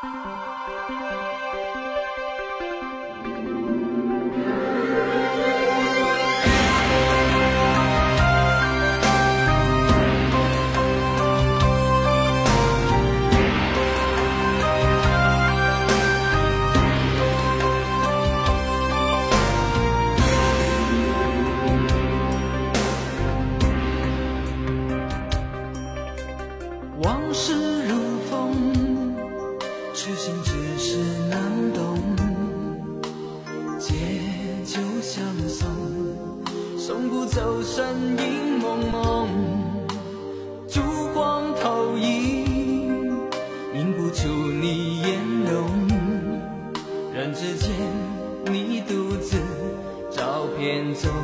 往事如风，痴心只是难懂。借酒相送，送不走身影蒙蒙。烛光投影，映不出你颜容。人之间，你独自照片中。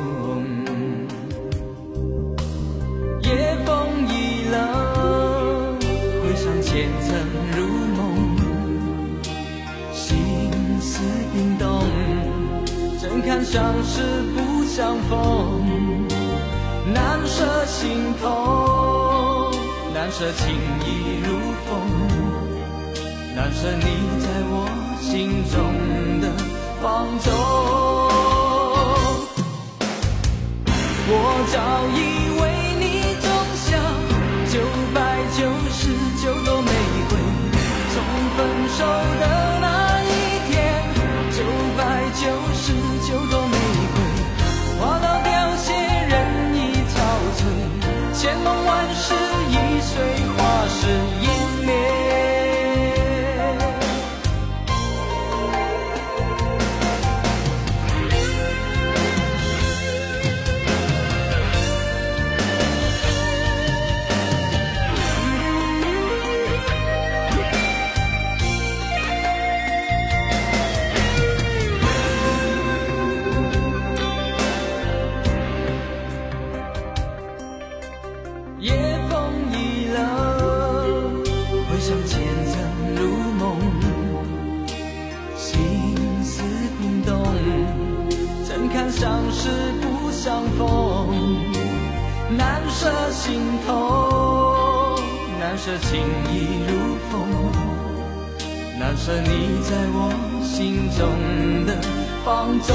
夜风已冷，回想前曾如梦，心思冰冻，怎堪相识不相逢？难舍心痛，难舍情意如风，难舍你在我心中的放纵。我早已为你种下999朵玫瑰，从分手的那一天，999朵玫瑰花到凋谢，人已憔悴，千梦万世已随花事湮灭。夜风已冷，回想前曾如梦，心思冰冻，怎堪相识不相逢？难舍心痛，难舍情意如风，难舍你在我心中的放纵。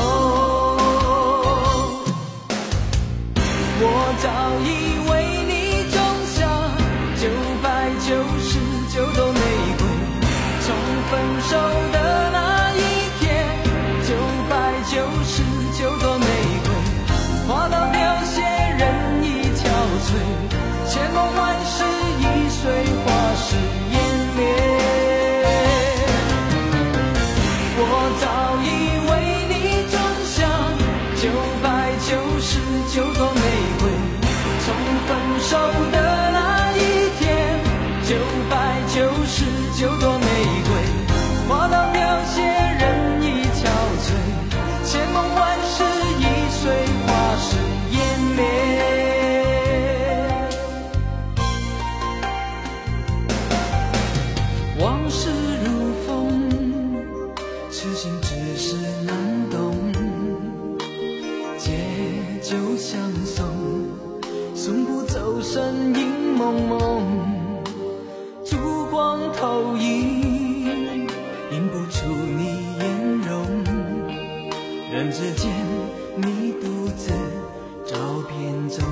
我早已为你种下999朵玫瑰，从分手的那一天，999朵玫瑰花到凋谢，人已憔悴，千梦万世已随花事湮灭。我早已为你种下999朵玫瑰，从分手的那一天，999朵玫瑰花到凋谢，人已憔悴，千梦万世已随花事湮灭。往事如风，痴心只是难懂。借酒相送，送不走身影蒙蒙。烛光投影，映不出你颜容。人之间，你独自照片中。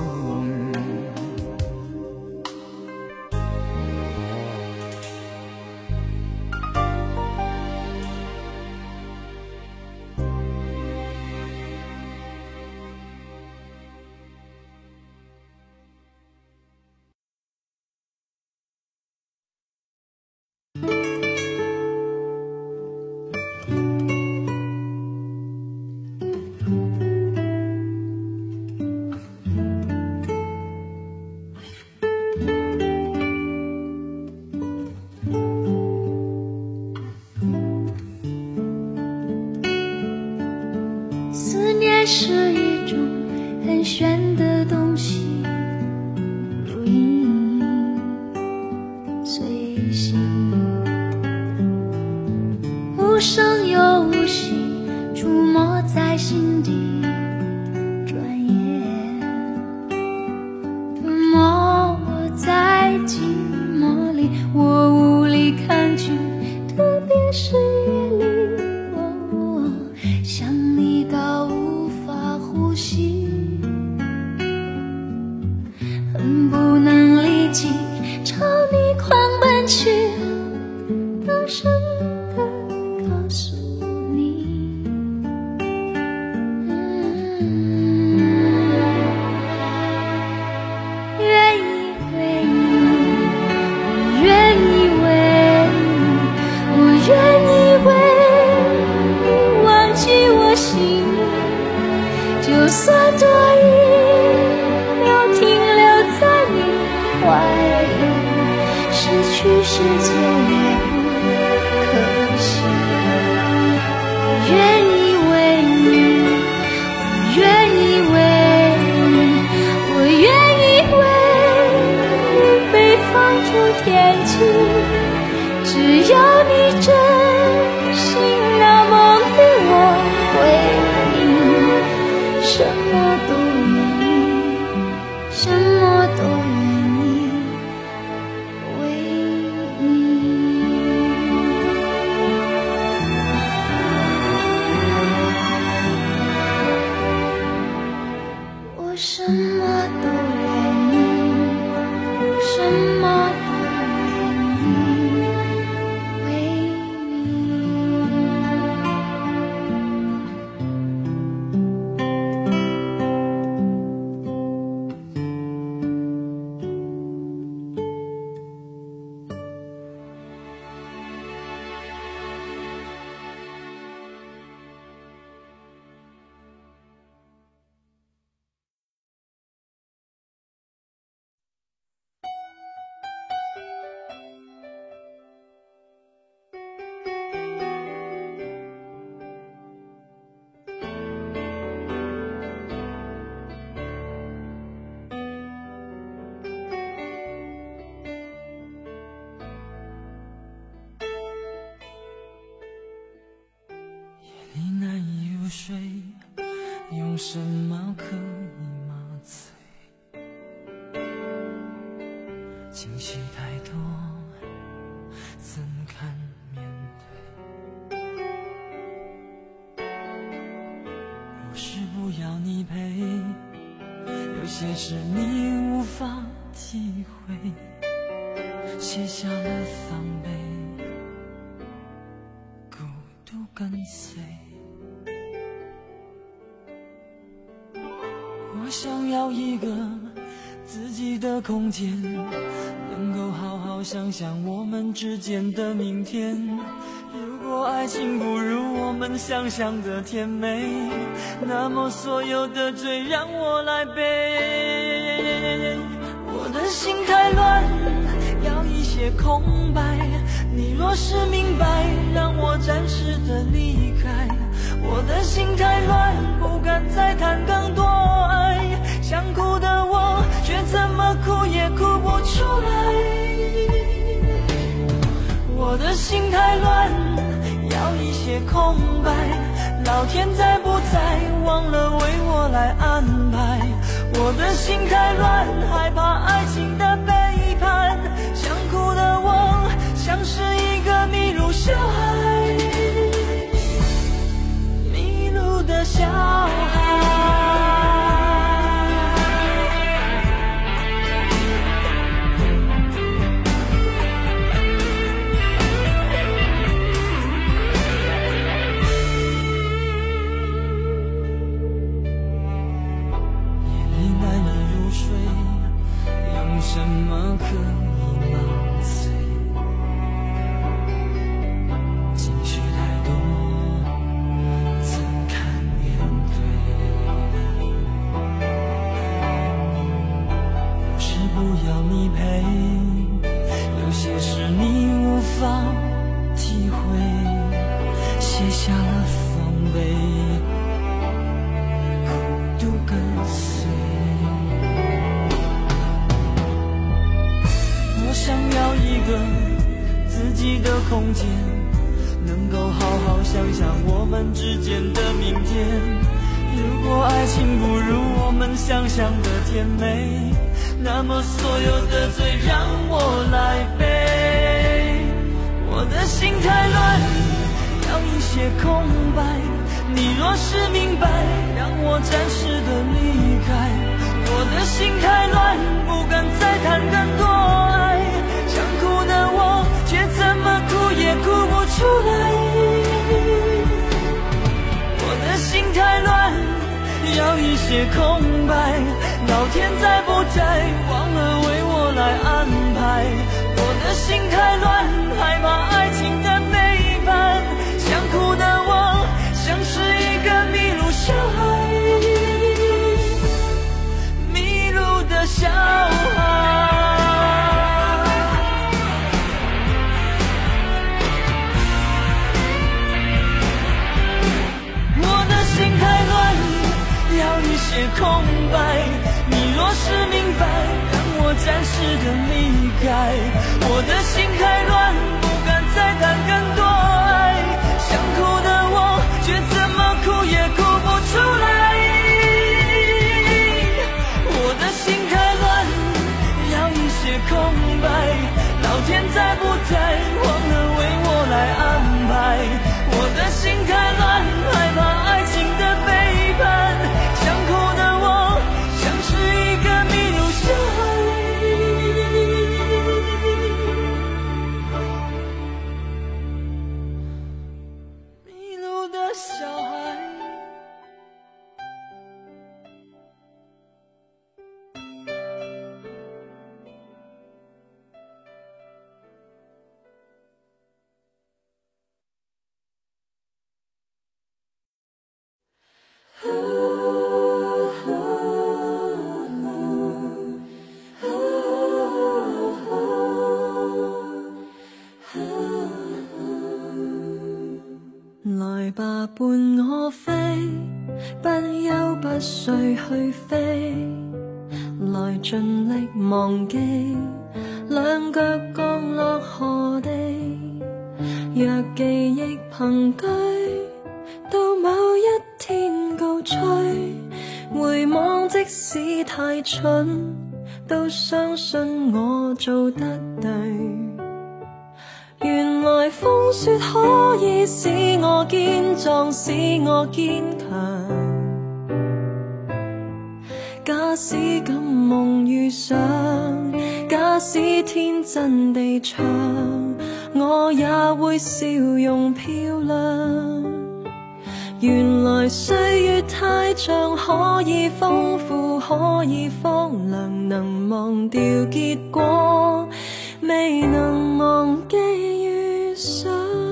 是一种很玄的东西，如影随形，无声又无息，出没在心底。转眼吞没我在寂寞里，我无力抗拒，特别去世界也不可惜。我愿意为你，我愿意为你，我愿意为你被放逐天际。只要你真心那梦里我回应，什么都愿意，什么都愿意为你。我什么都愿意，什么都愿意为你。 你难以入睡，用什么可以麻醉？情绪太多，怎堪面对？不是不要你陪，有些事你无法体会，卸下了防备，孤独跟随。我想要一个自己的空间，能够好好想想我们之间的明天。如果爱情不如我们想象的甜美，那么所有的罪让我来背。我的心太乱，要一些空白。你若是明白，让我暂时的离开。我的心太乱，不敢再谈更多爱。想哭的我，却怎么哭也哭不出来。我的心太乱，要一些空白。老天在不在，忘了为我来安排。我的心太乱，害怕爱情的背叛。想哭的我，像是一个迷路小孩，迷路的小孩。什么可以麻醉？情绪太多，怎堪面对？不是不要你陪，有些事你无法体会，卸下了防备，孤独跟随。想要一个自己的空间，能够好好想想我们之间的明天。如果爱情不如我们想象的甜美，那么所有的罪让我来背。我的心太乱，要一些空白。你若是明白，让我暂时的离开。我的心太乱，不敢再谈更多爱。想哭的我，却怎么哭也哭不出来。我的心太乱，要一些空白。老天在不在，忘了为我来安排。我的心太乱，害怕爱情的背叛。想哭的我，像是一个迷路小孩，迷路的小孩。 空白。你若是明白，让我暂时的离开。我的心太乱，不敢再谈更多爱。想哭的我，却怎么哭也哭不出来。我的心太乱，要一些空白。老天在不在，忘了为我来安排。我的心太乱，害怕爱情的背叛。想哭的我，像是一个迷路小孩，迷路的小孩。 來吧，伴我飛，不休不睡去飛，來盡力忘記，兩腳降落何地。若記憶憑據，到某一天告吹，回望即使太蠢，都相信我做得對。原來風雪可以使我堅壯，使我堅強。假使敢夢遇上，假使天真地唱，我也會笑容漂亮。原來歲月太長，可以豐富，可以荒涼，能忘掉結果，未能忘記遇上。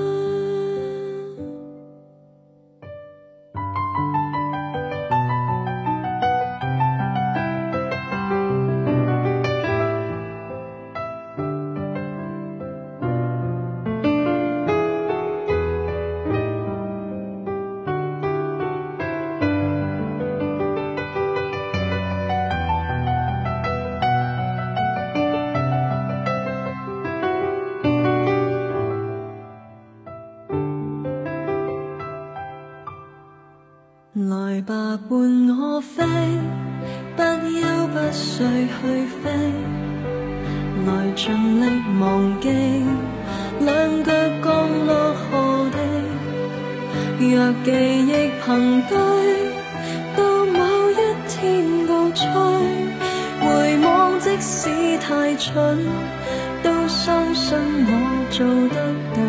來吧，伴我飛，不休不睡去飛，來盡力忘記，兩腳降落何地。若記憶憑據，到某一天告吹，回望即使太蠢，都相信我做得對。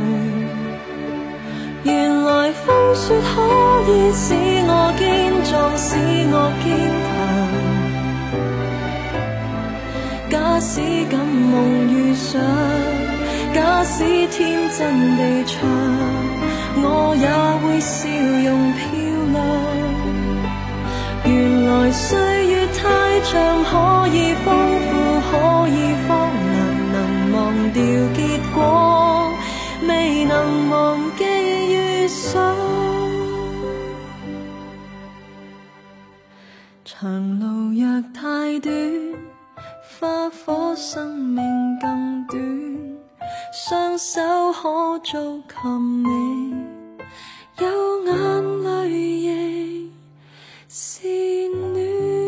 原來風雪可以使我堅壯，使我堅強。假使敢夢遇上，假使天真地唱，我也會笑容漂亮。原來歲月太長，可以豐富，可以荒涼，能忘掉結果，未能忘記遇上。長路若太短，花火生命更短，雙手可做琴美，有眼淚亦是暖。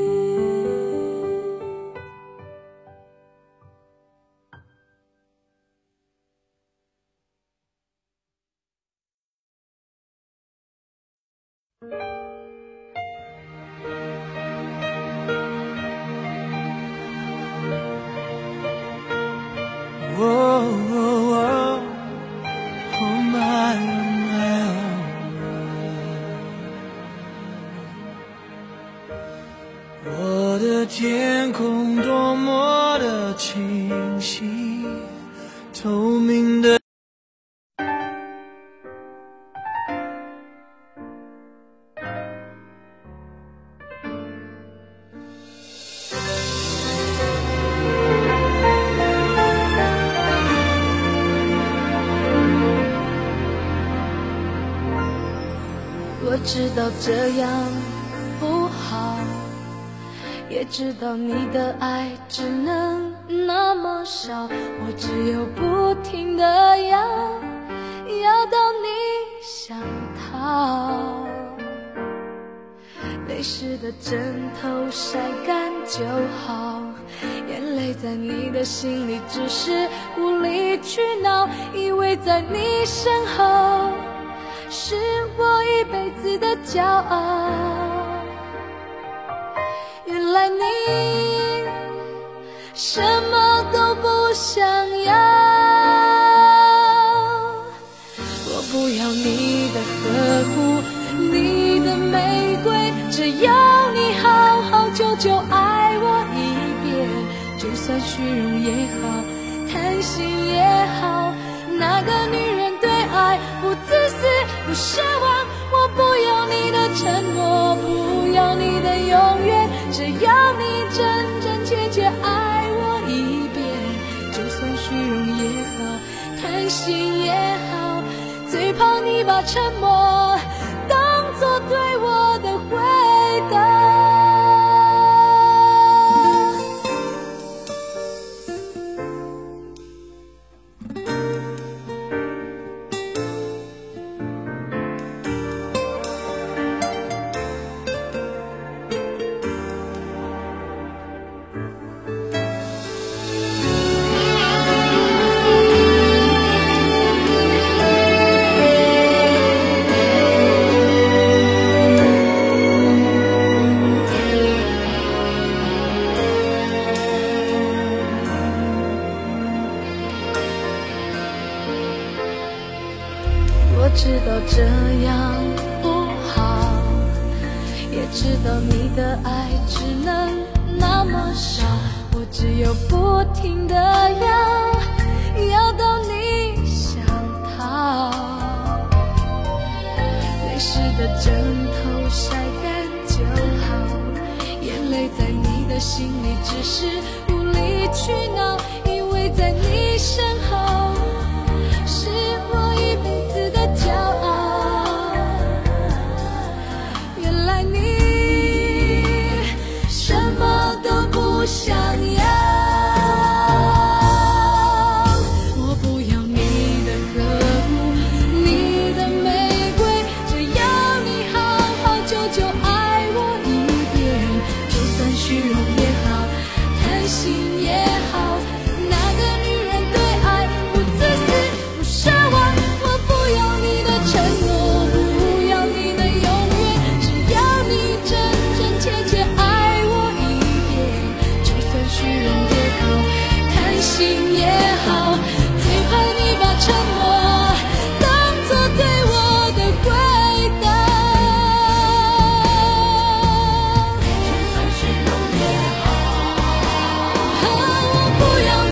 我的天空多么的清晰，透明的。 我知道这样不好， 也知道你的爱只能那么少，我只有不停地要到你想逃。泪湿的枕头晒干就好，眼泪在你的心里只是无理取闹，以为在你身后是我一辈子的骄傲。原来你什么都不想要，我不要你的呵护，你的玫瑰，只要你好好久久爱我一遍，就算虚荣也好，贪心也好，那个女人对爱不自私不奢望，我不要你的承诺，不要你的永远，只要你真真切切爱我一遍，就算虚荣也好，贪心也好，最怕你把沉默当作对我的回答。我知道这样不好，也知道你的爱只能那么少，我只有不停地要到你想逃。泪湿的枕头晒干就好，眼泪在你的心里只是无理取闹，以为在你身后是我一辈子的骄傲。原来你什么都不想要，我不要你的呵护，你的玫瑰，只要你好好久久爱我一遍，就算虚荣也好，贪心也好，那个女人对爱不自私不奢望，我不要你的承诺，不要你的永远，只要你真真切切爱我一遍，就算虚荣也好，贪心也好，最怕你把沉默当作对我的回答。就算虚荣也好，我不要。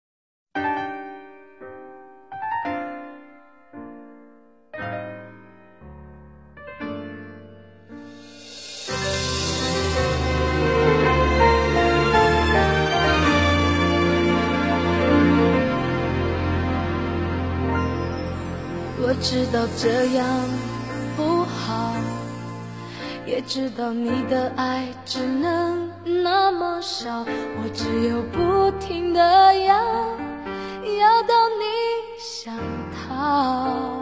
我知道这样不好，也知道你的爱只能那么少，我只有不停地要到你想逃。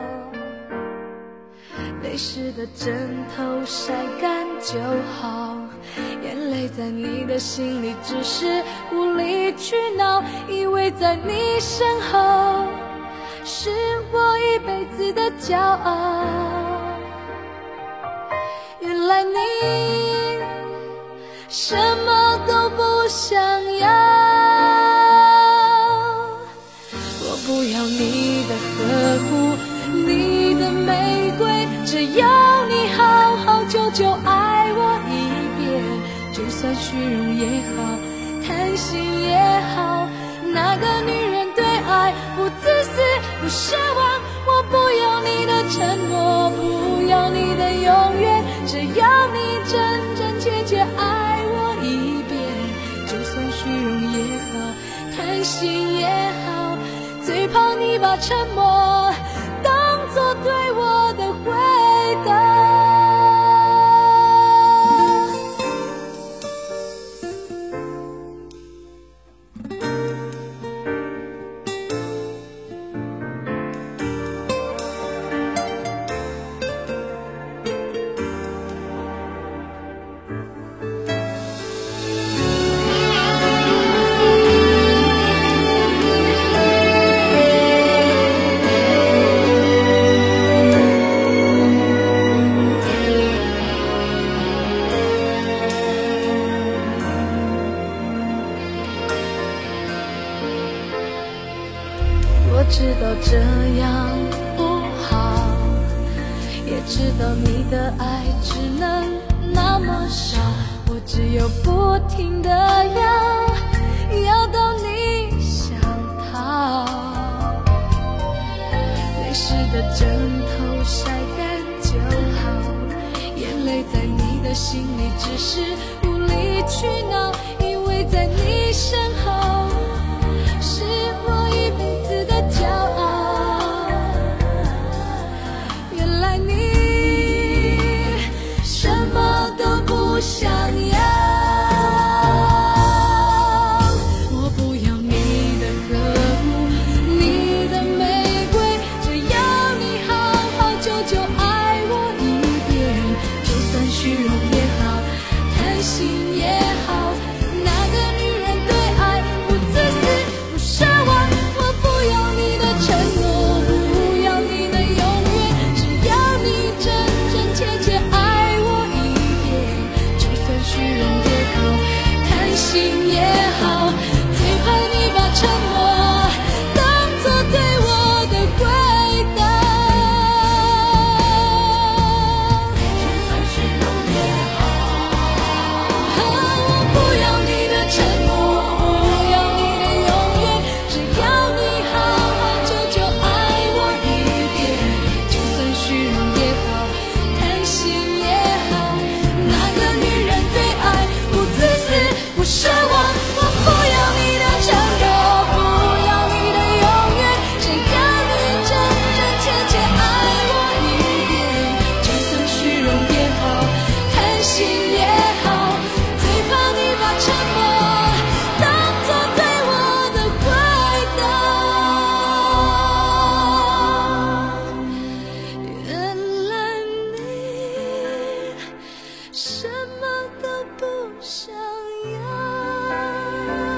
泪湿的枕头晒干就好，眼泪在你的心里只是无理取闹，以为在你身后是我一辈子的骄傲。原来你什么都不想要，我不要你的呵护，你的玫瑰，只要你好好久久爱我一遍，就算虚荣也好，贪心也好，那个女人对爱不自私不奢望，我不要你的承诺，不要你的永远，只要你真真切切爱我一遍，就算虚荣也好，贪心也好，最怕你把沉默当作对我的回答。 知道这样不好，也知道你的爱只能那么少，我只有不停地要到你想逃。泪湿的枕头晒干就好，眼泪在你的心里只是无理取闹，因为在你身后是我一辈子的骄傲。原来你什么都不想要，我不要你的呵护，你的玫瑰，只要你好好久久爱我一遍，就算虚荣也好，贪心也好，那个女人对爱不自私不奢望，我不要你的承诺，不要你的永远，只要你真真切切爱我一遍，就算虚荣也好，贪心也好，最怕你把沉默当作对我的回答。就算虚荣也好，我不要你的承诺，不要你的永远，只要你好好久久爱我一遍，就算虚荣也好，贪心也好，那个女人对爱不自私不奢望，我不要你的承诺，不要你的永远，只要你真真切切爱我一遍，就算虚荣也好，贪心也好，最怕你把沉默当作对我的回答。原来你什么都不想要。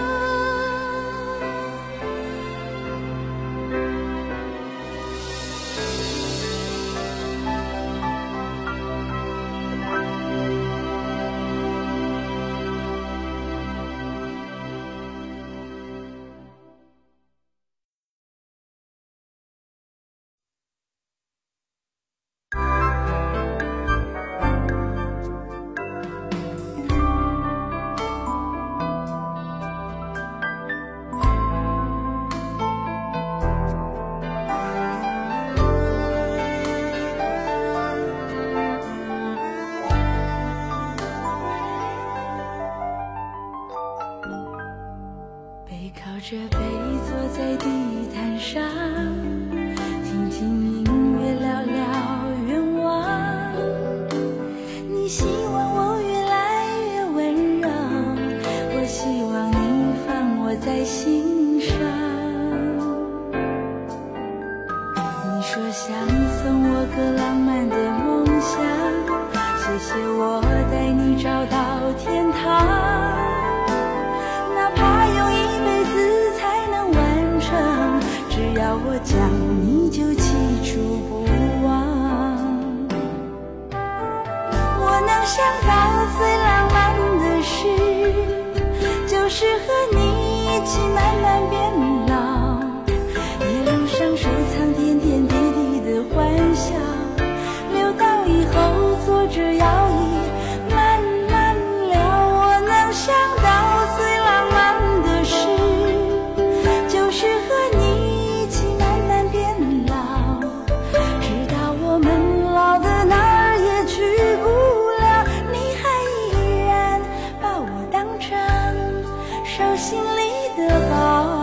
背靠着背坐在地毯上，听听音乐聊聊愿望。你希望我越来越温柔，我希望你放我在心上。你说想送我个浪漫的梦想，谢谢我带你找到天堂，哪怕用一辈子才能完成，只要我讲你就记住不忘。我能想到最浪漫的事，就是和你一起慢慢变老，一路上收藏点点滴滴的欢笑，留到以后坐着摇椅慢慢聊。我能想到最浪漫的事，就是和你一起慢慢变老，直到我们老的哪儿也去不了，你还依然把我当成手心里的宝。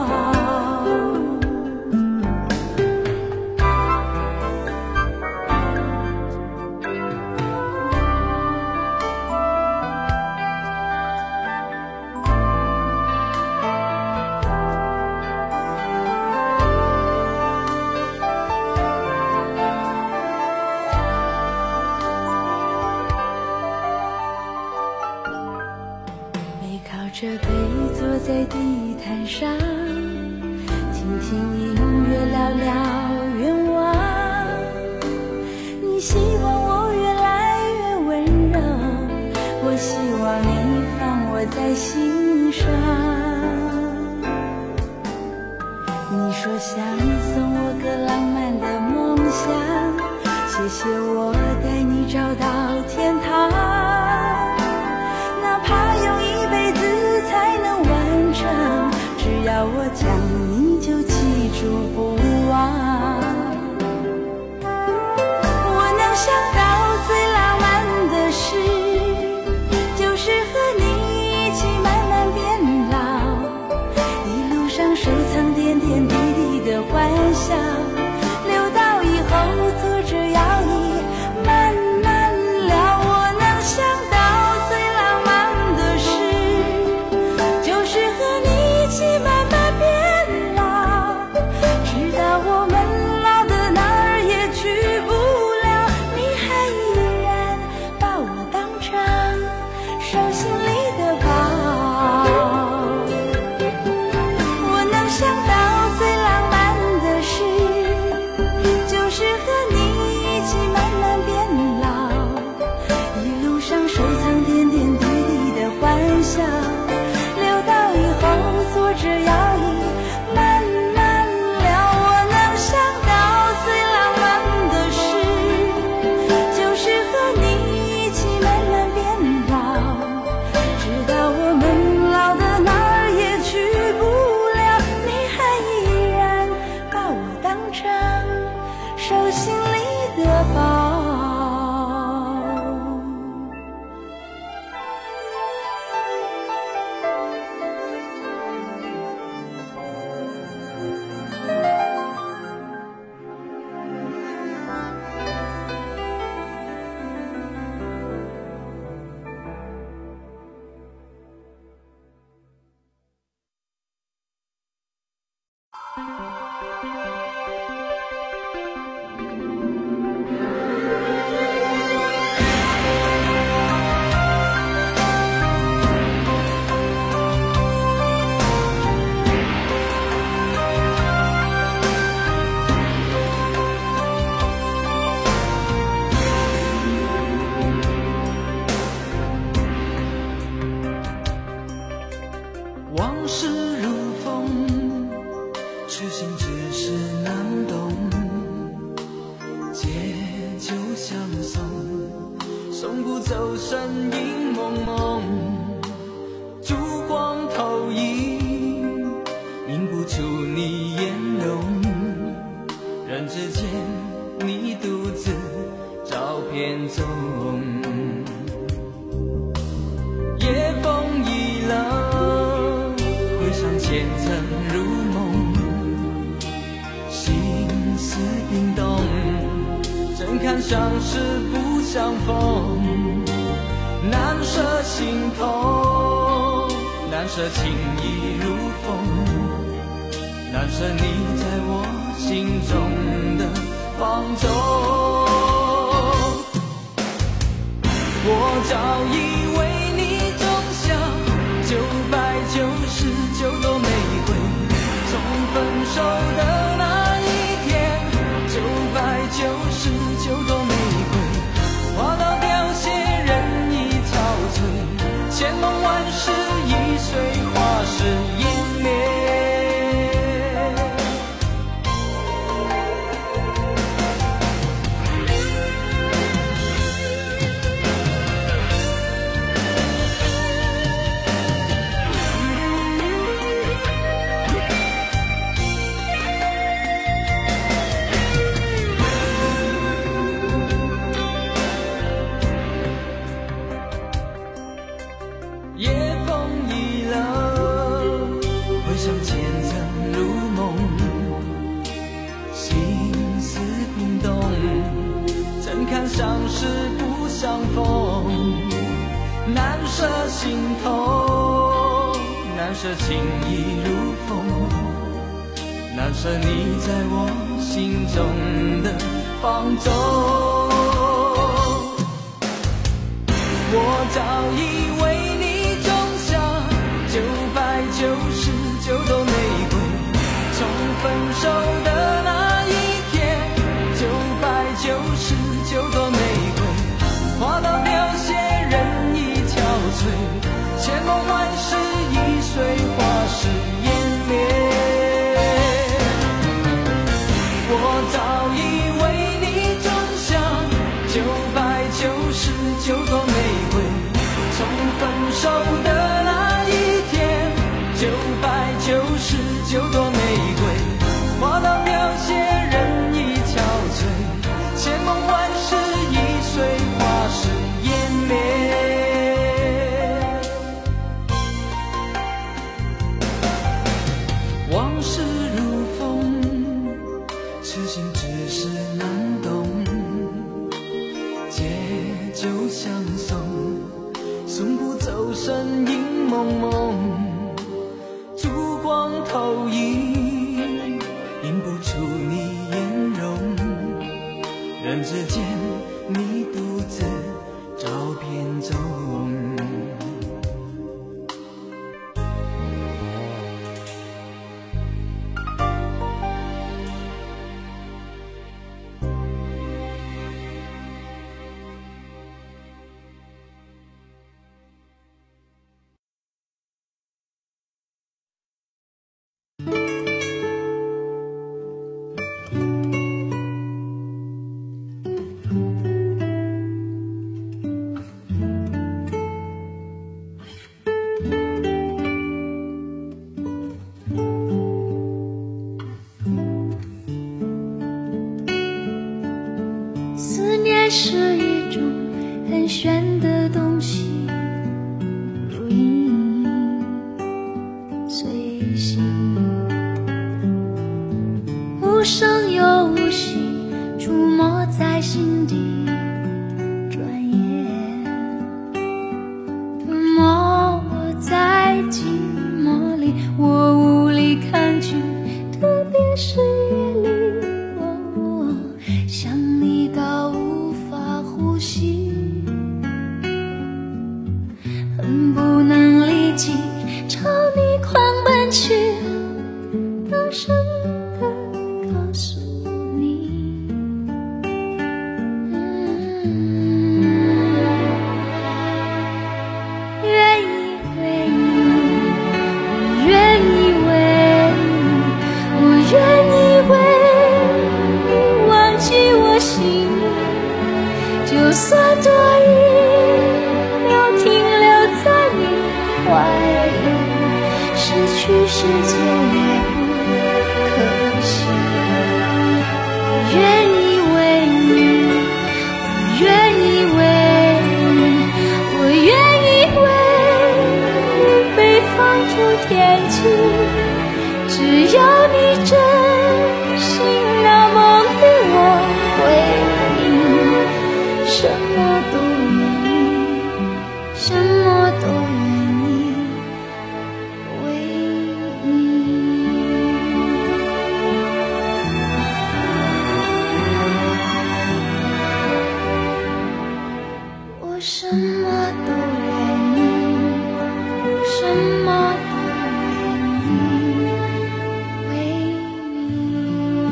背靠着背坐在地毯上，听听音乐聊聊愿望。你希望我越来越温柔，我希望你放我在心上。你说想送手心里的宝。 往事如风，痴心只是难懂。借酒相送，送不走身影蒙蒙。烛光投影，映不出你颜容。人之间，你独自照片中。夜风已冷，回想前曾如梦，心思冰冻，怎堪相识不相逢？难舍心痛，难舍情意如风，难舍你在我心中的放纵。我早已为你种下999朵玫瑰，从分手的那一天，999朵玫瑰花到凋谢，人已憔悴，千梦万世已随花事湮灭。夜风已冷，回想前曾如梦，心思冰冻，怎堪相识不相逢？难舍心痛，难舍情意如风，难舍你在我心中的放纵。我早已为你种下999朵玫瑰，从分手的那一天，999朵玫瑰花到凋谢，人已憔悴，千梦万世已随花事湮灭。我早已为你种下999朵玫瑰，从分手的那一天，999朵玫瑰花到凋谢，人已憔悴，千梦万世已随花事湮灭。往事如风，痴心只是难懂。借酒相送，送不走身影蒙蒙。烛光投影，映不出你颜容。人之间，你独自照片中。 思念是一种很玄的东西，如影随形，无声又无息，出没在心底。转眼吞没我在寂寞里，我无力抗拒，特别是夜里，想你到无法呼吸，恨不能立即朝你狂奔去，大声地告诉你，愿意为你，我愿意为你，我愿意为你忘记我心里，就算多一秒停留在你怀里，失去世界也不可惜。我愿意为你，我愿意为你，我愿意为你被放逐天际，只要你真心那么对我回应，什么都愿意，什么都愿意为你。我什么都愿意，什么都愿意为你。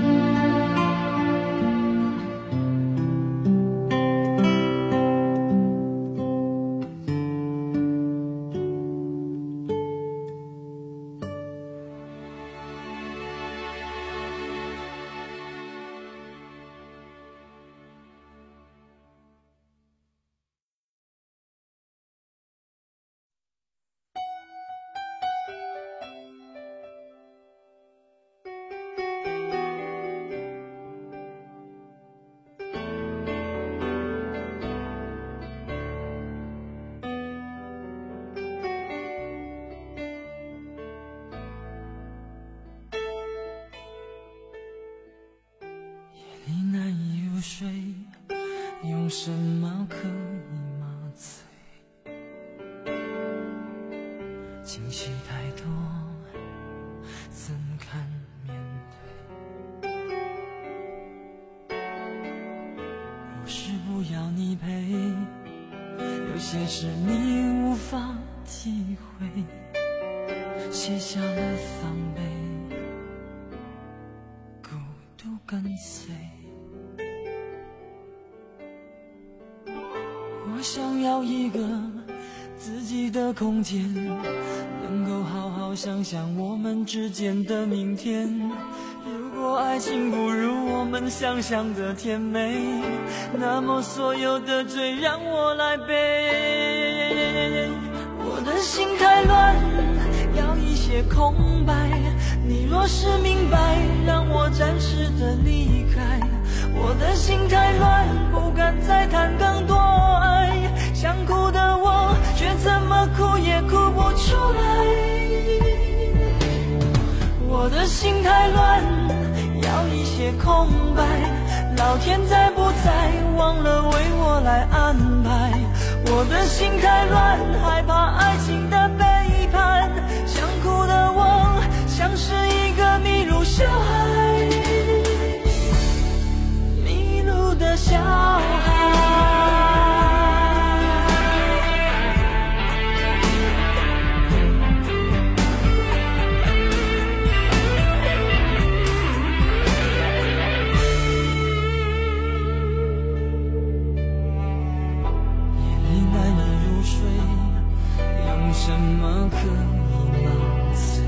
你难以入睡，用什么可以麻醉？情绪太多，怎堪面对？不是不要你陪，有些事你无法体会，卸下了防备，孤独跟随。我想要一个自己的空间，能够好好想想我们之间的明天。如果爱情不如我们想象的甜美，那么所有的罪让我来背。我的心太乱，要一些空白，你若是明白，让我暂时的离开。我的心太乱，不敢再谈更多爱，想哭的我却怎么哭也哭不出来。我的心太乱，要一些空白，老天在不在忘了为我来安排。我的心太乱，害怕爱情的背叛，想哭的我像是一个迷路小孩，迷路的小孩。什么可以麻醉？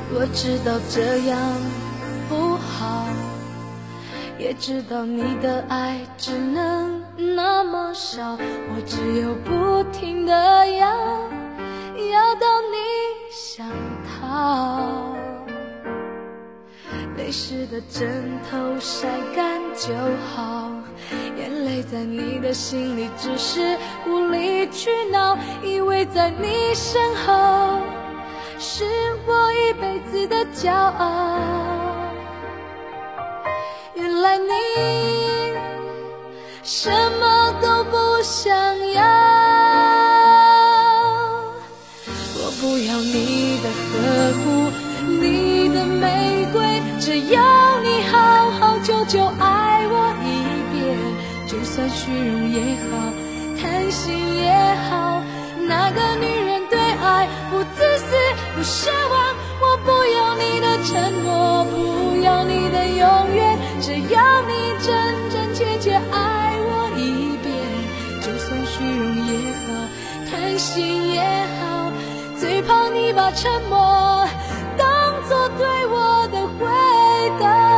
我知道这样不好，也知道你的爱只能那么少，我只有不停地要到你想逃。泪湿的枕头晒干就好，眼泪在你的心里只是无理取闹，以为在你身后是我一辈子的骄傲。原来你什么都不想要，我不要你的呵护，你的玫瑰，只要你好好久久爱我一遍，就算虚荣也好，贪心也好，那个女人对爱不自私不奢望，我不要你的承诺，不要你的永远，只要你真真切切爱我一遍，就算虚荣也好，贪心也好，最怕你把沉默当作对我的回答。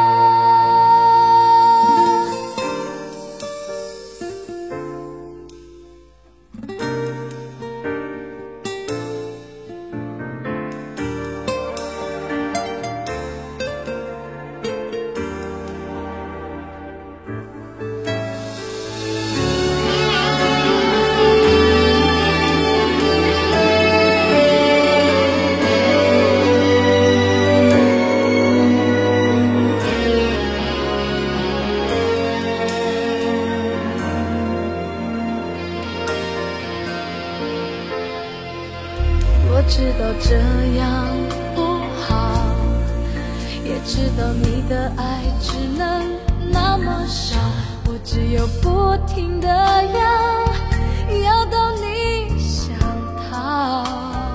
我知道这样不好，也知道你的爱只能那么少，我只有不停地要到你想逃。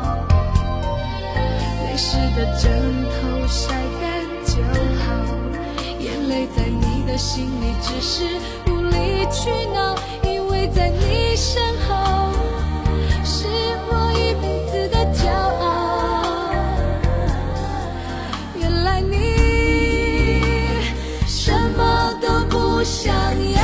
泪湿的枕头晒干就好，眼泪在你的心里只是无理取闹，因为在你身后是我一辈子的骄傲。原来你什么都不想要，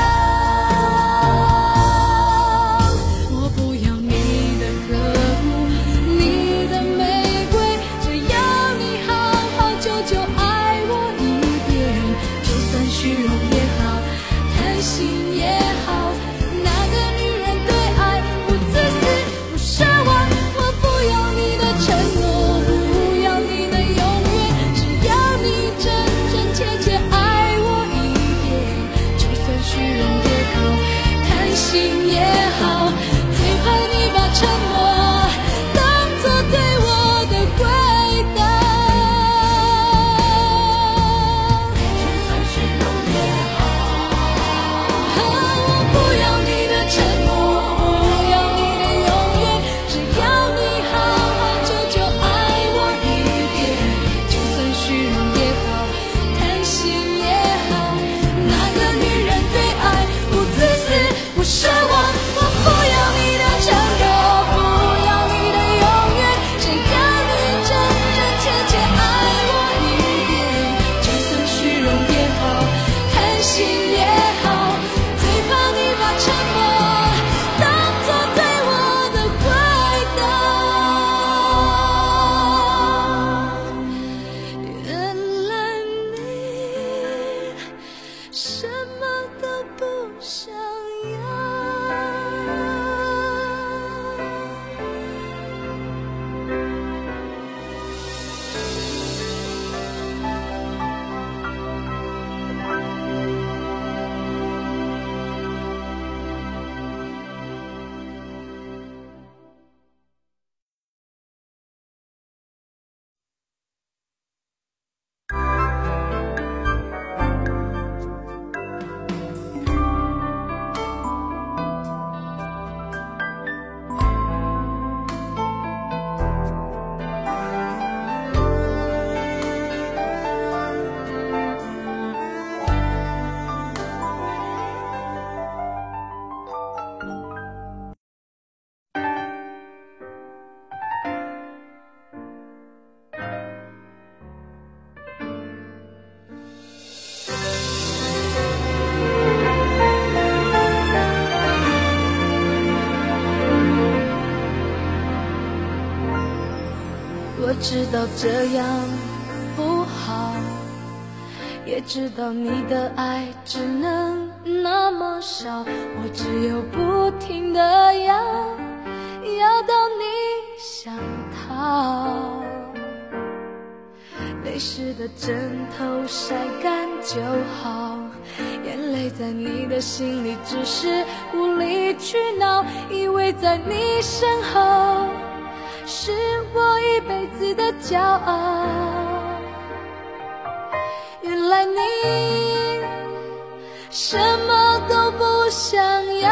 我不要你的呵护，你的玫瑰，只要你好好久久爱我一遍，就算虚荣也好，贪心也好，那个女人对爱知道这样不好，也知道你的爱只能那么少，我只有不停地要到你想逃。泪湿的枕头晒干就好，眼泪在你的心里只是无理取闹，以为在你身后是我一辈子的骄傲。原来你什么都不想要，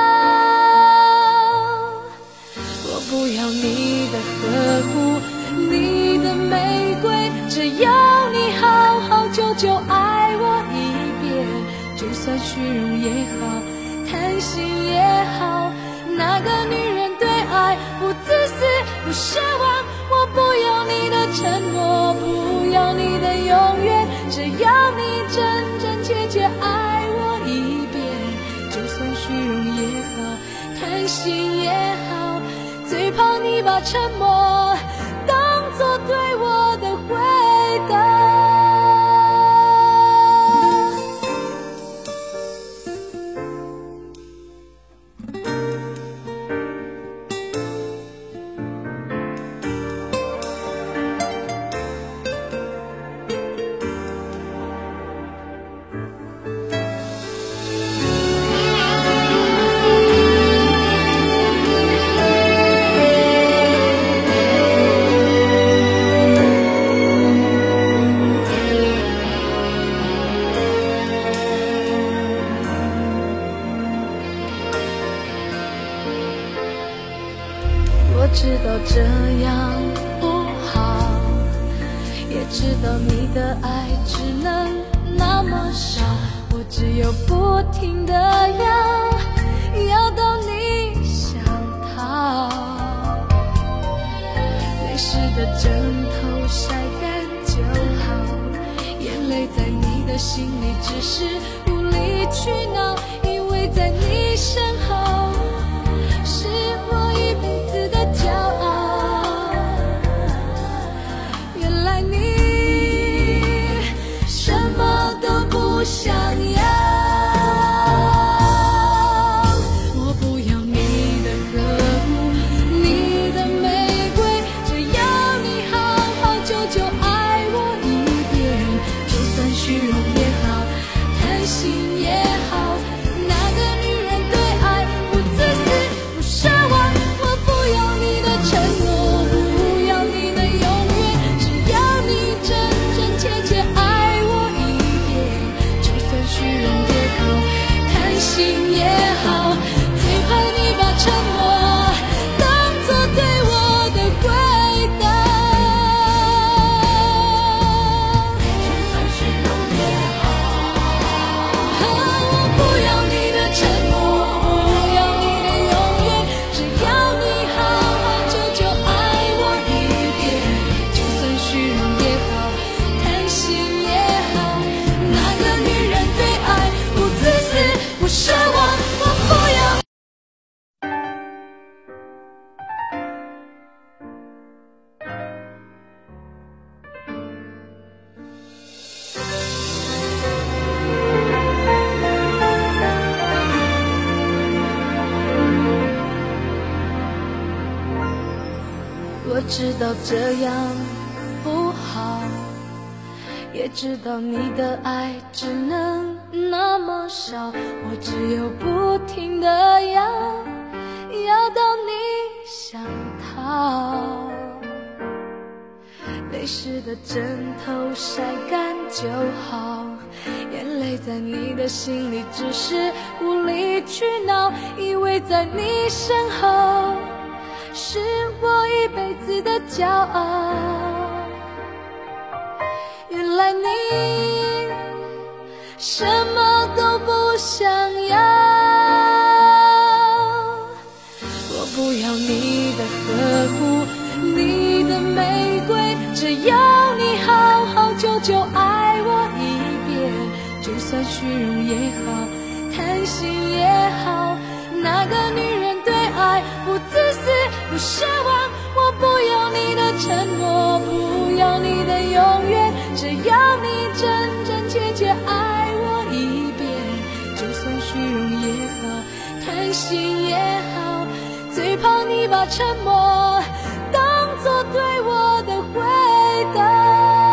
我不要你的呵护，你的玫瑰，只要你好好久久爱我一遍，就算虚荣也好，贪心也好，那个女人对爱不自私不奢望，我不要你的承诺，不要你的永远，只要你真真切切爱我一遍，就算虚荣也好，贪心也好，最怕你把沉默当作对我的回答。我知道这样不好，也知道你的爱只能那么少，我只有不停地要到你想逃。泪湿的枕头晒干就好，眼泪在你的心里只是无理取闹，以为在你身后是我一辈子的骄傲。原来你什么都不想要，我不要你的呵护，你的玫瑰，只要你好好久久爱我一遍，就算虚荣也好，贪心也好，那个女人对爱不自私不奢望，我不要你的承诺，不要你的永远，只要你真真切切爱我一遍，就算虚荣也好，贪心也好，最怕你把沉默当作对我的回答。就算虚荣也好，我不要你的承诺，不要你的永远，只要你好好久久爱我一遍，就算虚荣也好，贪心也好，那个女人对爱不自私不奢望，我不要。我知道这样不好，也知道你的爱只能那么少，我只有不停地要到你想逃。泪湿的枕头晒干就好，眼泪在你的心里只是无理取闹，以为在你身后是我一辈子的骄傲。原来你什么都不想要，我不要你的呵护，你的玫瑰，只要你好好久久爱我一遍，就算虚荣也好，贪心也好，那个女人对爱不自私不奢望，我不要你你的承诺，不要你的永远，只要你真真切切爱我一遍。就算虚荣也好，贪心也好，最怕你把沉默当作对我的回答。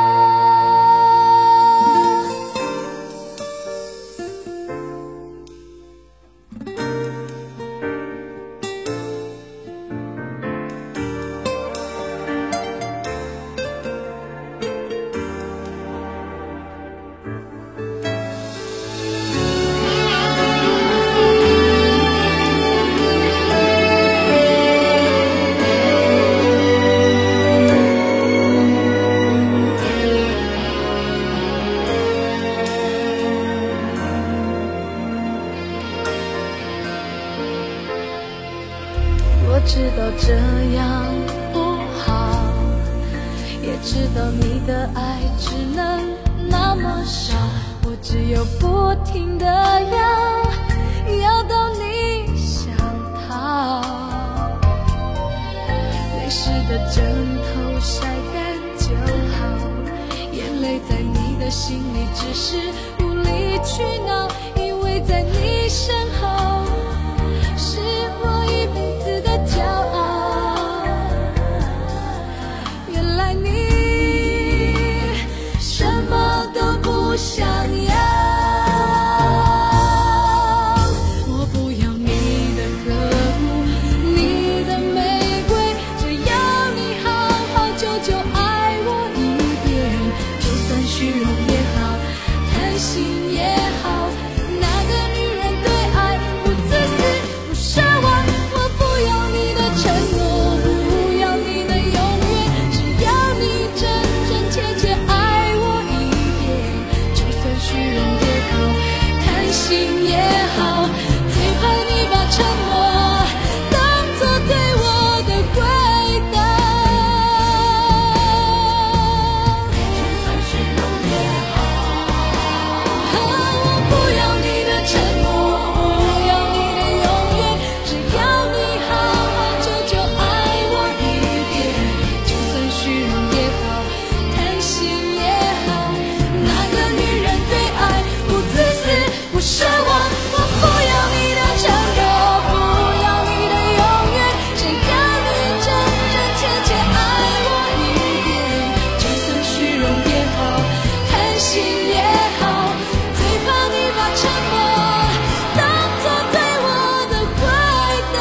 我知道这样不好，也知道你的爱只能那么少，我只有不停地要到你想逃。泪湿的枕头晒干就好，眼泪在你的心里只是无理取闹，因为在你身后是我一辈子的骄傲。原来你什么都不想要，我不要你的呵护，你的玫瑰，只要你好好久久爱我一遍。就算虚荣也好，贪心也好，那个女人对爱不自私不奢望。我不要你的承诺，不要你的永远，只要你真真切切爱我一遍。就算虚荣也好，贪心也好，最怕你把沉默当作对我的回答。就算虚荣也好，我不要你的承诺，不要你的永远，只要你好好久久爱我一遍。就算虚荣也好，贪心也好，那个女人对爱不自私不奢望。我不要你的承诺，不要你的永远，只要你真真切切爱我一遍。就算虚荣也好，贪心也好，最怕你把沉默当作对我的回答。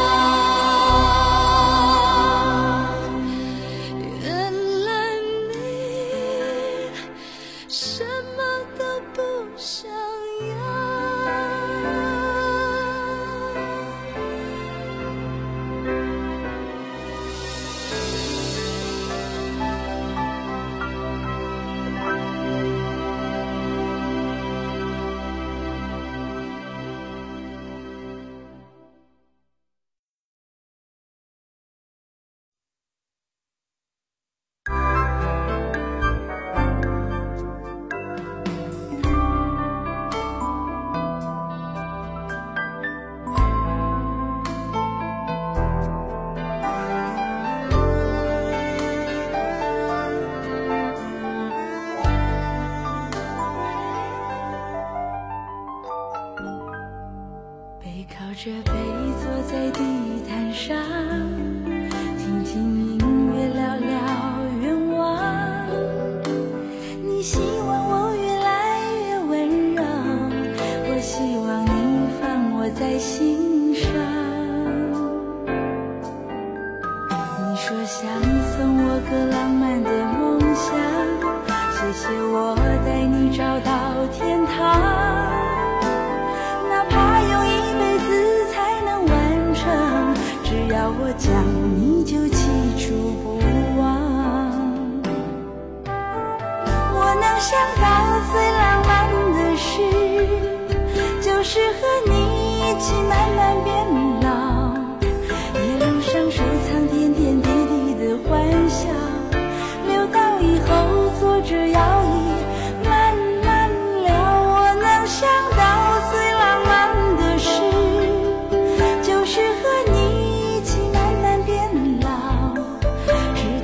原来你什么都不想要。背靠着背坐在地毯上，听听音乐，聊聊愿望。你希望我越来越温柔，我希望你放我在心上。你说想送我个浪漫的梦想，谢谢我带你找到天堂。哪怕用一辈子才能完成，只要我讲你就记住不忘。我能想到最浪漫的事，就是和你一起慢慢变老，一路上收藏点点滴滴的欢笑，留到以后坐着摇椅慢慢聊。我能想到最浪漫的事，就是和你一起慢慢变老，直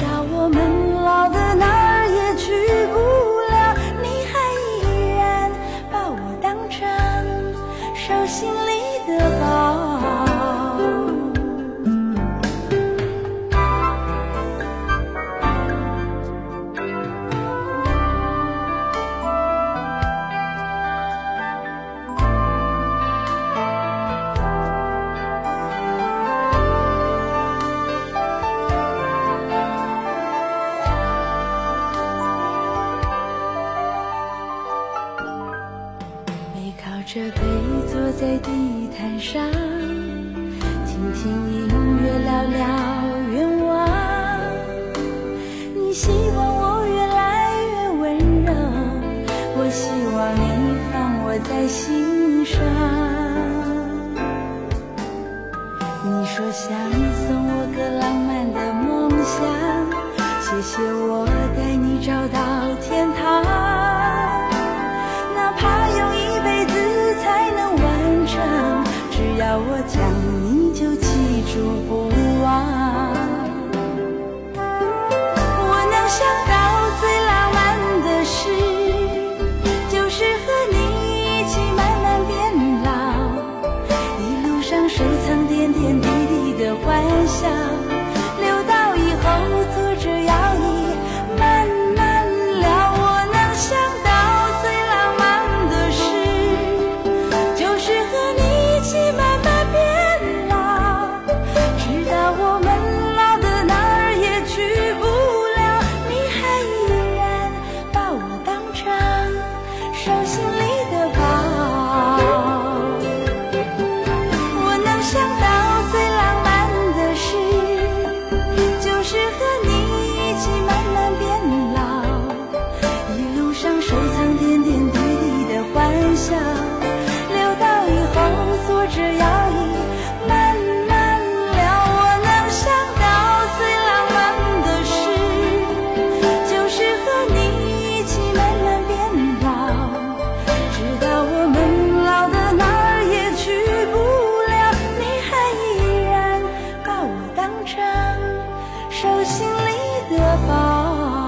着杯坐在地毯上，听听音乐，聊聊愿望。你希望我越来越温柔，我希望你放我在心上。你说想送我个浪漫的梦想，谢谢我带你找到天堂，哪怕用一辈子才能完成，只要我讲你就记住不忘。我能想到最浪漫的事，就是和你一起慢慢变老，一路上收藏点点滴滴的欢笑，留到以后坐着摇椅慢慢聊。我能想到最浪漫的事，就是和你一起慢慢变老，直到我们老的哪儿也去不了，你还依然把我当成手心里的宝。我能想到最浪漫的事，就是和你一起慢慢变老，一路上收藏点点滴滴的欢笑，留到以后坐着摇椅慢慢聊。我能想到最浪漫的事，就是和你一起慢慢变老，直到我们老的哪儿也去不了，你还依然把我当成手心里的宝。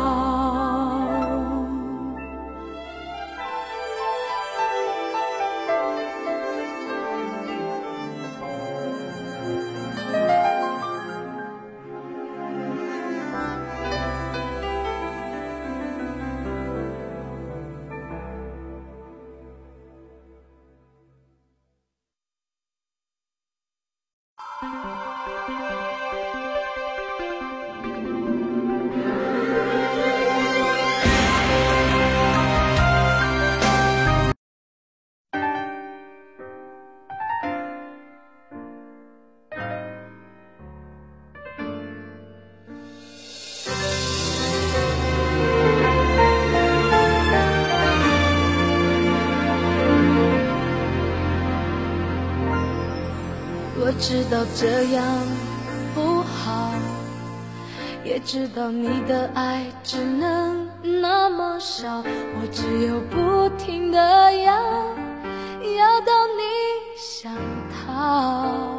我知道这样不好，也知道你的爱只能那么少，我只有不停地要到你想逃。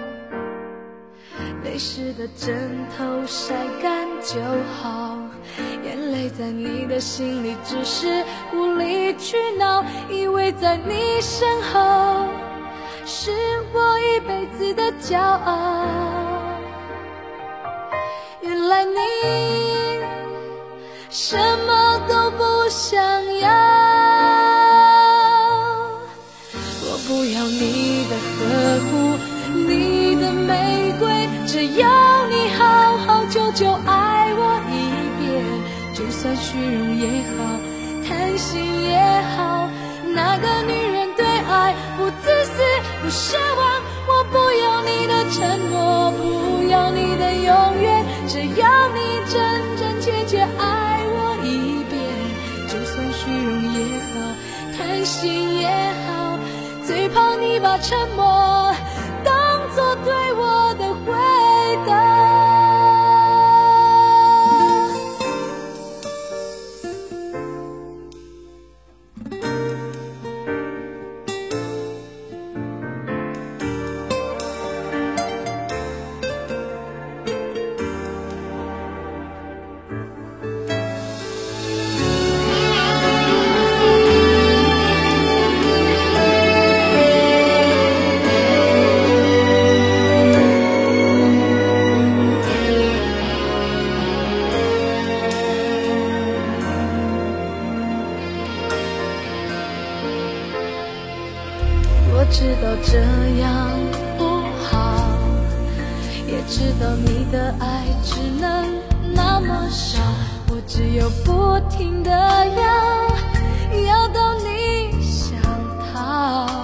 泪湿的枕头晒干就好，眼泪在你的心里只是无理取闹，以为在你身后是我一辈子的骄傲，原来你什么都不想要。我不要你的呵护，你的玫瑰，只要你好好久久爱我一遍，就算虚荣也好，贪心也好，那个女人对爱不自私不奢望，我不要你的承诺，不要你的永远，只要你真真切切爱我一遍，就算虚荣也好，贪心也好，最怕你把沉默当作对我的回答。我知道这样不好，也知道你的爱只能那么少，我只有不停地要到你想逃。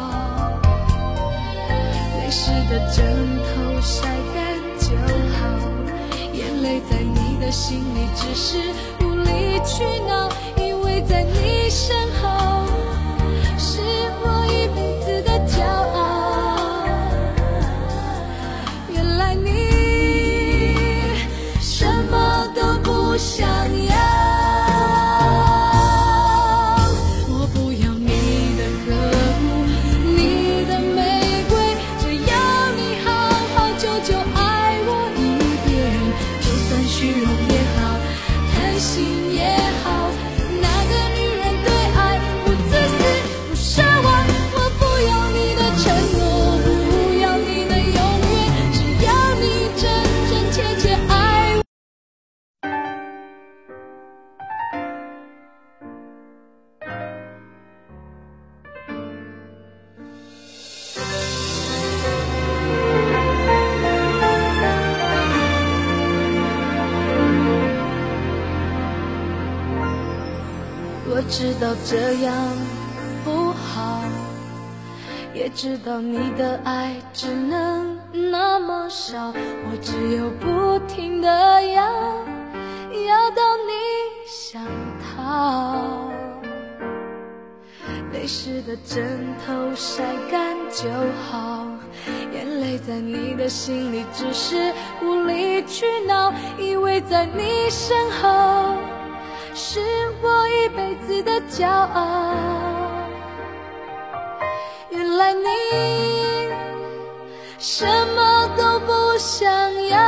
心里只是无理取闹，以为在你身后是我一辈子的骄傲。原来你什么都不想要，我不要你的呵护，你的玫瑰，只要你好好久久爱我一遍。就算虚荣也好，贪心也好，那个女人对爱不自私不奢望。我不要你的承诺，不要你的永远，只要你真真切切爱我。我知道这样不好，也知道你的爱只能那么少，我只有不停地要到你想逃。泪湿的枕头晒干就好，眼泪在你的心里只是无理取闹，以为在你身后是我一辈子的骄傲。原来你什么都不想要，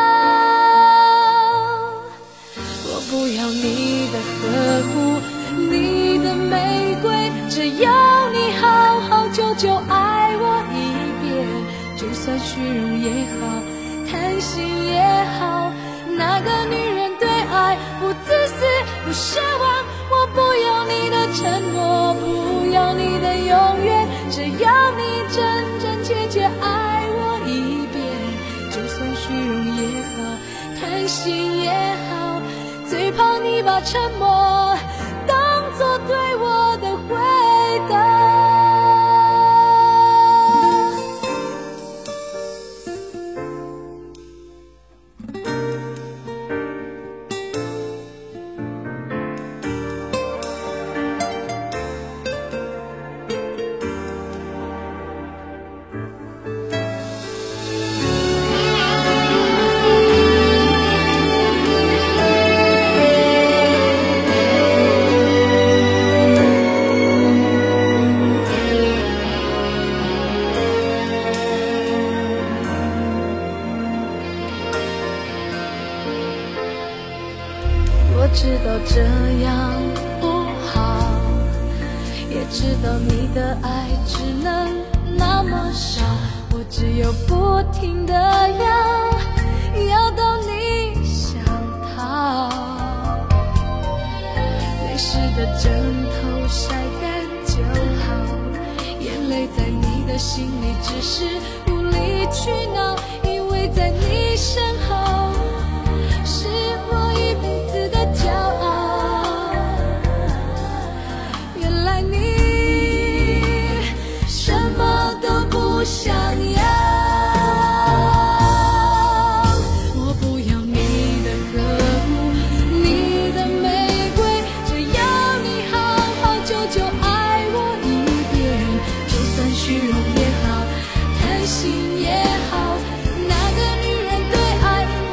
我不要你的呵护，你的玫瑰，只要你好好久久爱我一遍。就算虚荣也好，贪心也好，那个女人对爱不自私不奢望。我不要你的承诺，不要你的永远，只要你真真切切爱我一遍。就算虚荣也好，贪心也好，最怕你把沉默当作对我的回答。我知道这样不好，也知道你的爱只能那么少，我只有不停地要到你想逃。泪湿的枕头晒干就好，眼泪在你的心里只是无理取闹，以为在你身后是我一辈子的骄傲。原来你什么都不想要，我不要你的呵护，你的玫瑰，只要你好好久久爱我一遍。就算虚荣也好，贪心也好，那个女人对爱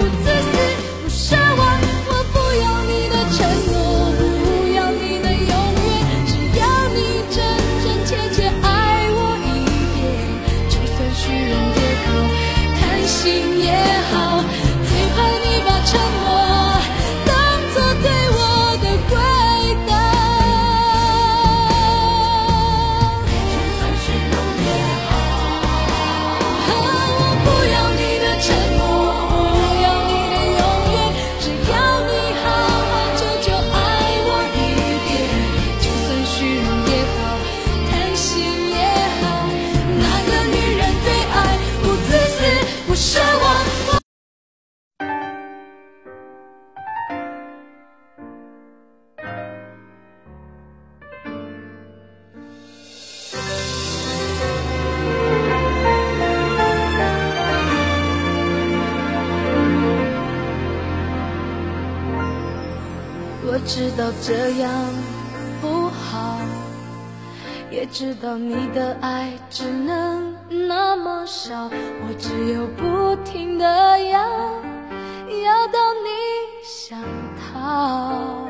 我知道这样不好，也知道你的爱只能那么少，我只有不停地要到你想逃。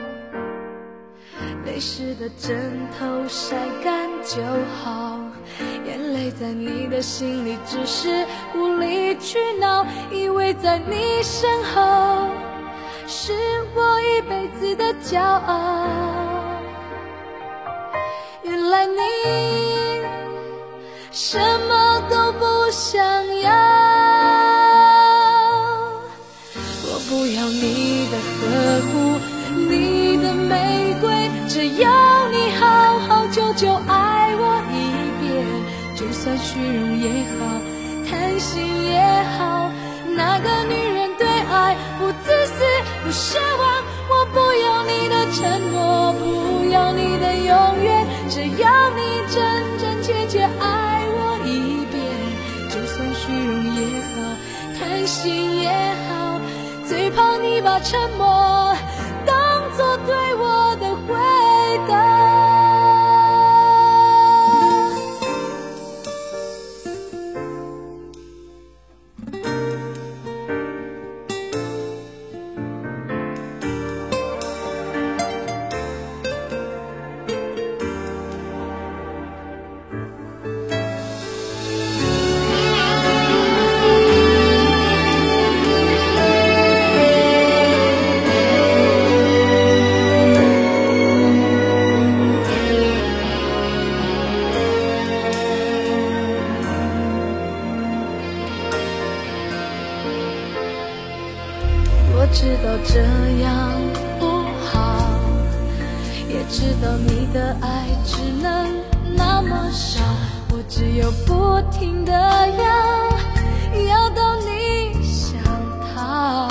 泪湿的枕头晒干就好，眼泪在你的心里只是无理取闹，以为在你身后是我一辈子的骄傲。原来你什么都不想要，我不要你的呵护，你的玫瑰，只要你好好久久爱我一遍，就算虚荣也好，贪心也好，那个女人对爱不自私不奢望，我不要你的承诺，不要你的永远，只要你真真切切爱我一遍，就算虚荣也好，贪心也好，最怕你把沉默当作对我的回答。我知道这样不好，也知道你的爱只能那么少，我只有不停地要到你想逃。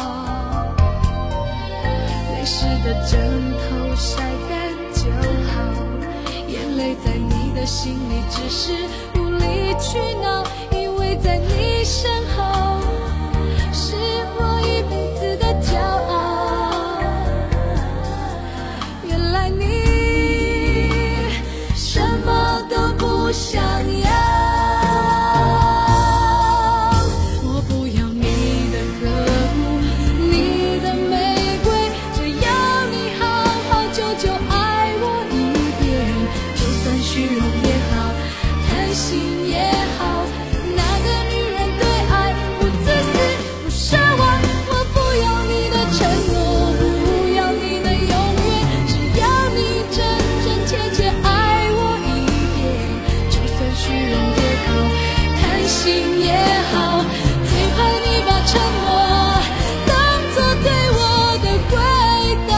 泪湿的枕头晒干就好，眼泪在你的心里只是无理取闹，因为在你身后是我一辈子的骄傲。原来你什么都不想要，我不要你的呵护，你的玫瑰，只要你好好久久爱我一遍，就算虚荣也好，贪心也好，那个女人对爱不自私不奢望，我不要你的承诺，不要你的永远，只要你真真切切爱我一遍，就算虚荣也好，贪心也好，最怕你把沉默当作对我的回答。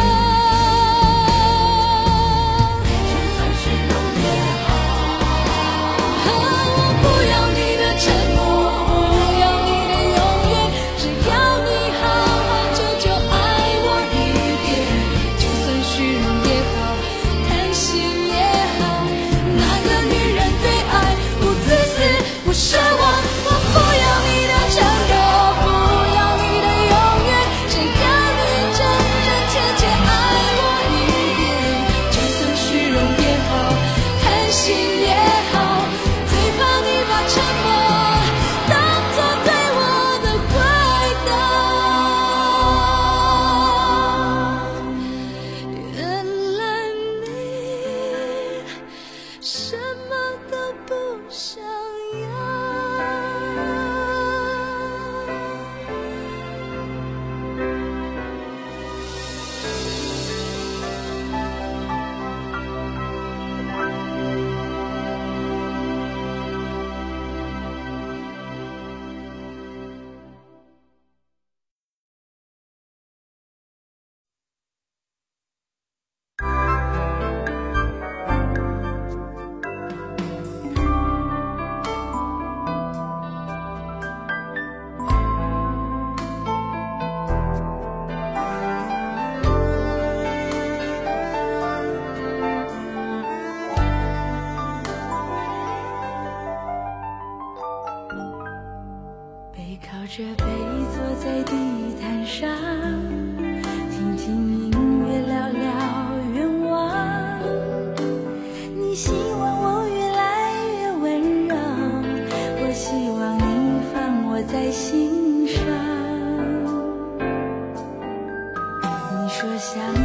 就算虚荣也好，我不要你的承诺，不要你的永远，只要你好好久久爱我一遍，就算虚荣也好，贪心也好，那个女人对爱不自私不奢望，我不要你的承诺，不要你的永远，只要你真真切切爱我一遍，就算虚荣也好，贪心也好，最怕你把沉默当作对我的回答。原来你什么都不想要。背靠着背坐在地毯上，听听音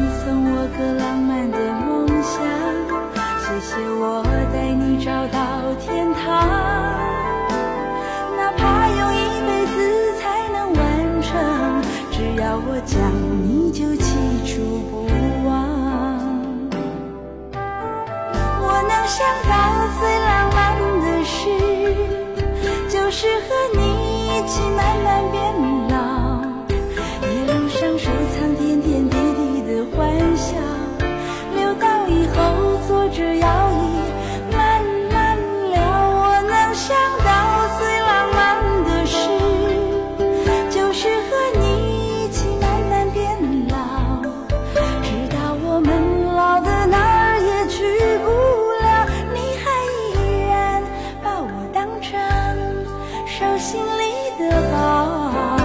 送我个浪漫的梦想，谢谢我带你找到天堂，哪怕用一辈子才能完成，只要我讲你就记住不忘。我能想到最浪漫的事，就是和你一起慢慢变老，一路上收藏点点滴滴的欢笑，留到以后坐着摇椅慢慢聊。我能想到最浪漫的事，就是和你一起慢慢变老，直到我们老的哪儿也去不了，你还依然把我当成手心里的宝。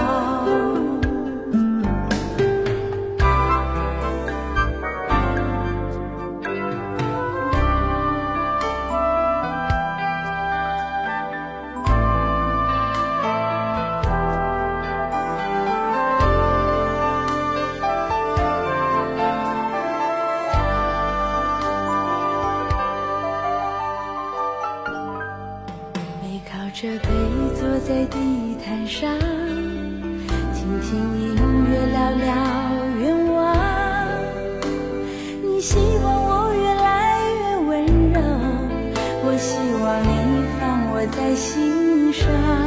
这杯坐在地毯上，听听音乐，聊聊愿望。你希望我越来越温柔，我希望你放我在心上。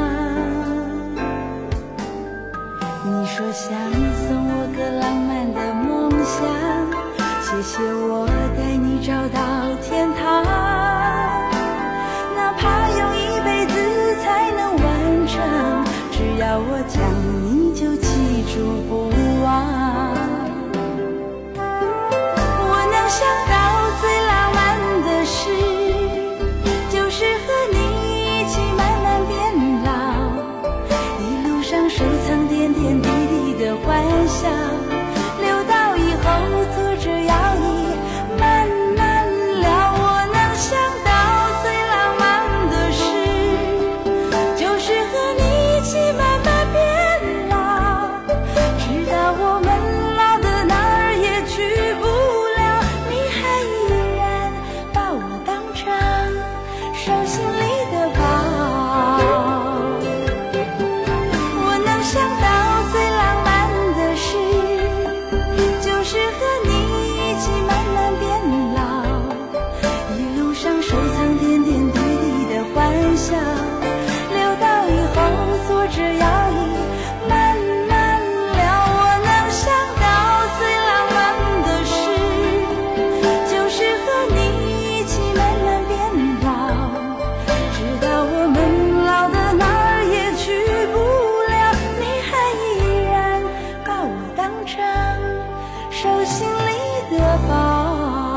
你说想送我个浪漫的梦想，谢谢我带你找到天堂，哪怕用一辈子才能完成，只要我讲你就记住不忘。我能想到最浪漫的事，就是和你一起慢慢变老，一路上收藏点点滴滴的欢笑，留到以后坐着摇椅慢慢聊。我能想到最浪漫的事，就是和你一起慢慢变老，直到我们老的哪儿也去不了，你还依然把我当成手心里的宝。我能想到最浪漫的事，就是和你一起慢慢变老，一路上收藏点点滴滴的欢笑，留到以后坐着摇椅慢慢聊。我能想到最浪漫的事，就是和你一起慢慢变老，直到我们老的哪儿也去不了，你还依然把我当成手心里的宝。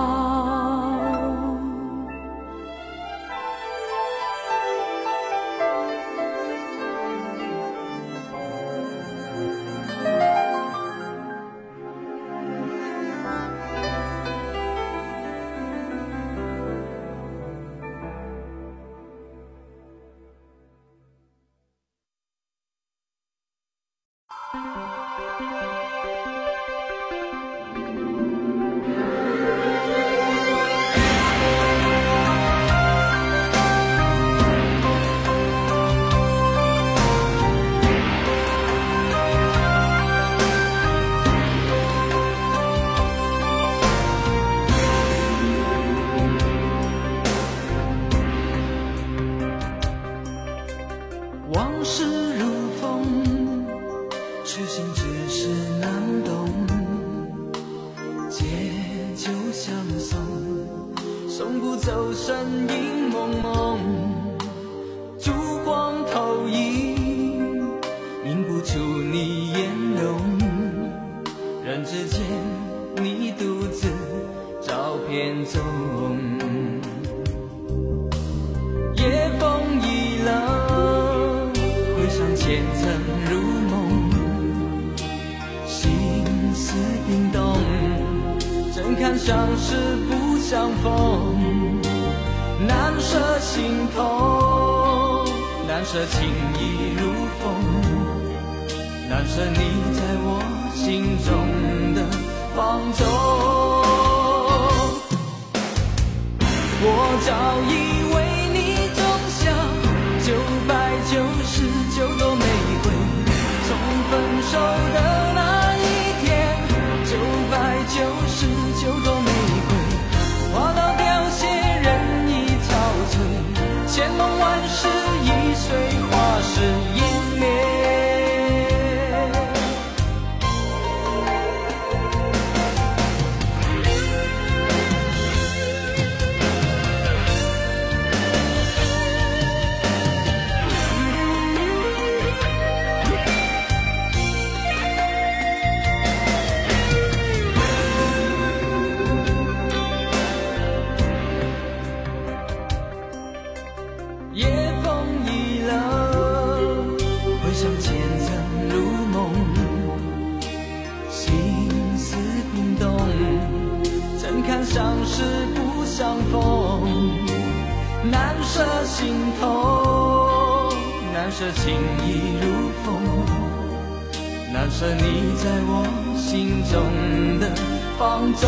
往事如风，痴心只是难懂，借酒相送，送不走身影蒙蒙，烛光投影，映不出你颜容，人之间你独自照片中，夜风已冷，回想前尘如梦，心思冰冻，怎堪相识不相逢，难舍心痛，难舍情意如风，难舍你在我心中的放纵。我早已为你种下999朵玫瑰，从分手的那一天，999朵玫瑰花到凋谢，人已憔悴，千梦万世已随花事湮灭。夜风已冷，回想前尘如梦，心思冰冻，怎堪相识不相逢？难舍心头，难舍情意如风，难舍你在我心中的放纵。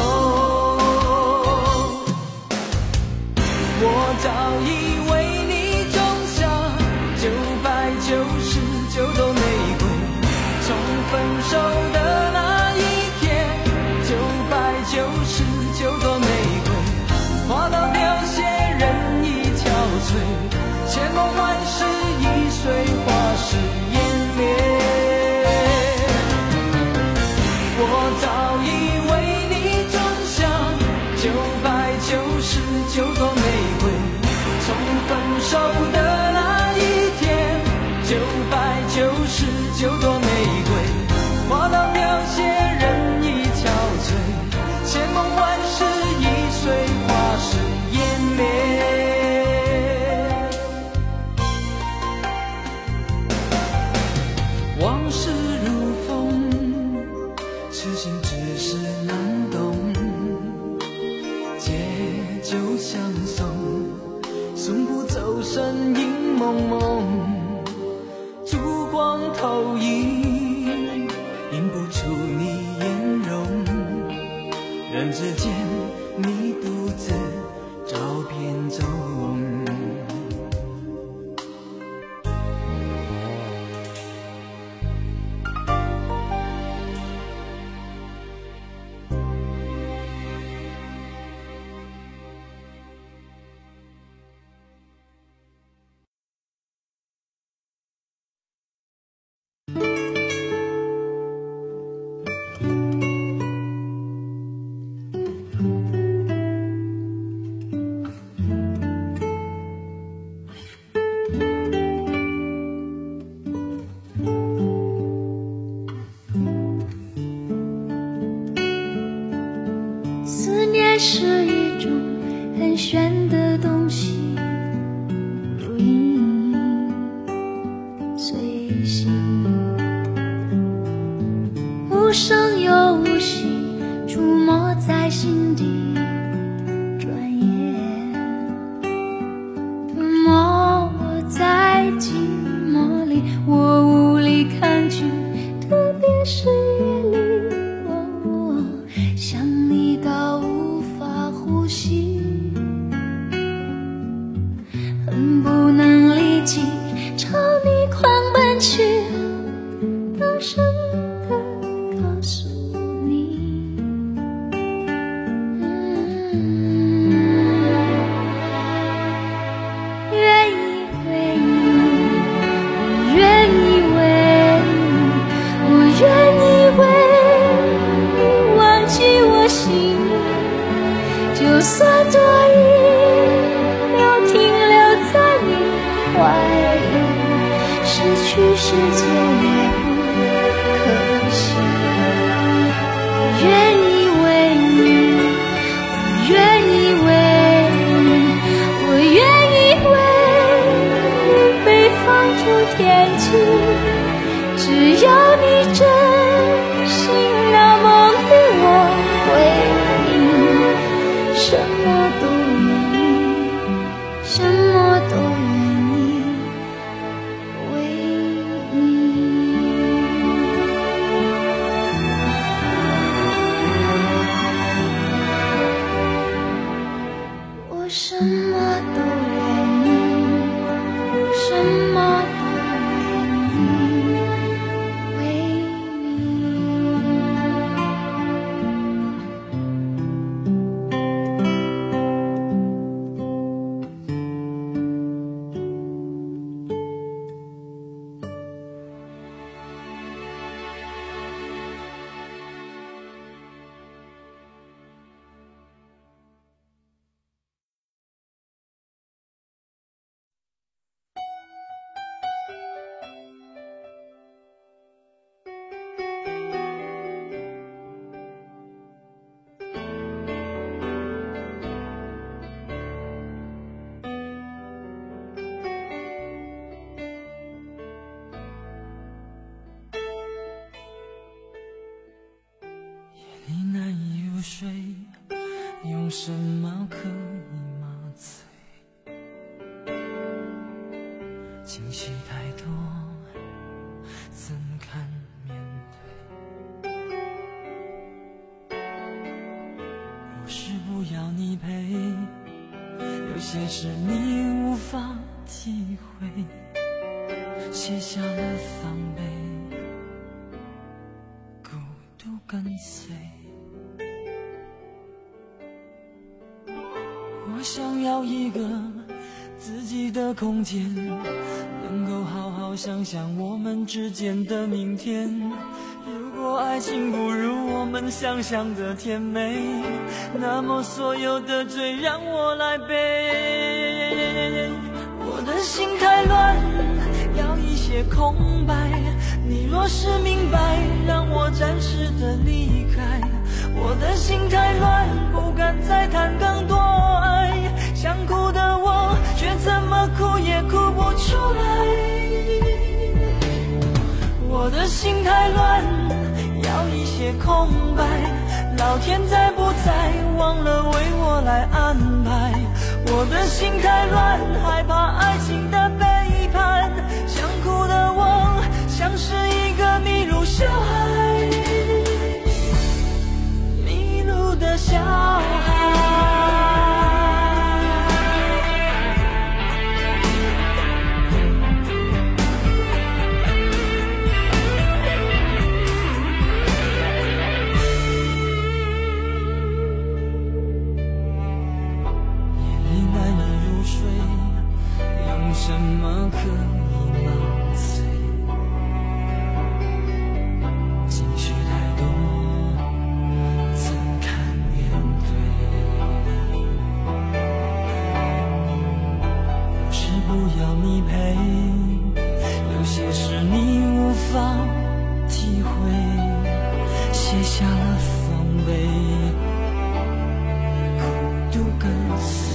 我早已为你种下999朵玫瑰，从分手的那一天，999朵玫瑰花到凋谢，人已憔悴，千梦万世已随花事湮灭。我早已为你种下999朵玫瑰，从分手的那一天，999朵玫瑰花到凋谢，人已憔悴，千梦万世已随花事湮灭。往事如风，痴心只是难懂，借酒相送，送不走身影蒙蒙，烛光投影，映不出你颜容，人之间你独自照片中。 思念是一种很玄的东西，如影随形，无声又无息，触摸在心底，转眼吞没我在寂寞里，我无力抗拒，特别是夜里，想你到无法呼吸，恨不能立即朝你狂奔去，大声地告诉你，愿意为你，我愿意为你，我愿意为你忘记我心里，就算多一秒停留在你怀里，失去世界也不可惜。我愿意为你，我愿意为你，我愿意为你被放逐天际，只要你真心那么对我回应，什么都愿意，什么都愿意为你。 什么都愿意，什么都愿意为你。 你难以入睡，用什么可以麻醉？情绪太多，怎堪面对？不是不要你陪，有些事你无法体会，卸下了防备，孤独跟随。我想要一个自己的空间，能够好好想想我们之间的明天。如果爱情不如我们想象的甜美，那么所有的罪让我来背。我的心太乱，要一些空白。你若是明白，让我暂时的离开。我的心太乱，不敢再谈更多爱。想哭的我，却怎么哭也哭不出来。我的心太乱，要一些空白。老天在不在，忘了为我来安排。我的心太乱，害怕爱情的背叛。想哭的我，像是一个迷路小孩，迷路的小孩。什么可以麻醉？情绪太多，怎堪面对？不是不要你陪，有些事你无法体会，卸下了防备，孤独跟随。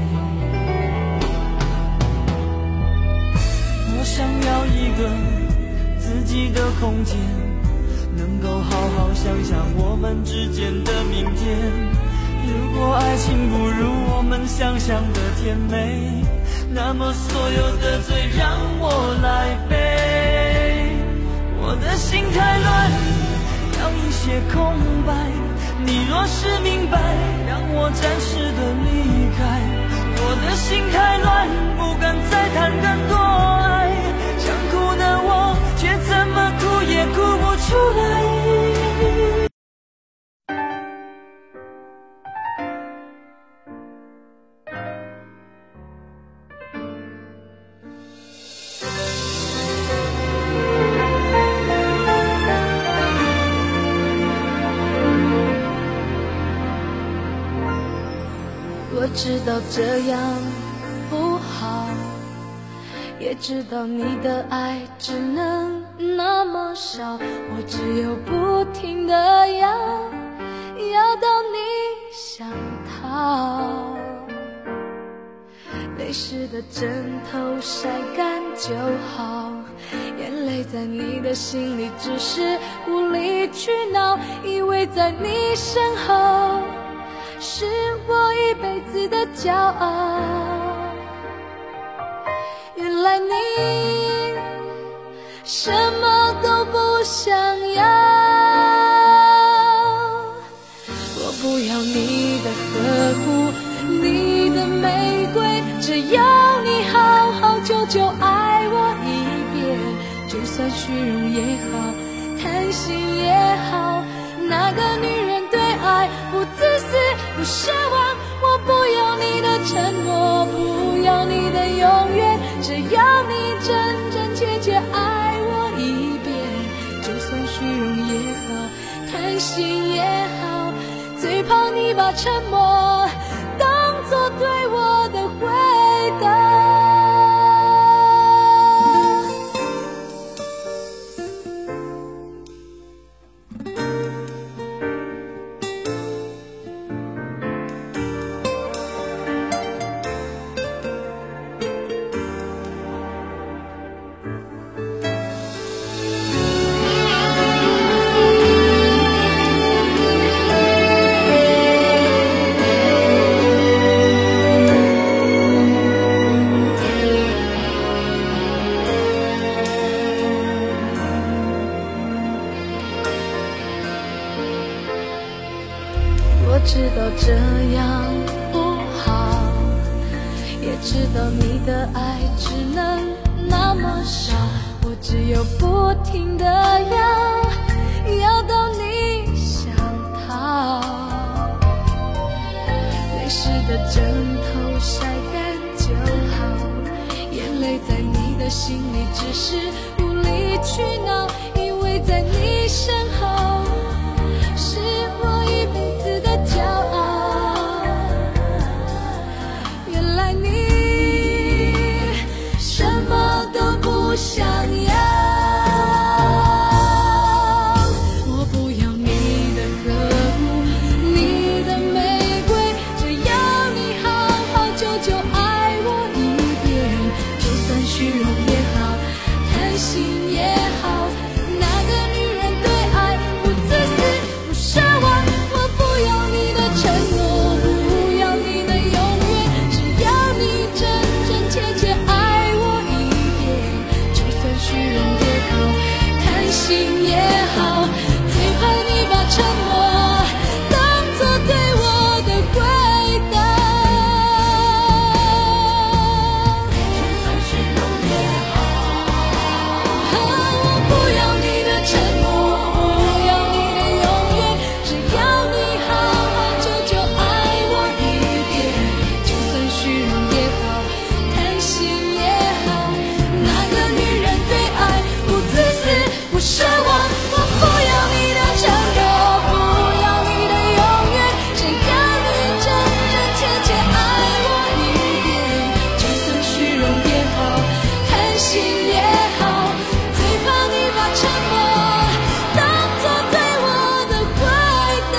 我想要一个自己的空间，能够好好想想我们之间的明天。如果爱情不如我们想象的甜美，那么所有的罪让我来背。我的心太乱，要一些空白。你若是明白，让我暂时的离开。我的心太乱，不敢再谈更多爱。想哭的我，却怎么哭也哭不出来。 我知道这样不好，也知道你的爱只能那么少，我只有不停地要到你想逃。泪湿的枕头晒干就好，眼泪在你的心里只是无理取闹，以为在你身后是我一辈子的骄傲。原来你什么都不想要，我不要你的呵护，你的玫瑰，只要你好好久久爱我一遍，就算虚荣也好，贪心也好，那个女人对爱不自私不奢望，我不要你的承诺，不要你的永远，只要你真真切切爱我一遍，就算虚荣也好，贪心也好，最怕你把沉默当作对我的回答。我知道这样不好，也知道你的爱只能那么少，我只有不停地要到你想逃，泪湿的枕头晒干就好，眼泪在你的心里只是无理取闹，因为在你身后是我一辈子的骄傲，原来你什么都不想要，我不要你的呵护，你的玫瑰，只要你好好久久爱我一遍，就算虚荣也好，贪心也好，那个女人对爱不自私不奢望，我不要你的承诺，不要你的永远，只要你真真切切爱我一遍，就算虚荣也好，贪心也好，最怕你把沉默当作对我的回答。就算虚荣也好，我不要你的承诺，不要你的永远，只要你好好久久爱我一遍，就算虚荣也好，贪心也好，那个女人对爱不自私不奢望，我不要你的承诺，不要你的永远，只要你真真切切爱我一遍，就算虚荣也好，贪心也好，最怕你把沉默当作对我的回答。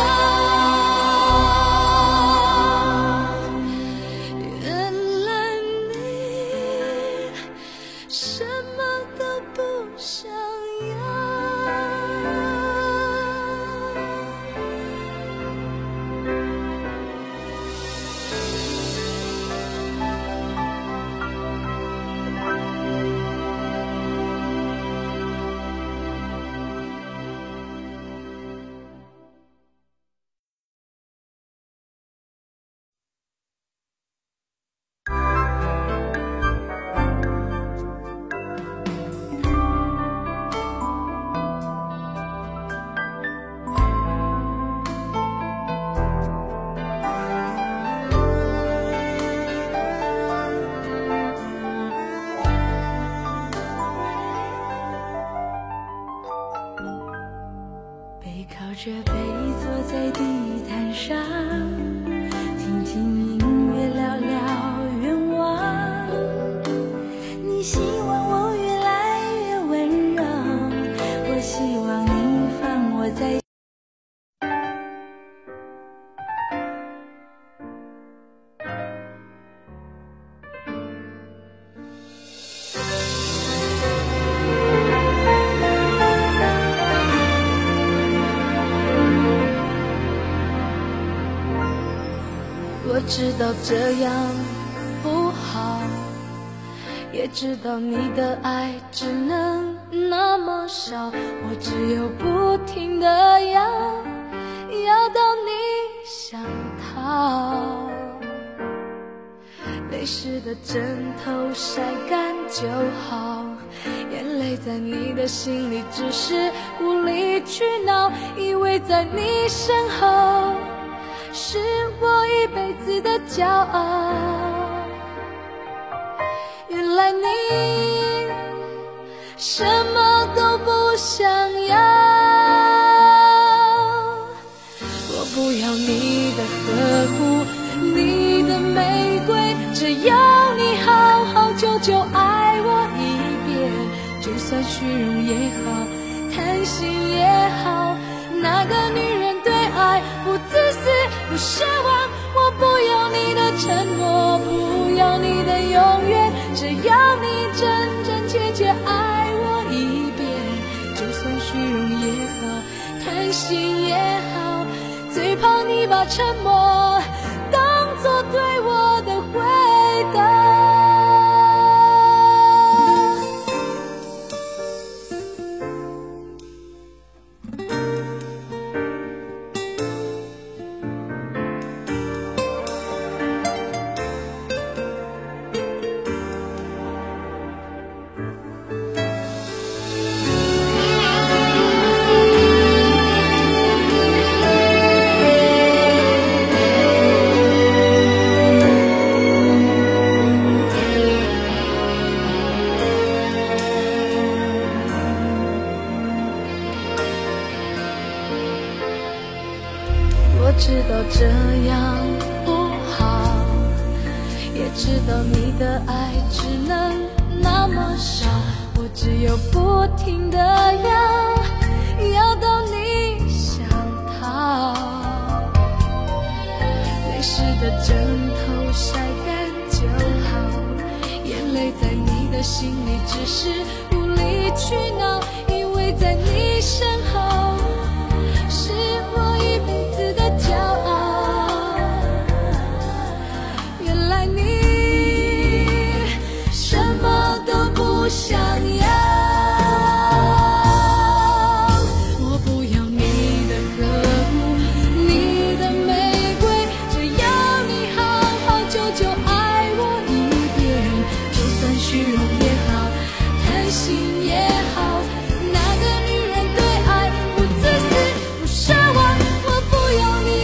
原来你什么都不想要。背靠着背坐在地毯上，听听音乐，聊聊愿望。你希望我越来越温柔，我希望你放我在。我知道这样不好，也知道你的爱只能那么少，我只有不停地要到你想逃。泪湿的枕头晒干就好，眼泪在你的心里只是无理取闹，以为在你身后是我一辈子的骄傲。原来你什么都不想要，我不要你的呵护，你的玫瑰，只要你好好久久爱我一遍。就算虚荣也好，贪心也好，那个女人对爱不自私不奢望。我不要你的承诺，不要你的永远，只要你真真切切爱我一遍。就算虚荣也好，贪心也好，最怕你把沉默当作对我的回答。我知道这样不好，也知道你的爱只能那么少，我只有不停地要到你想逃。泪湿的枕头晒干就好，眼泪在你的心里只是无理取闹，以为在你身后是我一辈子的骄傲。原来你什么都不想要，我不要你的呵护，你的玫瑰，只要你好好久久爱我一遍。就算虚荣也好，贪心也好，那个女人对爱不自私不奢望。我不要你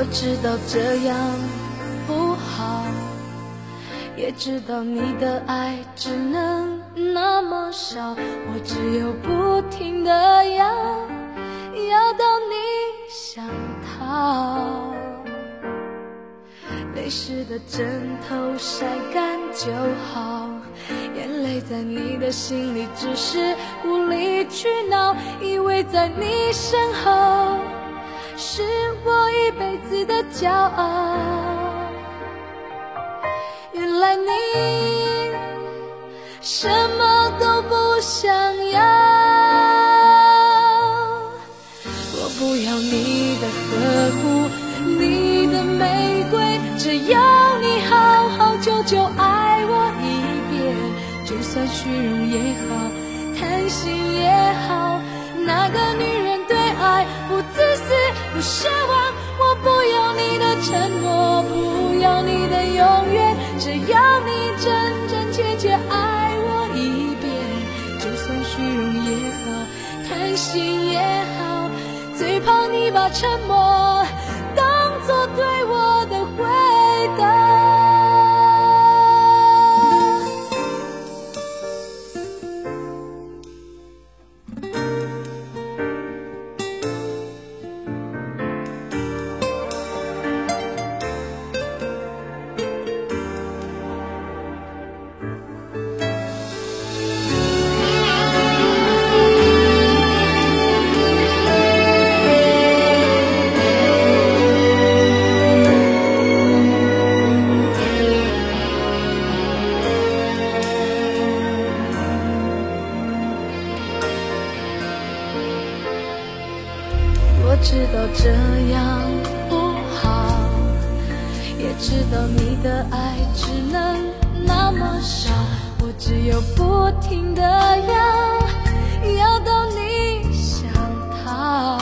知道这样不好，也知道你的爱只能那么少，我只有不停地要到你想逃。泪湿的枕头晒干就好，眼泪在你的心里只是无理取闹，以为在你身后是我一辈子的骄傲。原来你什么都不想要，我不要你的呵护，你的玫瑰，只要你好好久久爱我一遍，就算虚荣也好，贪心也好，那个女人对爱不自私不奢望，我不要你的承诺，不要你的永远，只要你真真切切爱我一遍，就算虚荣也好，贪心也好，最怕你把沉默当作对我的回答。我知道这样不好，也知道你的爱只能那么少，我只有不停地要到你想逃。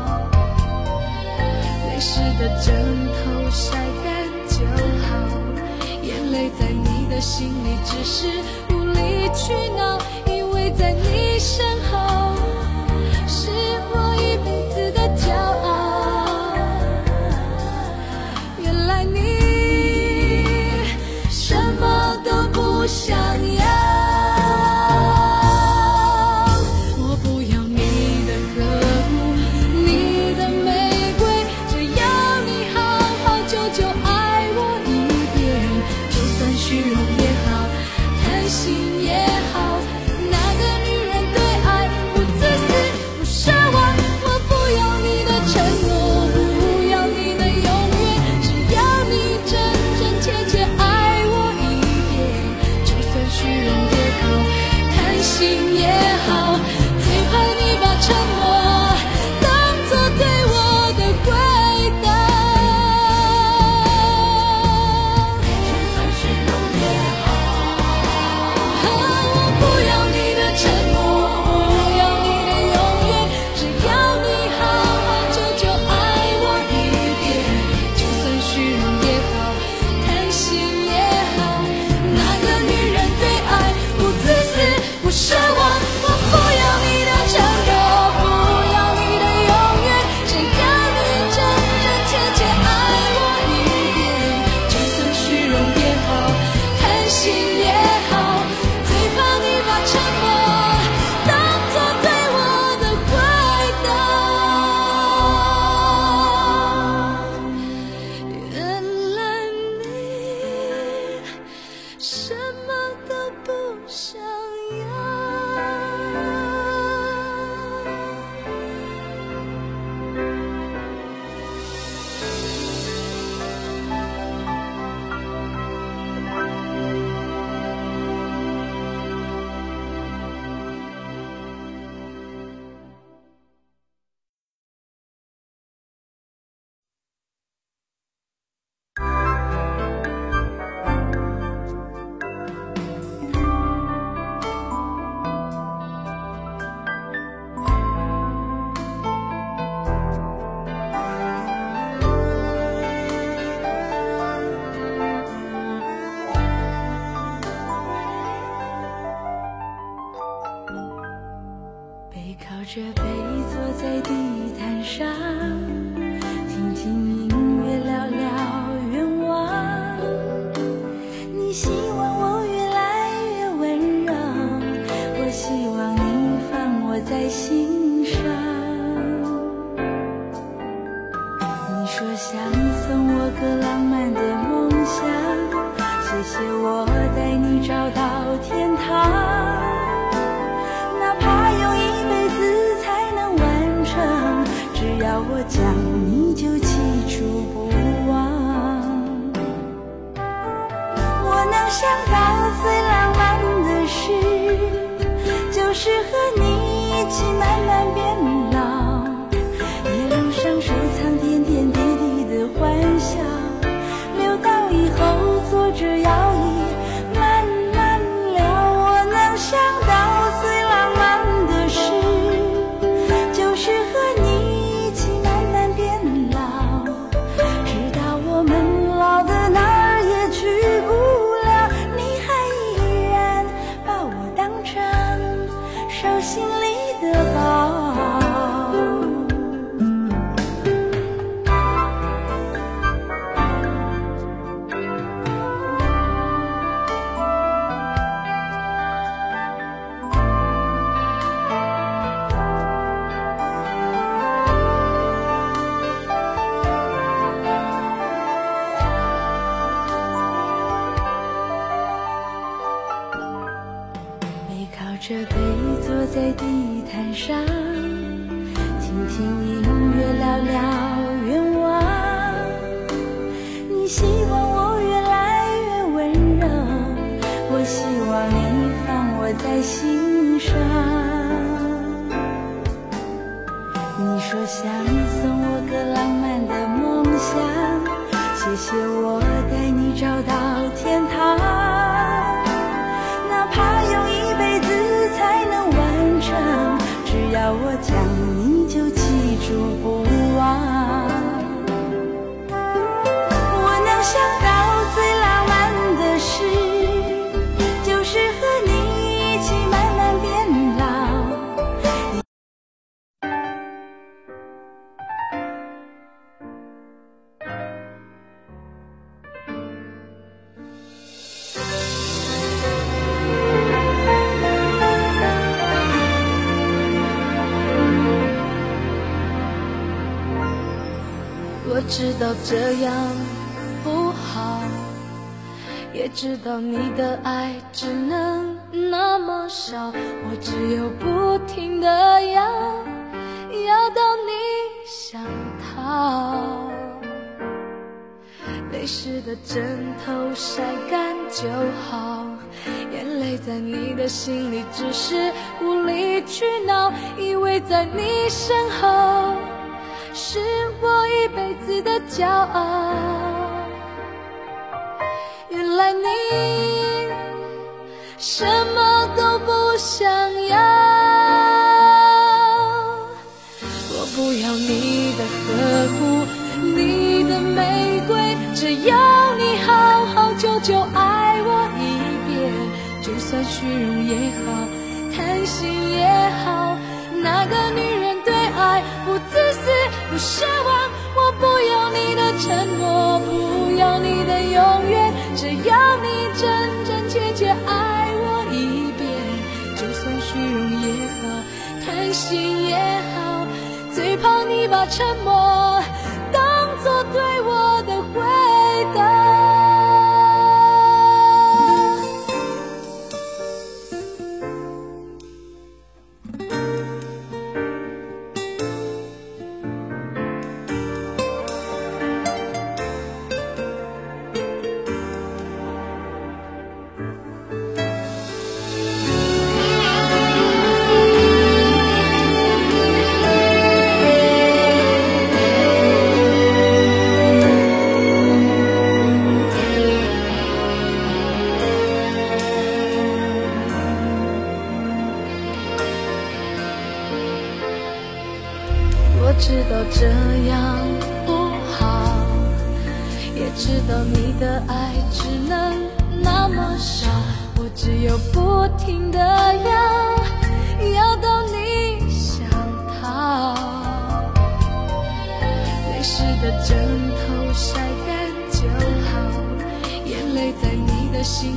泪湿的枕头晒干就好，眼泪在你的心里只是无理取闹，因为在你身后是我一辈子的骄傲。原来你什么都不想要，我不要你的呵护，你的玫瑰，只要你好好久久爱我一遍，就算虚荣也好，贪心也好，那个女人对爱不自私不奢望，我不要你的承诺，不要你的永远，只要你真真切切爱我一遍，就算虚荣也好，贪心也好，最怕你把沉默当作对我的回答。就算虚荣也好，我不要你的承诺，不要你的永远，只要你好好久久爱我一遍，就算虚荣也好，贪心也好，那个女人对爱不自私不奢望，我不要你的承诺，不要你的永远，只要你真真切切爱我一遍，就算虚荣也好，贪心也好，最怕你把沉默当作对我的回答。原来你什么都不想要。背靠着背坐在地毯上，听听音乐你希望我越来越温柔，我希望你放我在心上。你说想送我个浪漫的梦想，谢谢我带你找到天堂，哪怕用一辈子才能完成，只要我讲你就记住不忘。我能想到最浪漫的事，就是和你一起慢慢变老，一路上收藏点点滴滴的欢笑，留到以后坐着摇椅慢慢聊。我能想到最浪漫的事，就是和你一起慢慢变老，直到我们老的哪儿也去不了，你还依然把我当成手心里的宝。这杯坐在地毯上，听听音乐，聊聊愿望。你希望我越来越温柔，我希望你放我在心上。你说想送我个浪漫的梦想，谢谢我带你找到天堂，哪怕用一辈子才能完成，只要我讲你就记住不忘。我能想到最浪漫的事，就是和你一起慢慢变老。我知道这样不好，也知道你的爱只能那么少，我只有不停地要到你想逃。泪湿的枕头晒干就好，眼泪在你的心里只是无理取闹，以为在你身后是我一辈子的骄傲，原来你什么都不想要。我不要你的呵护，你的玫瑰，只要你好好久久爱我一遍，就算虚荣也好，贪心也好，那个女人对爱不自私不奢望，我不要你的承诺，不要你的永远，只要你真真切切爱我一遍，就算虚荣也好，贪心也好，最怕你把沉默当作对我的回答。我知道这样不好，也知道你的爱只能那么少，我只有不停地要到你想逃。泪湿的枕头晒干就好，眼泪在你的心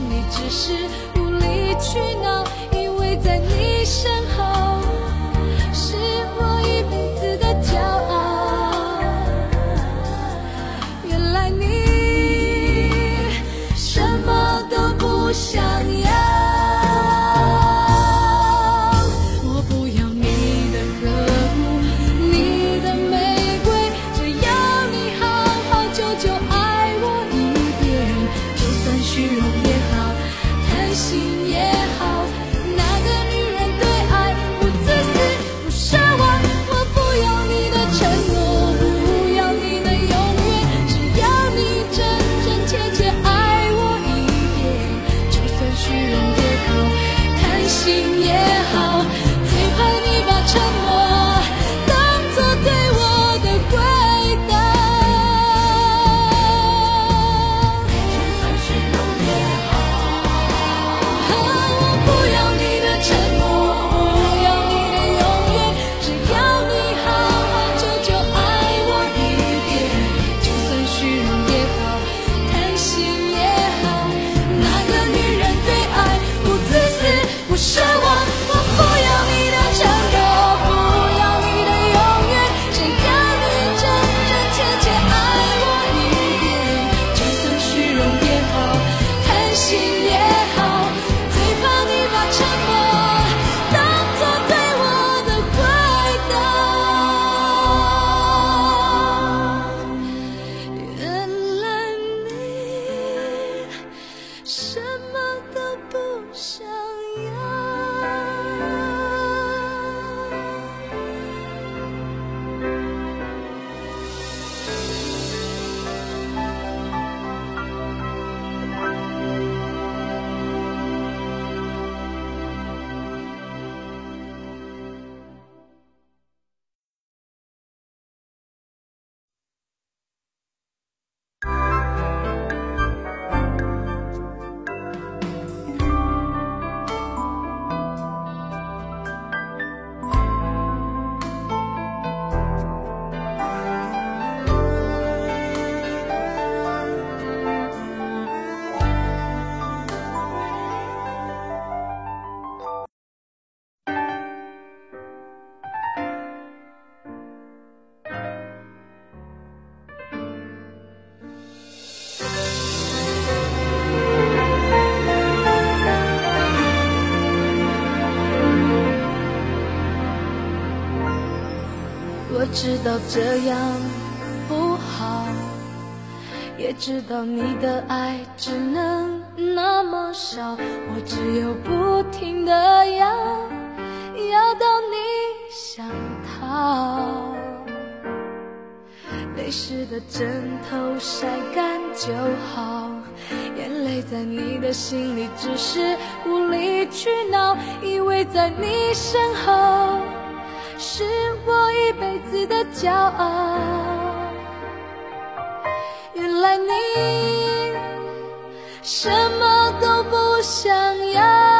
我知道这样不好，也知道你的爱只能那么少，我只有不停地要到你想逃。泪湿的枕头晒干就好，眼泪在你的心里只是无理取闹，以为在你身后是我一辈子的骄傲。原来你什么都不想要，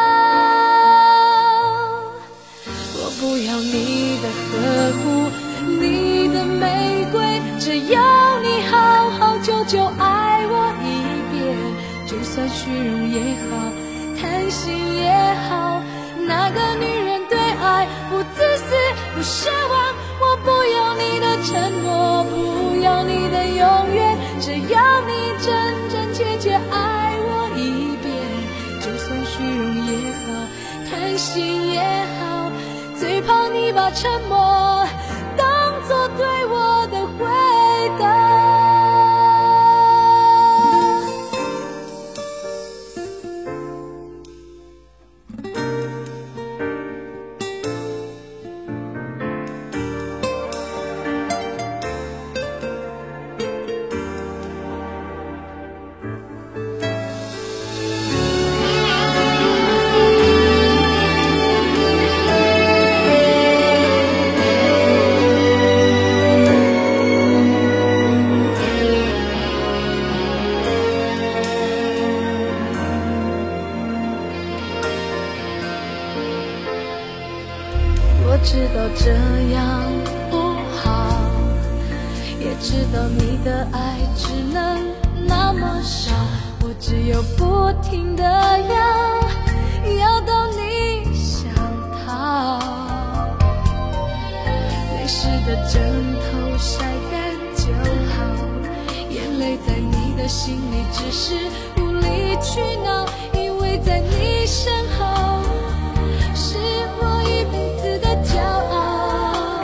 我不要你的呵护，你的玫瑰，只要你好好久久爱我一遍，就算虚荣也好，贪心也好，那个女人对爱不自私不奢望，我不要你的承诺，不要你的永远，只要你真真切切爱我一遍，就算虚荣也好，贪心也好，最怕你把沉默当作对我的回答。我知道这样不好，也知道你的爱只能那么少，我只有不停地要到你想逃。泪湿的枕头晒干就好，眼泪在你的心里只是无理取闹，以为在你身后是我一辈子的骄傲。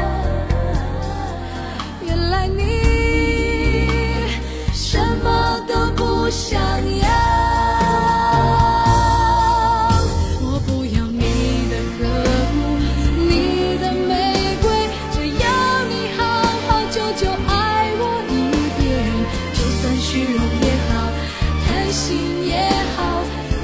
原来你什么都不想要，我不要你的呵护，你的玫瑰，只要你好好久久爱我一遍，就算虚荣也好，贪心也好，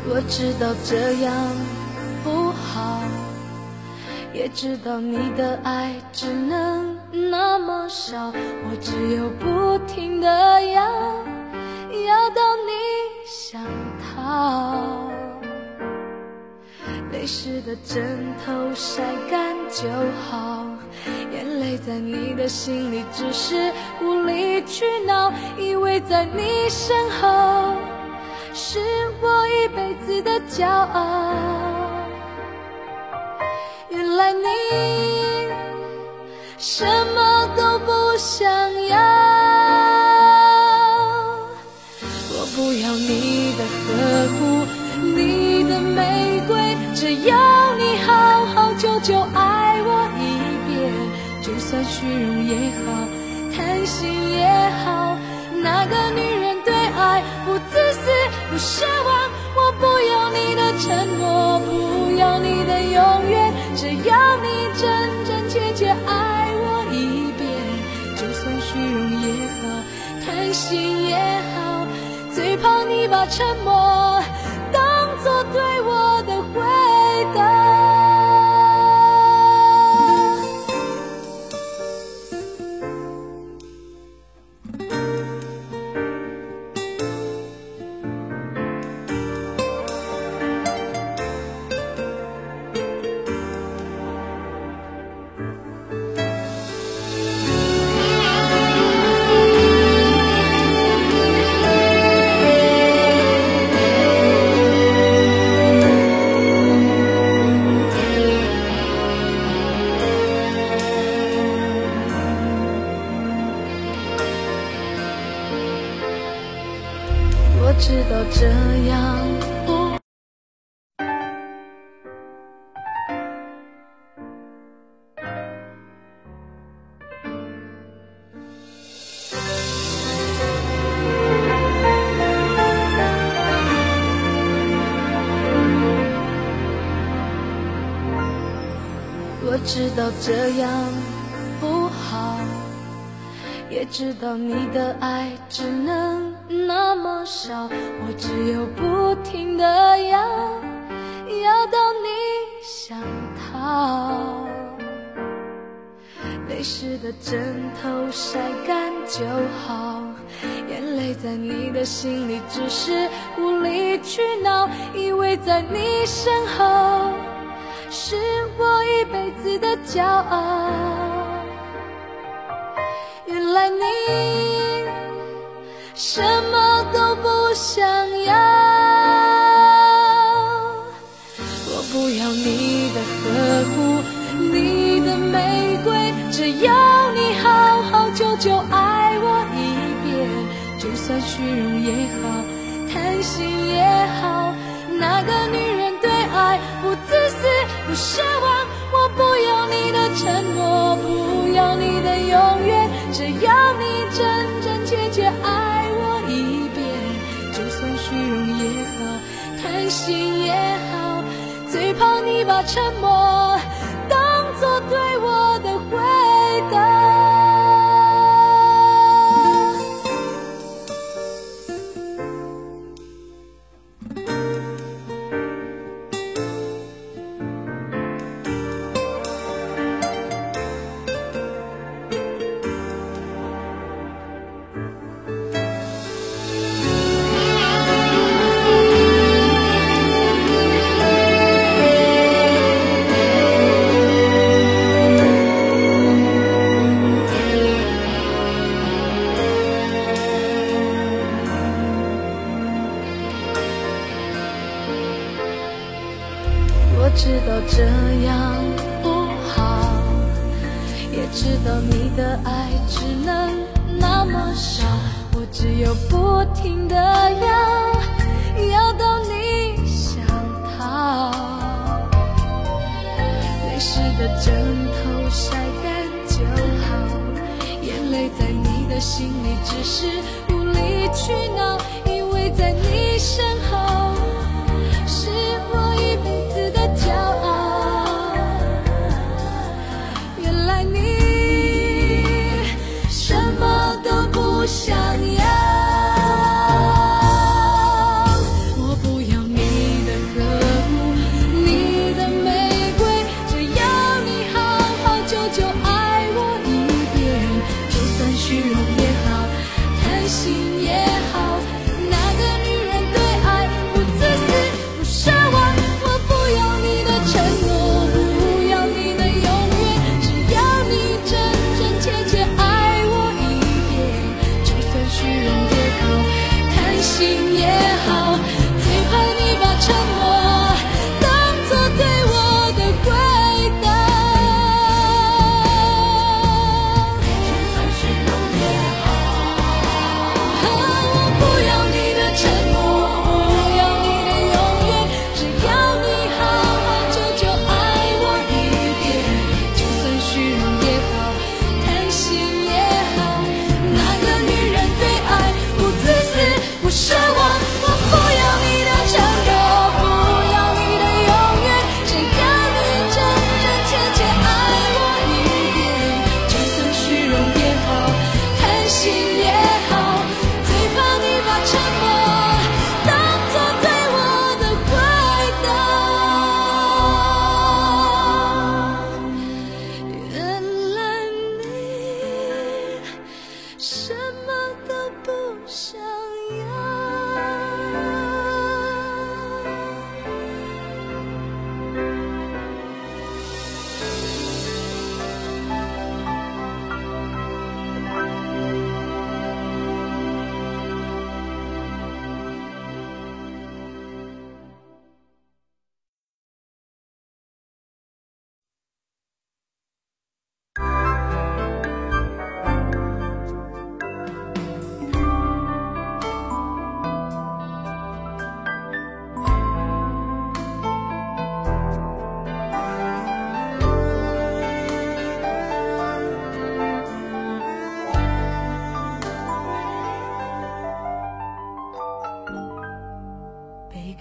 我知道这样不好，也知道你的爱只能那么少，我只有不停地要到你想逃。泪湿的枕头晒干就好，眼泪在你的心里只是无理取闹，以为在你身后是我一辈子的骄傲。原来你什么都不想要，我不要你的呵护，你的玫瑰，只要你好好久久爱我一遍，就算虚荣也好，贪心也好，那个女人对爱不自私不奢望，我不要你的承诺，不要你的永远，只要你真真切切爱我一遍，就算虚荣也好，贪心也好，最怕你把沉默当作对我的回答。我知道这样不我知道这样不好，也知道你的爱只能那么少，我只有不停地要到你想逃。泪湿的枕头晒干就好，眼泪在你的心里只是无理取闹，以为在你身后是我一辈子的骄傲。原来你什么都不想要，我不要你的呵护，你的玫瑰，只要你好好久久爱我一遍，就算虚荣也好，贪心也好，那个女人对爱不自私不奢望，我不要你的承诺，不要你的永远，只要你真真切切爱我一遍，就算虚荣也好，贪心也好，最怕你把沉默当作对我的回答。我知道这样不好，也知道你的爱只能那么少，我只有不停地要到你想逃。泪湿的枕头晒干就好，眼泪在你的心里只是无理取闹，因为在你身后是我一辈子的骄傲。原来你什么都不想要，我不要你的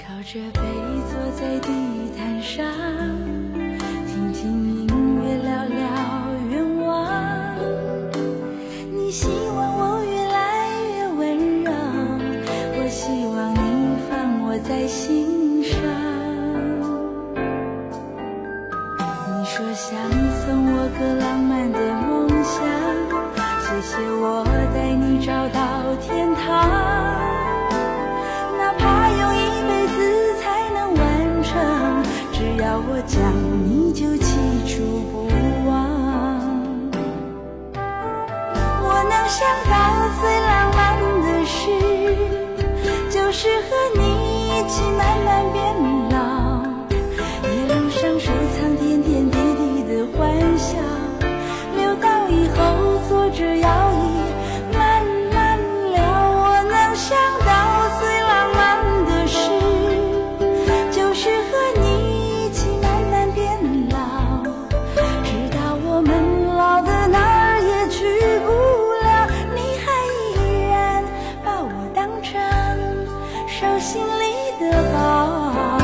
靠着背坐在地毯上，听听音乐，聊聊愿望。你希望我越来越温柔，我希望你放我在心上。你说想送我个浪漫的梦想，谢谢我带你找到天堂，哪怕用一辈子才能完成，只要我讲你就记住不忘。我能想到最浪漫的事，就是和你一起慢慢变老，一路上收藏点点滴滴的欢笑，留到以后坐着摇椅慢慢聊。我能想到最浪漫的事，就是和你一起慢慢变老，直到我们老的哪儿也去不了，你还依然把我当成手心里的宝。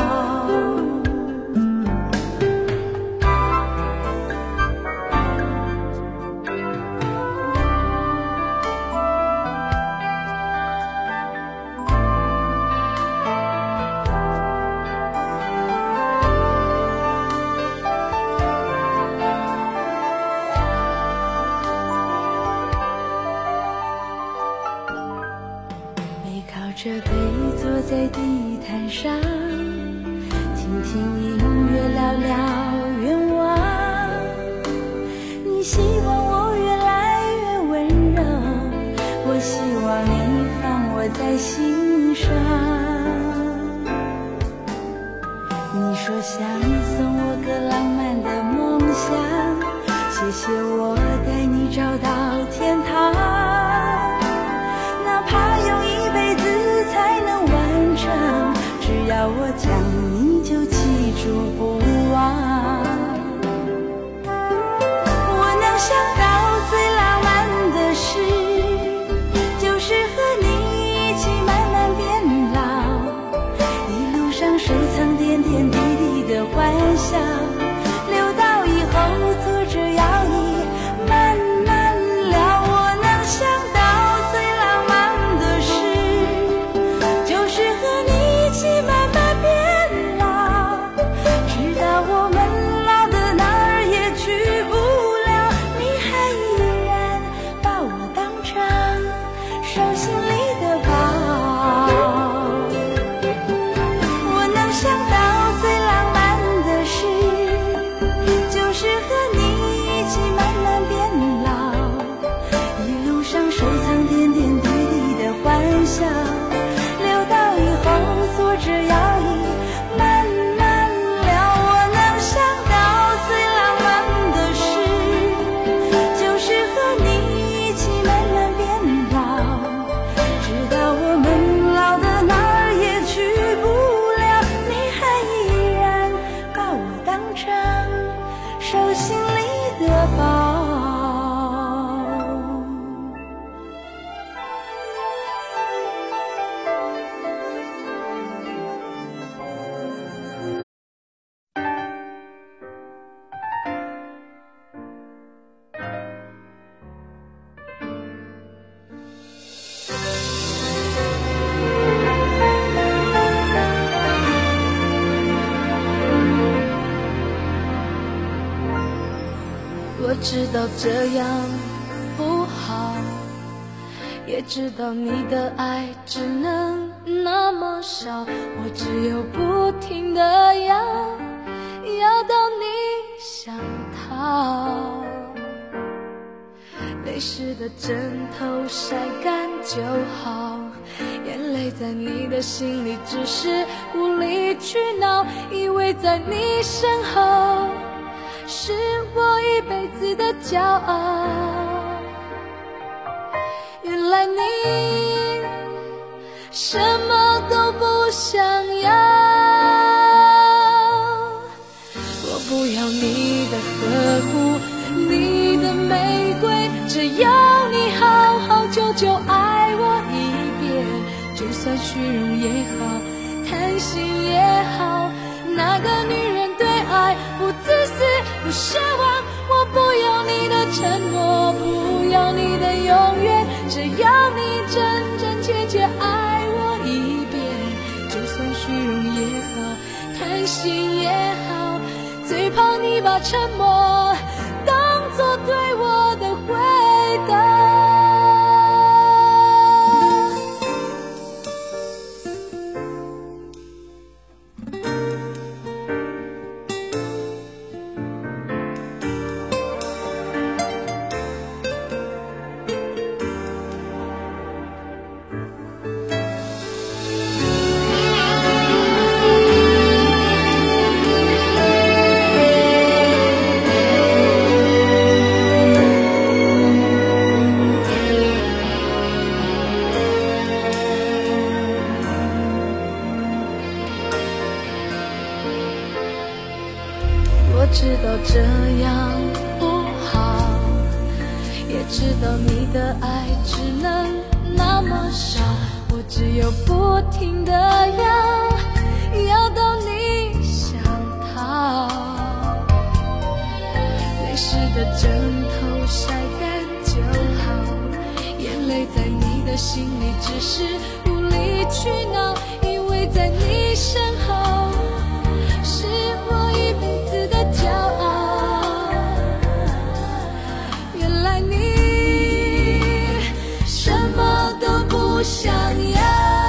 着背坐在地毯上，听听音乐，聊聊愿望。你希望我越来越温柔，我希望你放我在心上。你说想送我个浪漫的梦想，谢谢我带你找到天堂，哪怕用一辈子才能完成，只要我讲你就记住不忘。我能想到最浪漫的事，就是和你一起慢慢变老，一路上收藏点点滴滴的欢笑，留到以后坐着摇椅慢慢聊。我能想到最浪漫的事，就是和你一起慢慢变老，直到我们老的哪儿也去不了，你还依然把我当成手心里的宝。我能想到最浪漫的事，就是和你一起慢慢变老，一路上收藏点点滴滴的欢笑，留到以后坐着摇椅慢慢聊。我能想到最浪漫的事，就是和你一起慢慢变老，直到我们老的哪儿也去不了，你还依然把我当成手心里的宝。 我知道这样不好，也知道你的爱只能那么少，我只有不停地要到你想逃。泪湿的枕头晒干就好，眼泪在你的心里只是无理取闹，以为在你身后是我一辈子的骄傲，原来你什么都不想要。我不要你的呵护，你的玫瑰，只要你好好久久爱我一遍，就算虚荣也好， 贪心也好，哪个女人对爱不自私不奢望？我不要你的承诺，不要你的永远，只要你真真切切爱我一遍。就算虚荣也好，贪心也好，最怕你把沉默当作对我的回答。我知道这样不好，也知道你的爱只能那么少，我只有不停地要到你想逃。泪湿的枕头晒干就好，眼泪在你的心里只是无理取闹，因为在你身后是我一辈子的骄傲。原来你什么都不想要，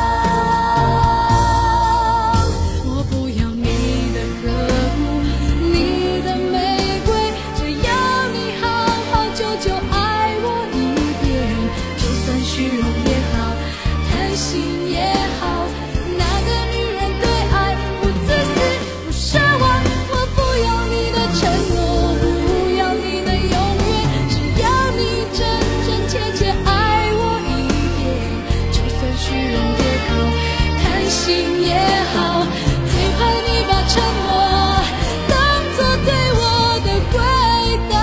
我不要你的呵护，你的玫瑰，只要你好好久久爱我一遍。就算虚荣也好，贪心也好，哪个女人对爱不自私不奢望？我不要你的承诺，不要你的永远，只要你真真切切爱我一遍。就算虚荣也好，贪心也好，最怕你把沉默当作对我的回答。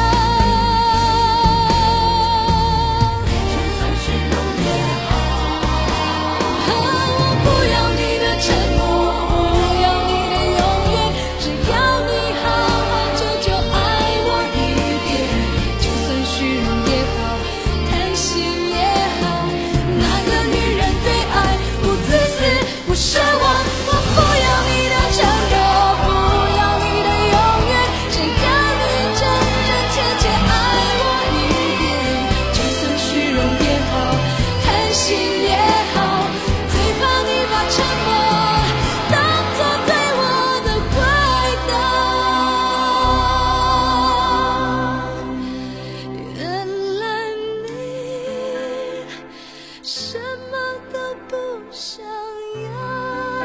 就算虚荣也好，我不要你的承诺，不要你的永远，只要你好好久久爱我一遍。就算虚荣也好，贪心也好，哪个女人对爱不自私不奢望？我不要你的承诺，不要你的永远，只要你真真切切爱我一遍。就算虚荣也好，贪心也好，最怕你把沉默当作对我的回答。原来你什么都不想要。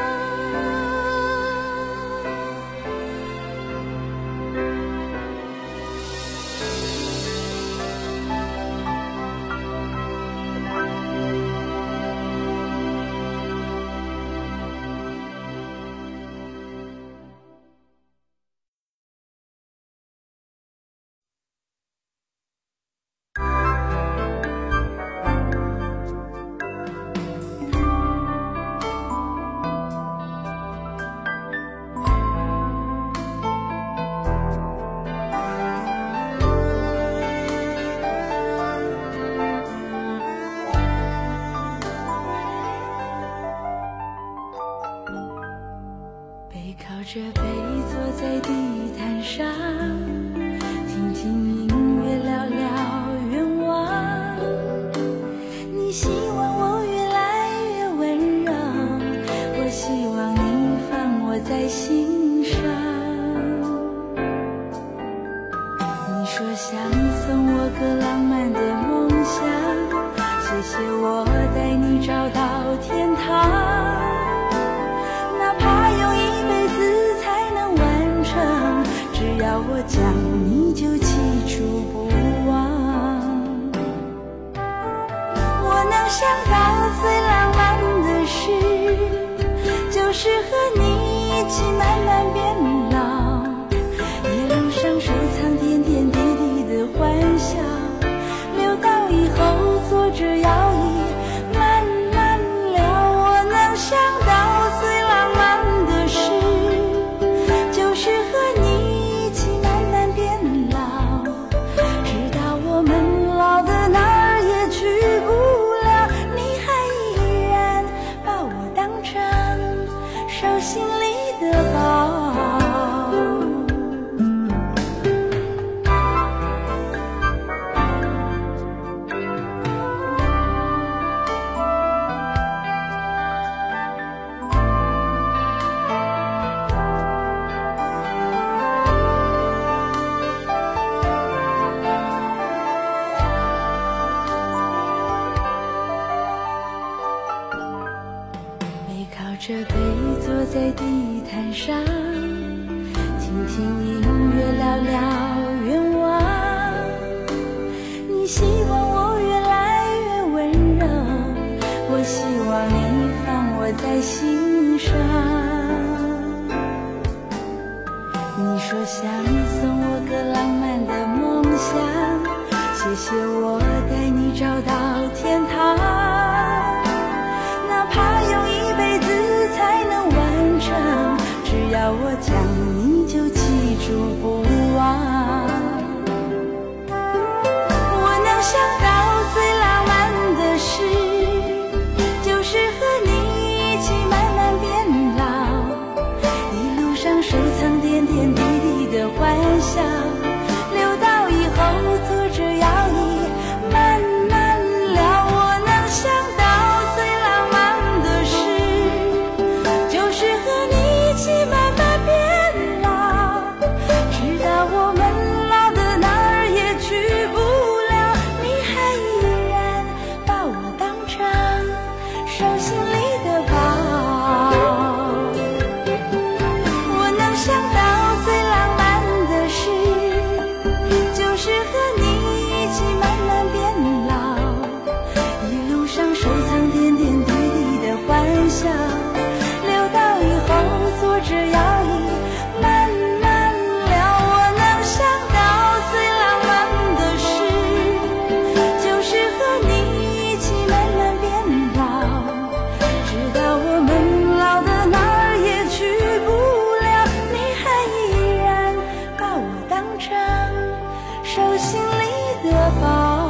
背靠着背坐在地毯上，听听音乐，聊聊愿望。你希望我越来越温柔，我希望你放我在心上。你说想送我个浪漫的梦想，谢谢我带你找到天堂。哪怕用一辈子才能完成，只要我讲你就记住不忘。我能想到最浪漫的事，就是和你一起慢慢变老，一路上收藏点点滴滴的欢笑，留到以后坐着摇椅慢慢聊。我能想到最浪漫手心里的宝。这杯坐在地毯上，听听音乐，聊聊愿望。你希望我越来越温柔，我希望你放我在心上。你说想送我个浪漫的梦想，谢谢我带你找到天堂，哪怕用一辈子才能完成，只要我讲你就记住不忘。我能想到最浪漫的事，就是和你一起慢慢变老，一路上收藏点点滴滴的欢笑，留到以后坐着摇椅慢慢聊。我能想到最浪漫的事，就是和你一起慢慢变老，直到我们老的哪儿也去不了，你还依然把我当成手心里的宝。我能想到最浪漫的事，就是和你一起慢慢变老，一路上收藏点点滴滴的欢笑，留到以后坐着摇椅慢慢聊。我能想到最浪漫的事，就是和你一起慢慢变老，直到我们老的哪儿也去不了，你还依然把我当成手心里的宝。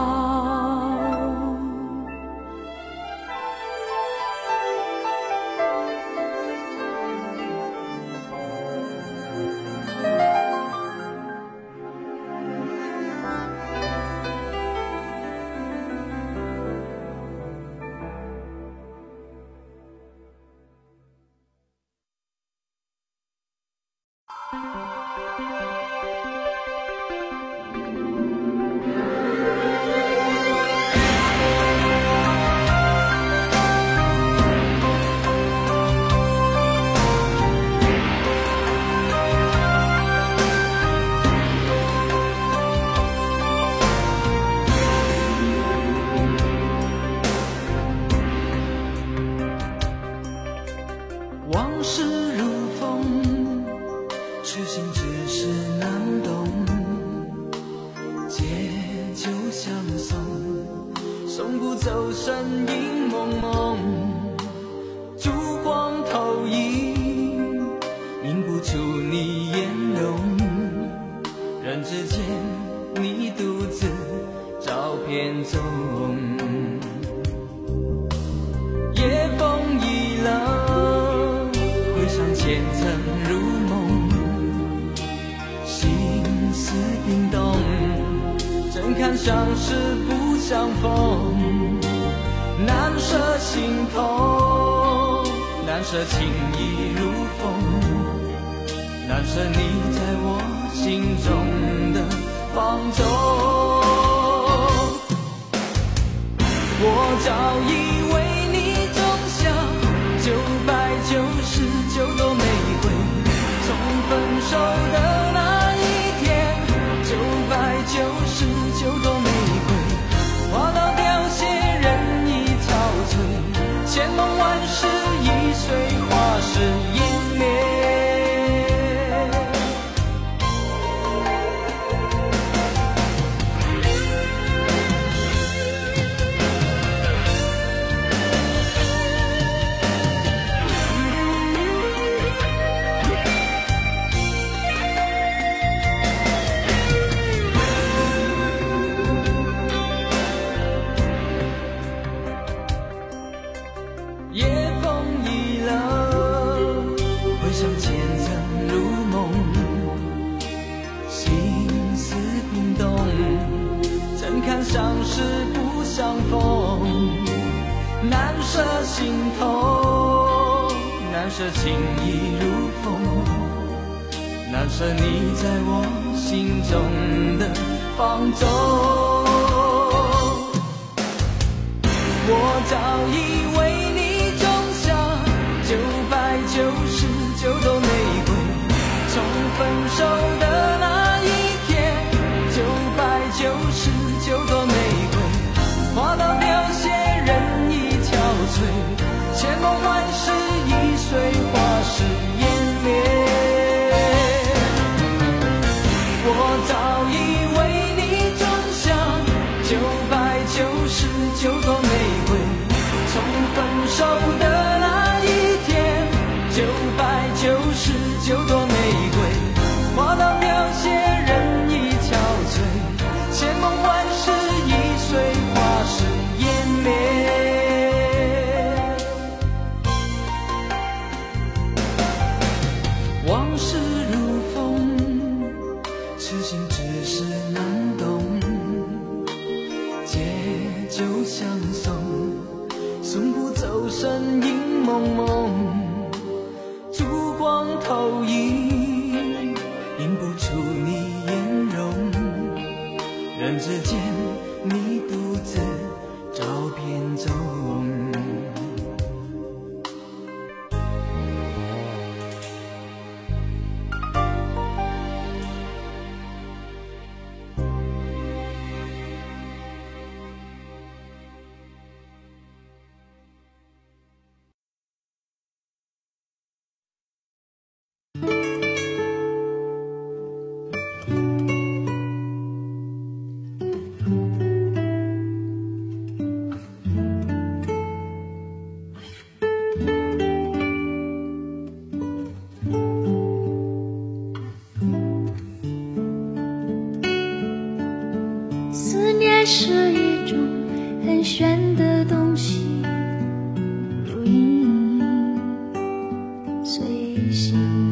往事如风，痴心只是难懂，借酒相送，送不走身影蒙蒙，烛光投影，映不出你颜容，人之间你独自照片中，夜风已冷，回想前曾如梦，心思冰冻，怎堪相识不相逢，难舍心痛，难舍情意如风，难舍你在我心中的放纵。我早已为你种下999朵玫瑰，从分手的那一天，999朵玫瑰花到凋谢，人已憔悴，千梦万世已随花事湮灭。 舍情意如风，难舍你在我心中的放纵。我早已为你种下999朵玫瑰，从分手的那一天，999朵玫瑰花到凋谢，人已憔悴，千梦万世已随花事湮灭。我早已为你种下999朵玫瑰，从分手的那一天，999朵玫瑰花到凋谢，人已憔悴，千梦万世已随花事湮灭。往事如风，痴心只是难懂，借酒相送，送不走身影蒙蒙，烛光投影，映不出你颜容，人之间你独自照片中。 思念是一种很玄的东西，如影随形，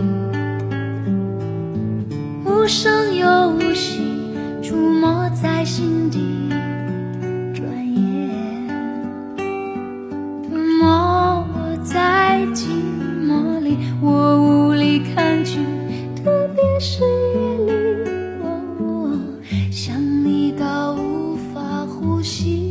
无声又无息，触摸在心底，转眼吞没我在寂寞里，我无力抗拒，特别是夜里，想你到无法呼吸，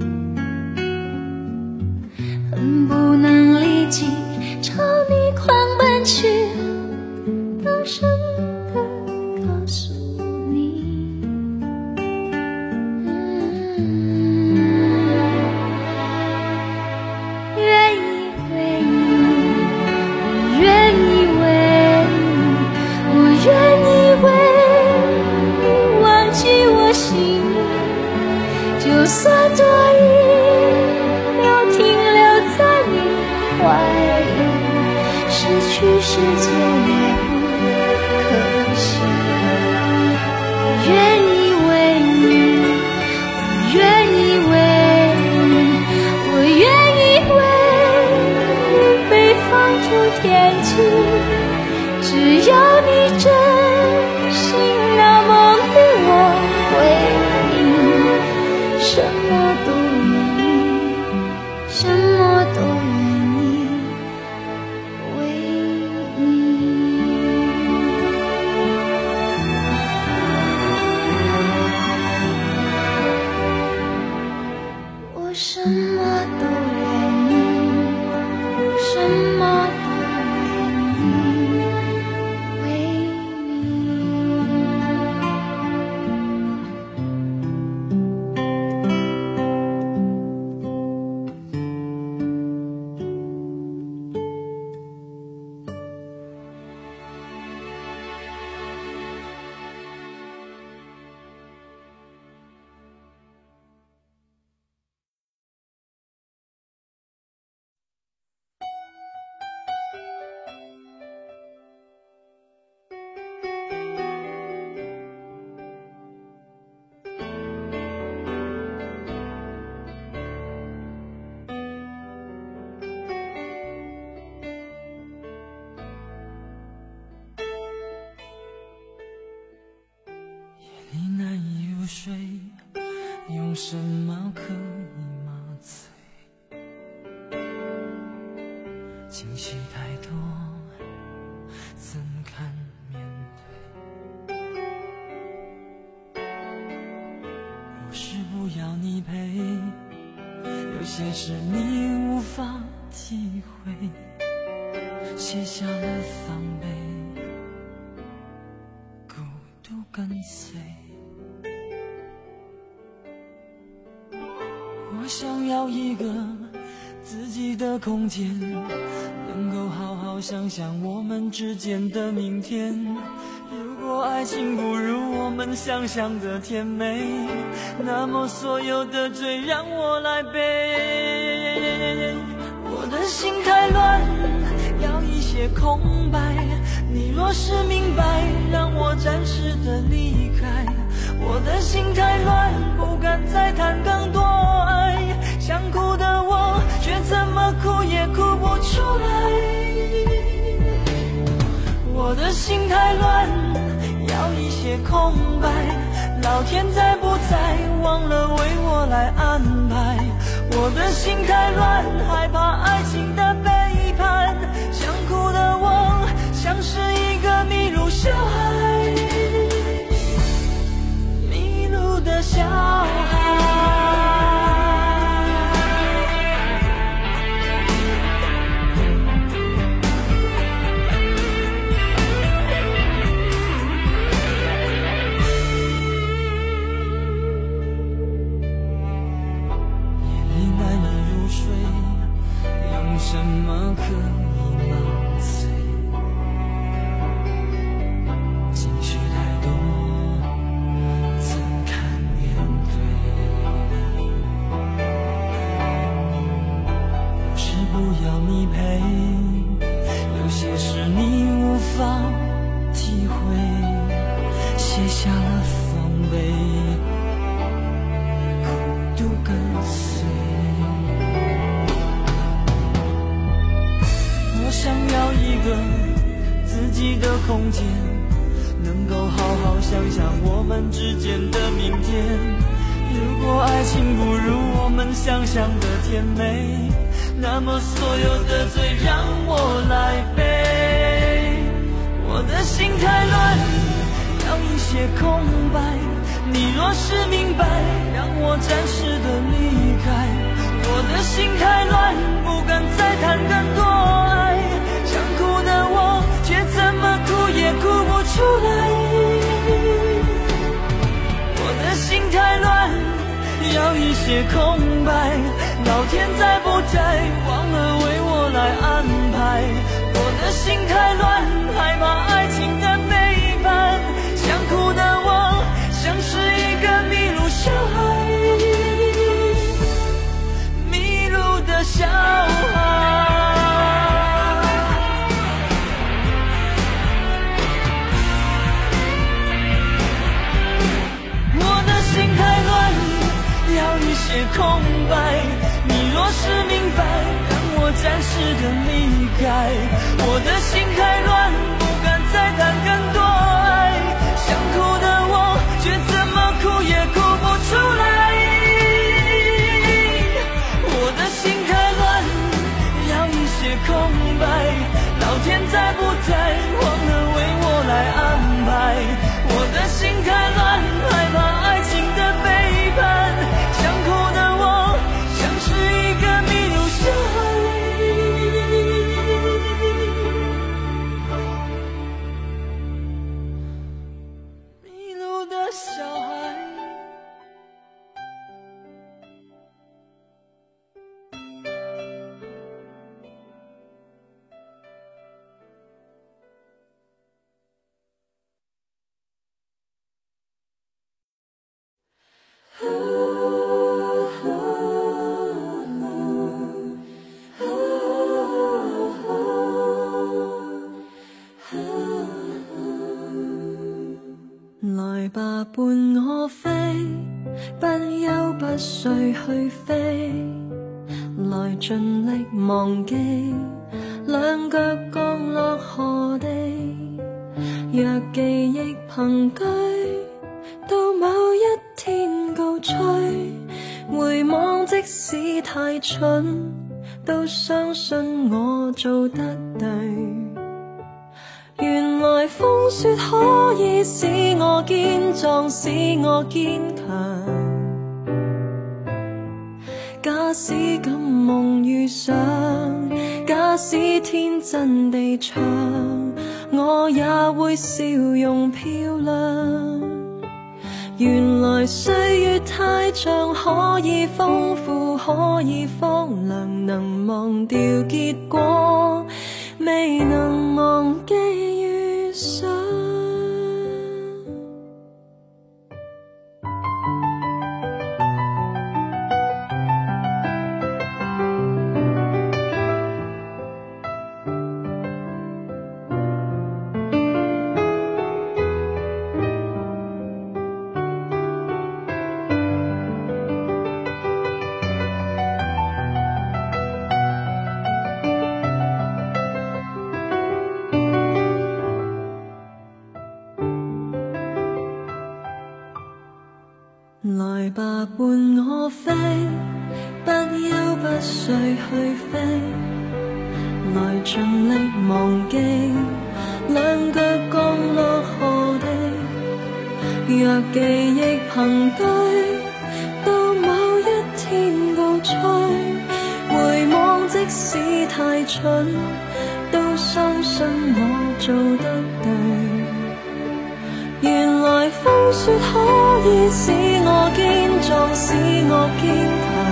恨不能立即朝你狂奔去，大声地告诉你，愿意为你，我愿意为你，我愿意为你忘记我心里，就算多一秒停留在你怀里，失去世界也不可惜。我愿意为你，我愿意为你，我愿意为你被放逐天际，只要你真心那么对我回应，什么都愿意，什么都愿意为你。我什么都愿意，什么都愿意为你。 睡，用什么可以麻醉？ 情绪太多，怎堪面对？不是不要你陪，有些事你无法体会，卸下了防备，孤独跟随。我想要一个自己的空间，能够好好想想我们之间的明天。如果爱情不如我们想象的甜美，那么所有的罪让我来背。我的心太乱，要一些空白，你若是明白，让我暂时的离开。我的心太乱，不敢再谈更多爱，想哭的我却怎么哭也哭不出来。我的心太乱，要一些空白，老天在不在忘了为我来安排。我的心太乱，害怕爱情的背叛，想哭的我像是一个迷路小孩，迷路的小孩。什么可以麻醉？情绪太多，怎堪面对？不是不要你陪，有些事你无法体会，卸下了防备，孤独跟随。我想要一个自己的空间，能够好好想想我们之间的明天。如果爱情不如我们想象的甜美，那么所有的罪让我来背。我的心太乱，要一些空白，你若是明白，让我暂时的离开。我的心太乱，不敢再谈更多爱，想哭的我却怎么哭也哭不出来。我的心太乱，要一些空白，老天在不在忘了为我来安排。我的心太乱，害怕爱情的背叛，想哭的我像是一个迷路小孩，的小孩。我的心太乱，要一些空白，你若是明白，让我暂时的离开。我的心太乱，不敢再谈更多爱，想哭的我却怎么哭也哭不出来。空白，老天在不在忘了为我来安排。我的心太乱，害怕爱情的背叛，想哭的我像是一个迷路小孩，迷路的小孩。 來吧，伴我飛，不休不睡去飛，來盡力忘記，兩腳降落何地。若記憶憑據，到某一天告吹，回望即使太蠢， 都相信我做得對。原來風雪可以使我堅壯，使我堅強。假使敢夢遇上，假使天真地唱，我也會笑容漂亮。原來歲月太長，可以豐富，可以荒涼，能忘掉結果，未能忘記遇上。來吧，伴我飛，不休不睡去飛，來盡力忘記兩腳降落何地。若記憶憑對，到某一天告吹，回望即使太蠢，都相信我做得對。原來風雪可以使我堅壯，使我堅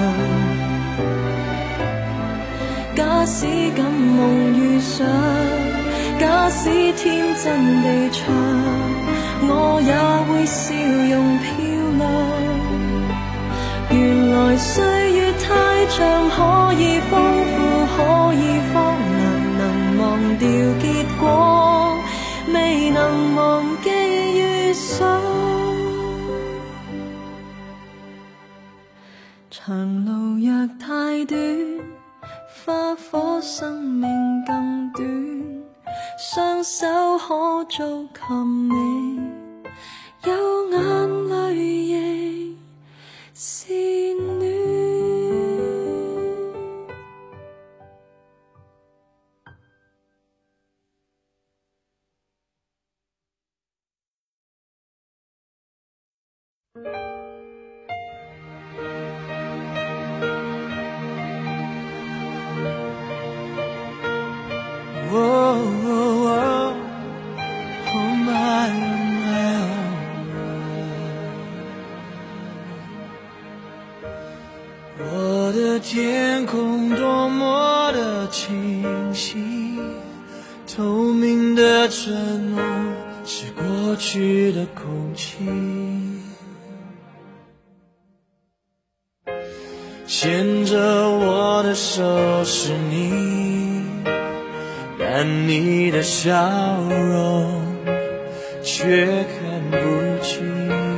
強。假使敢夢遇上，假使天真地唱，我也會笑容漂亮。原來歲月太長，可以豐富，可以荒涼，能忘掉結果，未能忘記遇上。長路若太短，花火生命更短，雙手可做琴你，有眼淚亦是暖。 我的天空多么的清晰，透明的承诺是过去的空气，牵着我的手是你，但你的笑容却看不清。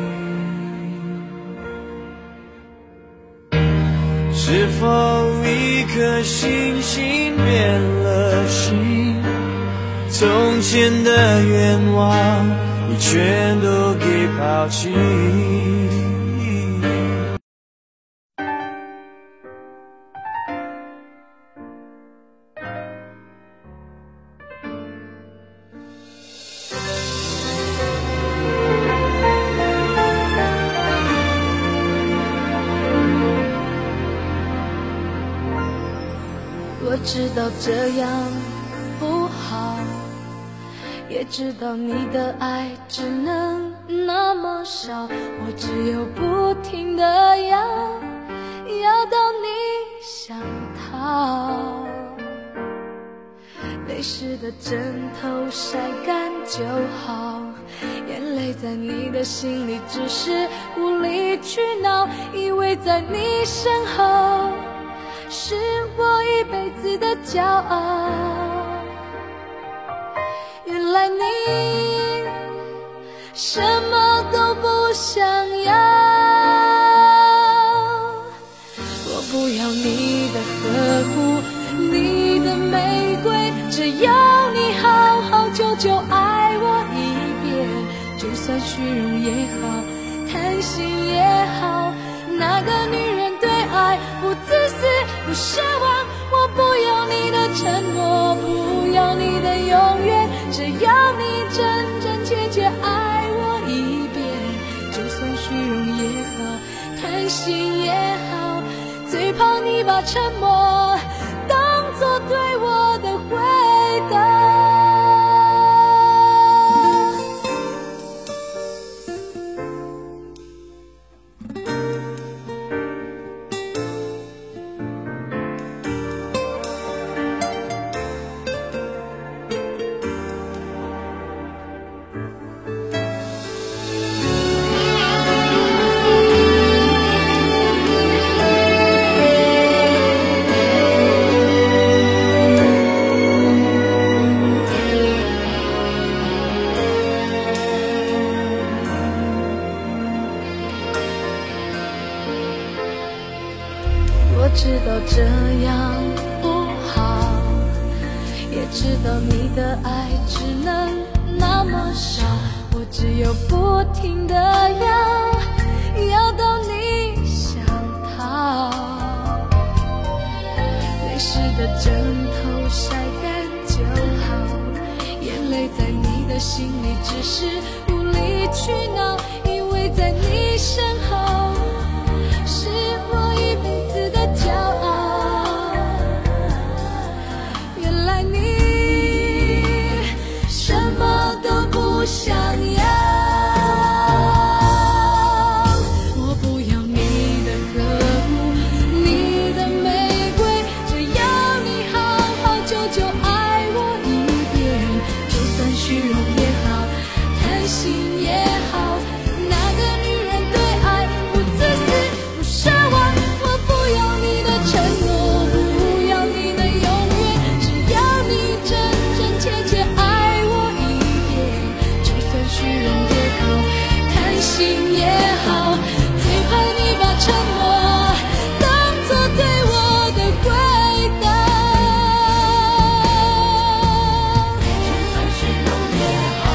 是否一颗星星变了心？从前的愿望你全都给抛弃。 我知道这样不好，也知道你的爱只能那么少，我只有不停地要到你想逃。泪湿的枕头晒干就好，眼泪在你的心里只是无理取闹，以为在你身后是我一辈子的骄傲。原来你什么都不想要，我不要你的呵护，你的玫瑰，只要你好好久久爱我一遍，就算虚荣也好，贪心也好，那个女人对爱不自私不奢望，我要你的承诺，不要你的永远，只要你真真切切爱我一遍。就算虚荣也好，贪心也好，最怕你把沉默当作对我的回答。我知道这样不好，也知道你的爱只能那么少，我只有不停地要到你想逃。泪湿的枕头晒干就好，眼泪在你的心里只是无理取闹，因为在你身后是我一辈子的骄傲。原来你什么都不想要，我不要你的呵护，你的玫瑰，只要你好好久久爱我一遍。就算虚荣也好，贪心也好，那个女人对爱不自私不奢望，我不要你的承诺，不要你的永远，只要你真真切切爱我一遍。就算虚荣也好，贪心也好，最怕你把沉默当作对我的回答。就算虚荣也好，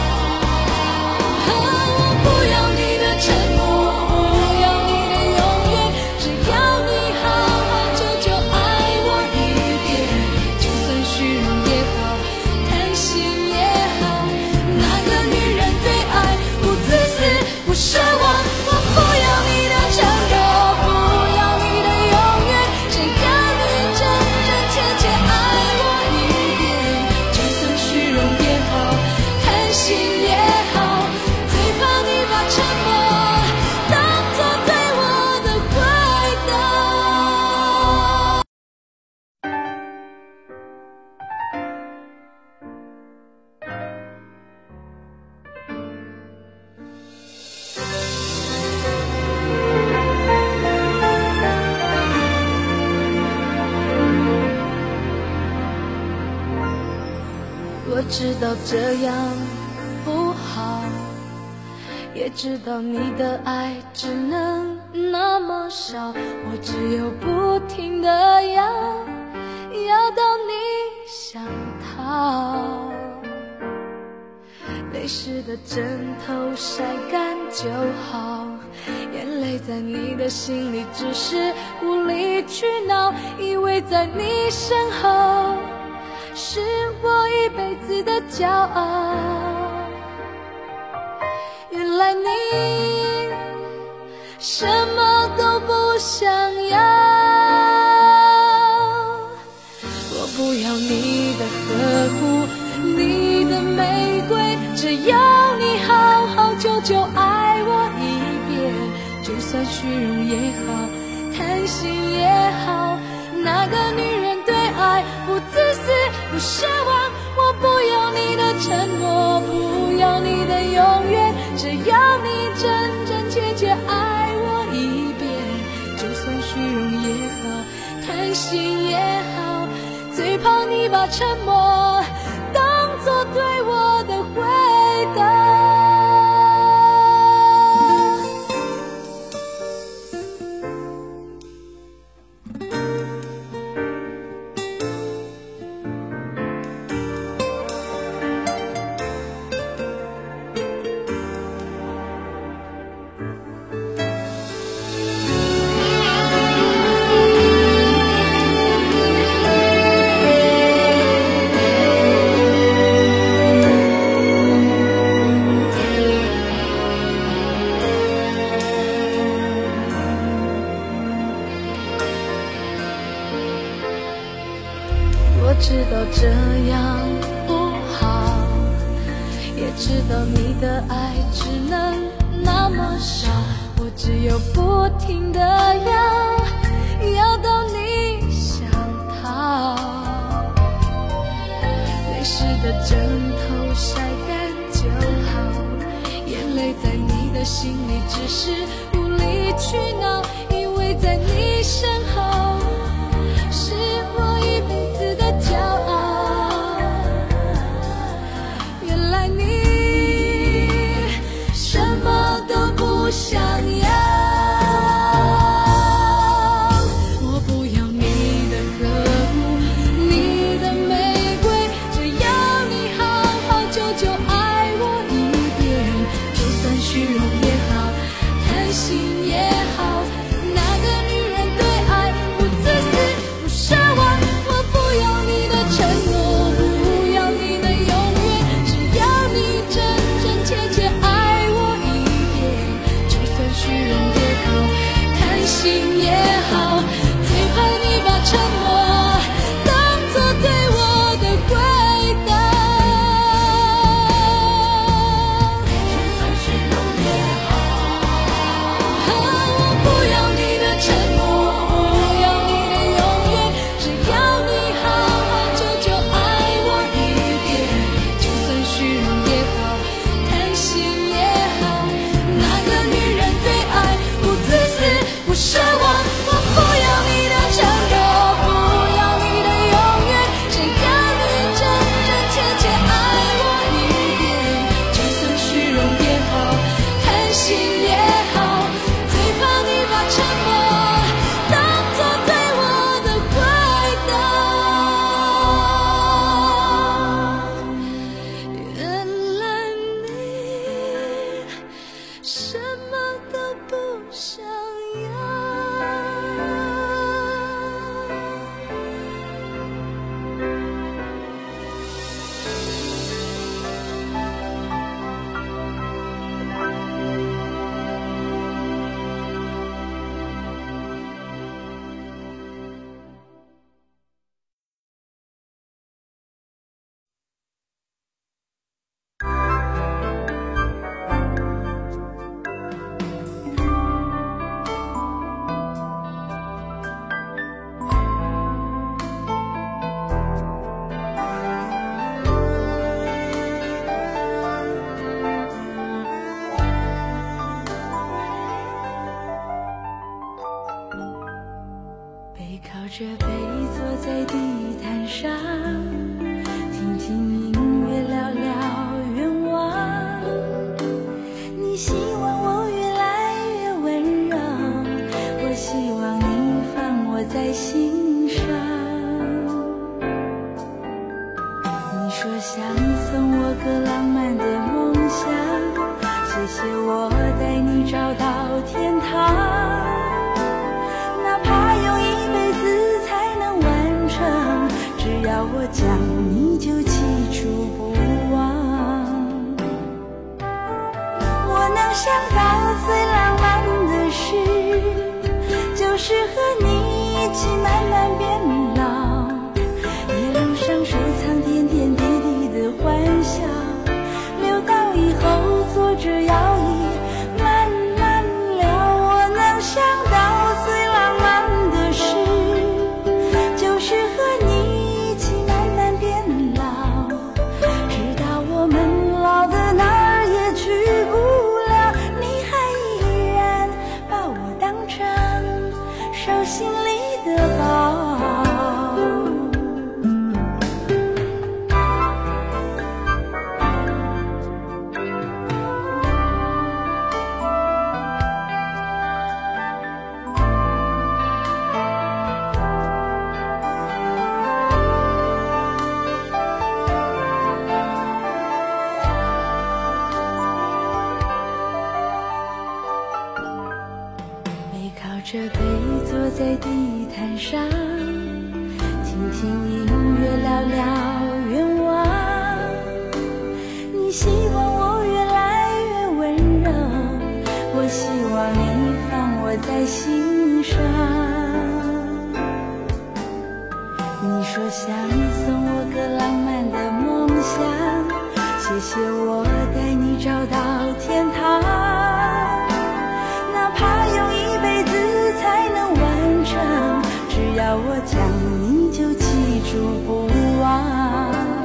我不要你的承诺，不要你的永远，只要你好好久久爱我一遍。就算虚荣也好，贪心也好，那个女人对爱不自私不奢望，我不要你的承诺，不要你的永远，只要你真真切切爱我一遍。就算虚荣也好，贪心也好，最怕你把沉默当作对我的回答。我知道这样不好，也知道你的爱只能那么少，我只有不停地要到你想逃。泪湿的枕头晒干就好，眼泪在你的心里只是无理取闹，因为在你身后是我一辈子的骄傲。原来你什么都不想要，我不要你的呵护，你的玫瑰，只要你好好久久爱我一遍。就算虚荣也好，贪心也好，那个女人对爱不自私不奢望，我不要你的承诺，不要你的永远，只要你真真切切爱我一遍。就算虚荣也好，贪心也好，最怕你把沉默当作对我的回答。 的爱只能那么少，我只有不停的要到你想逃。泪湿的枕头晒干就好，眼泪在你的心里只是无理取闹，以为在你身后是我一辈子的骄傲，原来你什么都不想要。我不要你的呵护，你的玫瑰，只要你好好久久爱我一遍，就算虚荣也好，贪心也好，那个女人对爱不自私不奢望。我不要你的承诺，不要你的永远，只要你真真切切爱我一遍，就算虚荣也好，贪心也好，最怕你把沉默当作对我的回答。就算虚荣也好，我不要你的承诺，不要你的永远，只要你好好久久爱我一遍，就算虚荣也好，贪心也好，那个女人对爱不自私不奢望。我不要你的承诺，不要你的永远，只要你真真切切爱我一遍，就算虚荣也好，贪心也好，最怕你把沉默当作对我的回答。原来你什么都不想要。背靠着背坐在地毯上，听听音乐，聊聊愿望。你希望我越来越温柔，我希望你放我在心上。你说想送我个浪漫的梦想，谢谢我带你找到天堂。哪怕用一辈子才能完成，只要我讲你就记住不忘。我能想到最浪漫的事，就是和你一起慢慢变老，一路上收藏点点滴滴的欢笑，留到以后坐着摇椅慢慢聊。我能想到最浪漫的事，就是和你一起慢慢变老，直到我们老的哪儿也去不了，你还依然把我当成手心里的宝。背靠着背坐在地毯上，听听音乐，聊聊愿望。你希望我越来越温柔，我希望你放我在心上。你说想送我个浪漫的梦想，谢谢我带你找到天堂，哪怕用一辈子才能完成，只要我讲你就记住不忘。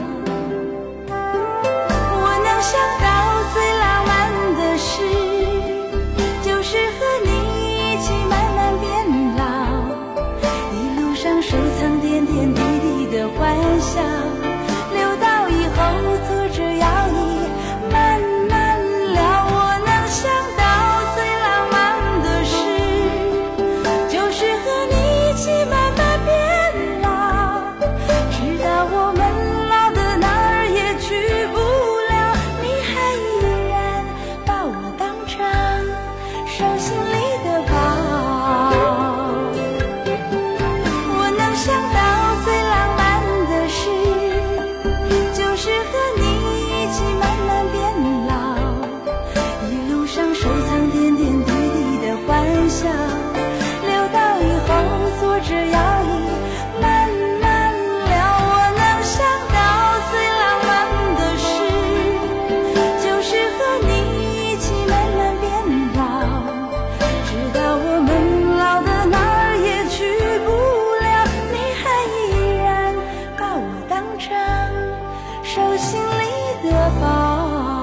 我能想到最浪漫的事，就是和你一起慢慢变老，一路上收藏点点滴滴的欢笑，留到以后坐着摇椅慢慢聊。我能想到最浪漫的事，就是和你一起慢慢变老，直到我们老的哪儿也去不了，你还依然把我当成手心里的宝。我能想到最浪漫的事，就是和你一起慢慢变老，一路上收藏点点滴滴的欢笑，留到以后坐着摇椅慢慢聊。我能想到最浪漫的事，就是和你一起慢慢变老，直到我们老的哪儿也去不了，你还依然把我当成手心里的宝。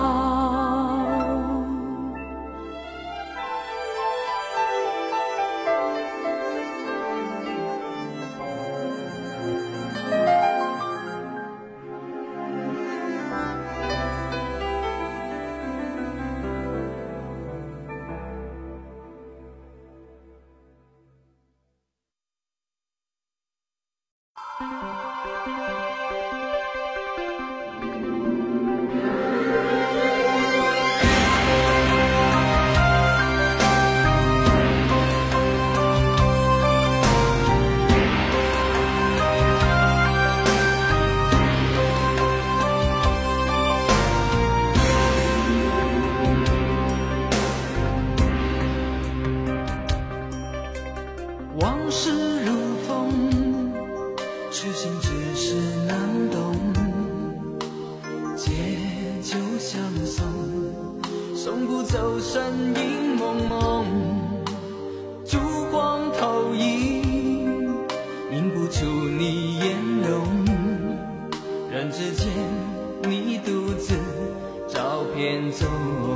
往事如风，痴心只是难懂。借酒相送，送不走身影蒙蒙。烛光投影，映不出你颜容。人之间，你独自照片中。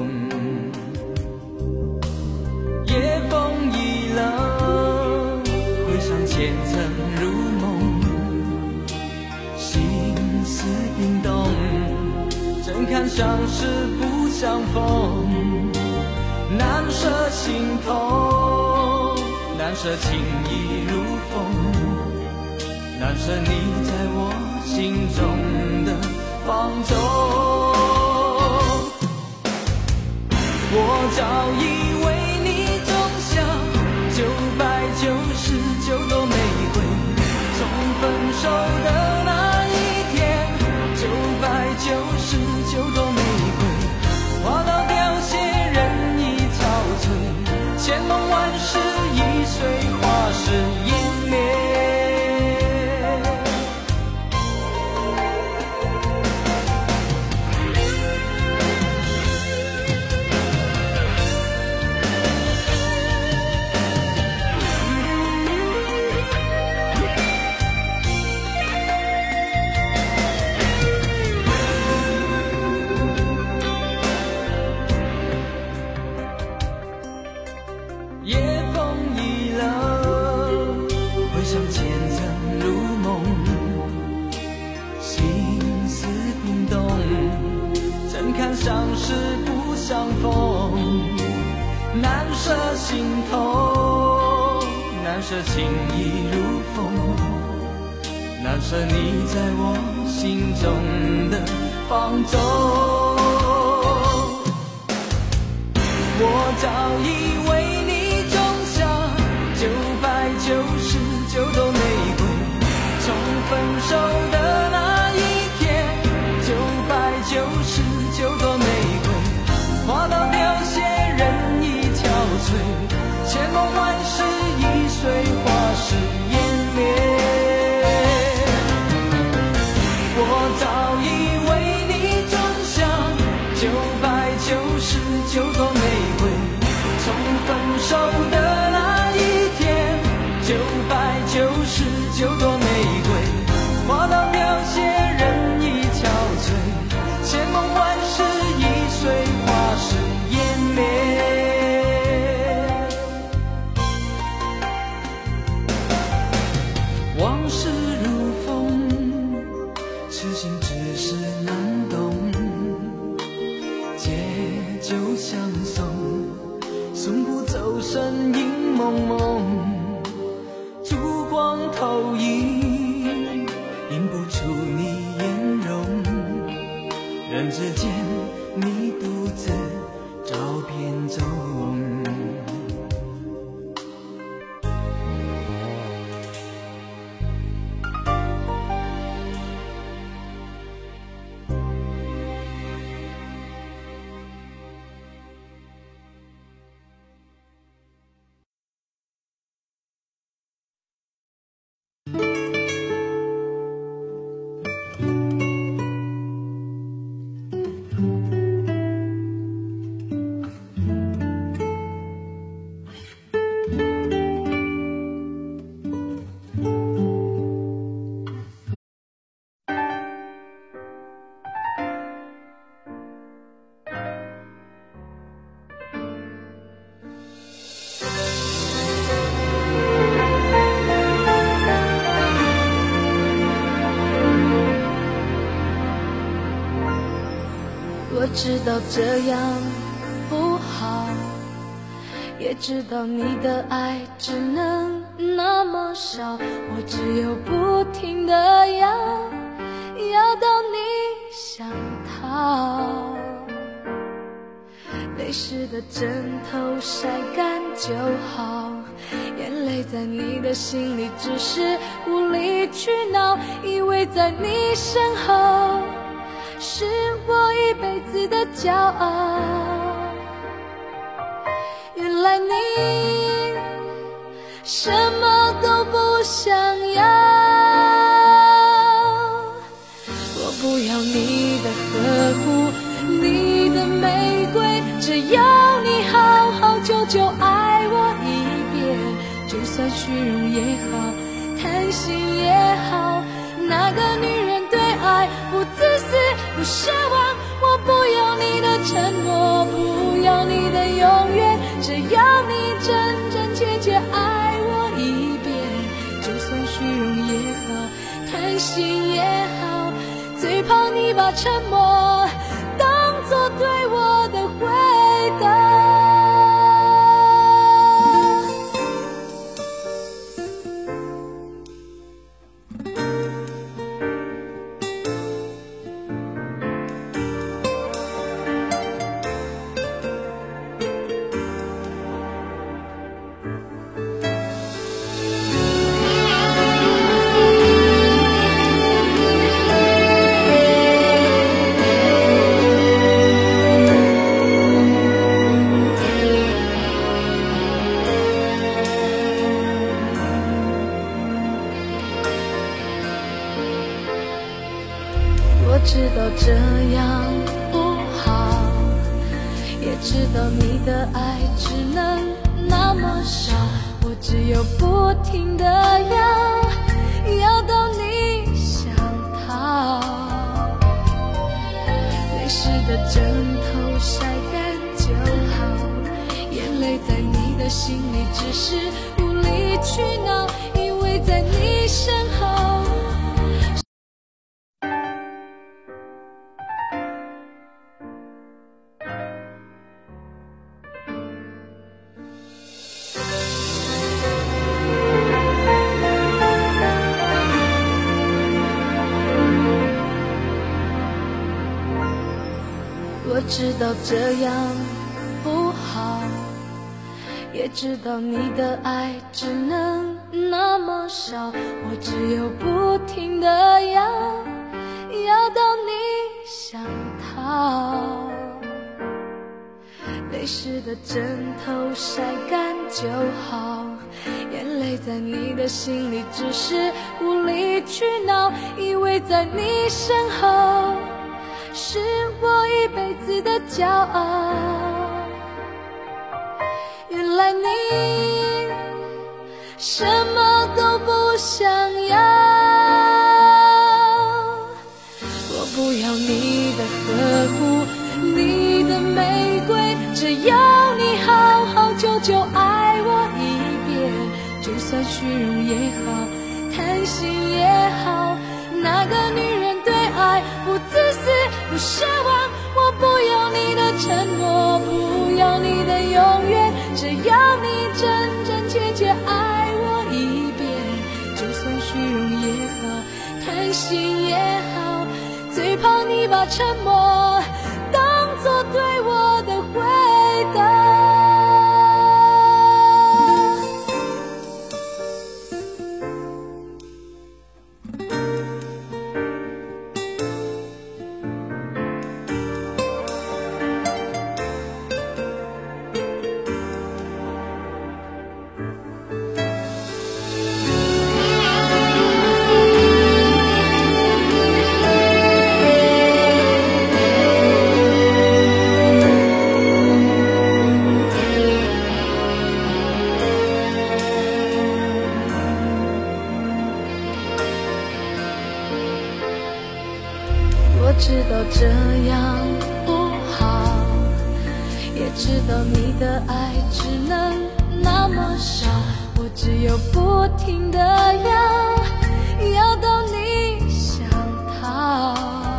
夜风已冷，回想前曾如梦，心思冰冻，怎堪相识不相逢。难舍心头，难舍情意如风，难舍你在我心中的放纵。我早以为你种下999朵玫瑰，从分手的那一天，999朵玫瑰花到凋谢，人已憔悴，千梦万世已随花事湮灭。夜风已冷，回想前曾如梦，心思冰冻，怎堪相识不相逢。难舍心头，难舍情意如风，难舍你在我心中的放纵。我早以为你种下999朵玫瑰，从分手的那一天，999朵玫瑰花到凋谢，人已憔悴，千梦万世已随花事湮灭。我早以为你种下人之间，你独自照片中。 我知道这样不好，也知道你的爱只能那么少，我只有不停地要到你想逃。泪湿的枕头晒干就好，眼泪在你的心里只是无理取闹，以为在你身后是我一辈子的骄傲。原来你什么都不想要，我不要你的呵护，你的玫瑰，只要你好好久久爱我一遍，就算虚荣也好，贪心也好，那个女人对爱不自私不奢望，我不要你的承诺，不要你的永远，只要你真真切切爱我一遍，就算虚荣也好，贪心也好，最怕你把沉默当作对我的回答。我知道这样不好，也知道你的爱只能那么少，我只有不停地要到你想逃。泪湿的枕头晒干就好，眼泪在你的心里只是无理取闹，以为在你身后我知道这样不好，也知道你的爱只能那么少，我只有不停地要到你想逃。泪湿的枕头晒干就好，眼泪在你的心里只是无理取闹，以为在你身后是我一辈子的骄傲。原来你什么都不想要，我不要你的呵护，你的玫瑰，只要你好好久久爱我一遍，就算虚荣也好，贪心也好，那个女人对爱不自私不奢望，我不要你的承诺，不要你的永远，只要你真真切切爱我一遍，就算虚荣也好，贪心也好，最怕你把把沉默当作对我的回答。我知道这样不好，也知道你的爱只能那么少，我只有不停地要到你想逃。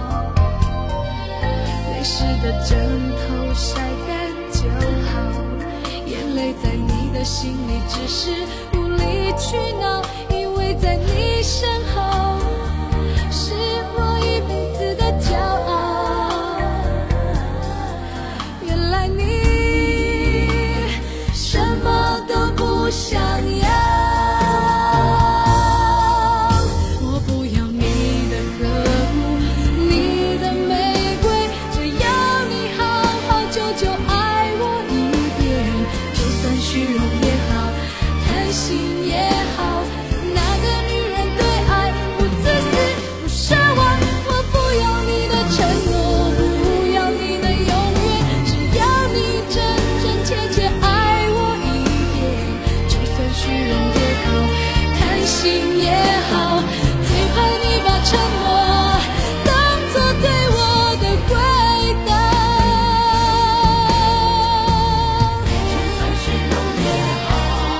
泪湿的枕头晒干就好，眼泪在你的心里只是无理取闹，因为在你身后是我一辈子的骄傲。原来你什么都不想要，我不要你的呵护，你的玫瑰，只要你好好久久爱我一遍，就算虚荣也好，贪心也好，那个女人对爱不自私不奢望，我不要你的承诺，不要你的永远，只要你真真切切爱我一遍，就算虚荣也好，贪心也好，最怕你把沉默当作对我的回答。就算虚荣也好，